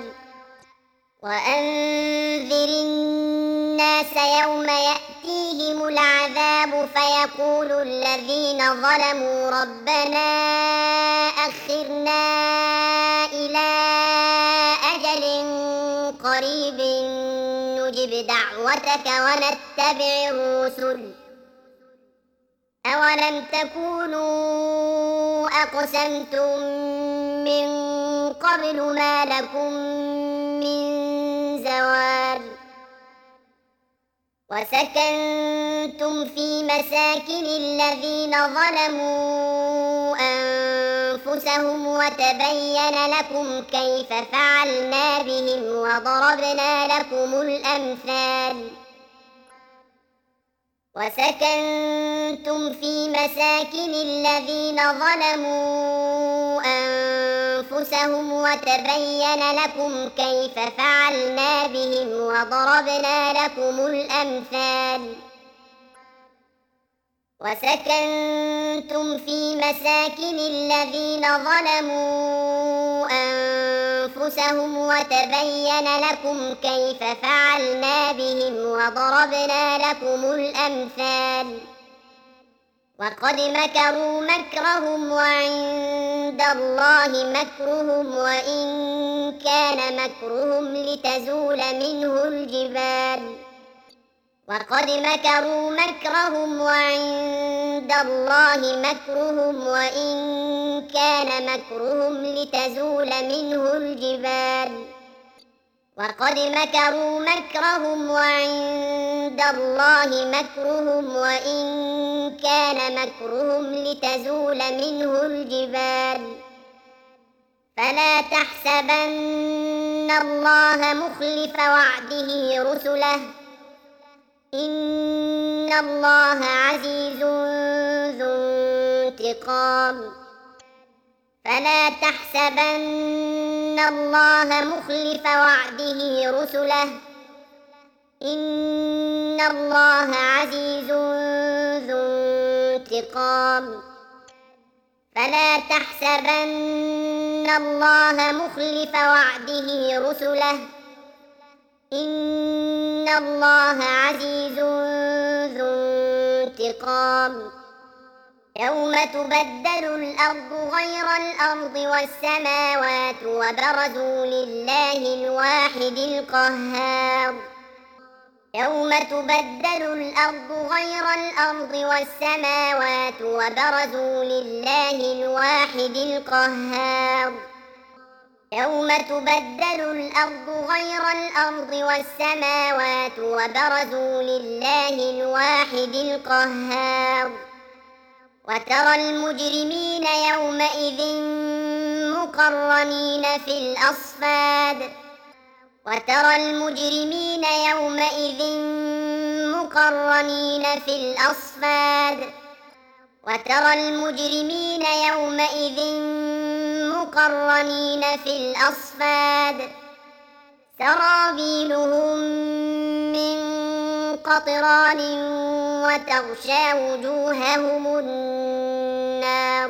وأنذر الناس يوم يأتيهم العذاب فيقول الذين ظلموا ربنا أخرنا إلى أجل قريب نجب دعوتك ونتبع الرسل أولم تكونوا أقسمتم من قبل ما لكم من زوال وسكنتم في مساكن الذين ظلموا أنفسهم وتبين لكم كيف فعلنا بهم وضربنا لكم الأمثال وسكنتم في مساكن الذين ظلموا أنفسهم وتبين لكم كيف فعلنا بهم وضربنا لكم الأمثال وسكنتم في مساكن الذين ظلموا أنفسهم وتبين لكم كيف فعلنا بهم وضربنا لكم الأمثال وقد مكروا مكرهم وعند الله مكرهم وإن كان مكرهم لتزول منه الجبال وقد مكروا مكرهم وعند الله مكرهم وإن كان مكرهم لتزول منه الجبال وقد مكروا مكرهم وعند الله مكرهم وإن كان مكرهم لتزول منه الجبال فلا تحسبن الله مخلف وعده رسله إن الله عزيز ذو انتقام فلا تحسبن الله مخلف وعده رسله إن الله عزيز ذو انتقام فلا تحسبن الله مخلف وعده رسله إن الله عزيز ذو انتقام يوم تبدل الأرض غير الأرض والسماوات وبرزوا لله الواحد القهار يوم تبدل الأرض غير الأرض والسماوات وبرزوا لله الواحد القهار يوم تبدل الأرض غير الأرض والسماوات وبرزوا لله الواحد القهار وترى المجرمين يومئذ مقرنين في الأصفاد وترى المجرمين يومئذ مقرنين في الأصفاد وترى المجرمين يومئذ مقرنين في الأصفاد سرابيلهم من قطران وتغشى وجوههم النار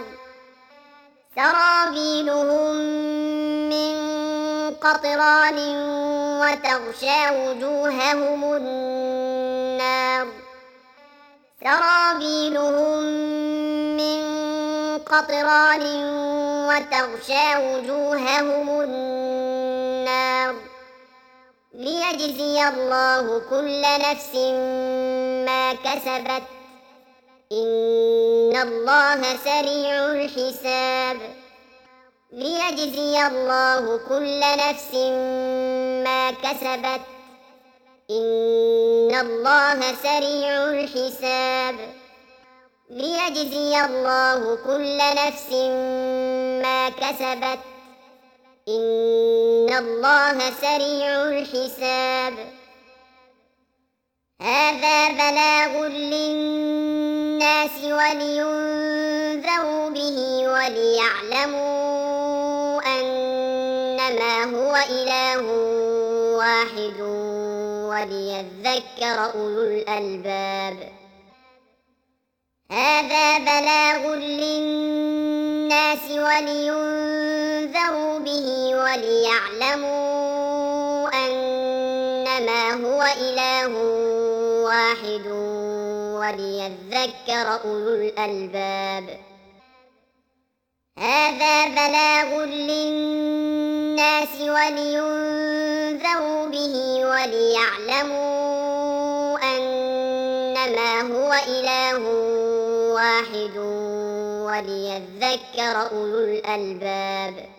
سرابيلهم من قطران وتغشى وجوههم النار سرابيلهم من قطران وتغشى وجوههم النار ليجزي الله كل نفس ما كسبت إن الله سريع الحساب ليجزي الله كل نفس ما كسبت إن الله سريع الحساب ليجزي الله كل نفس ما كسبت إن الله سريع الحساب هذا بلاغ للناس ولينذروا به وليعلموا أنما هو إله واحد وليذكر أولو الألباب هذا بلاغ للناس ولينذروا به وليعلموا أنما هو إله واحد وليذكر أولو الألباب هذا بلاغ للناس ولينذروا به وليعلموا أنما هو إله واحد وليذكر أولو الألباب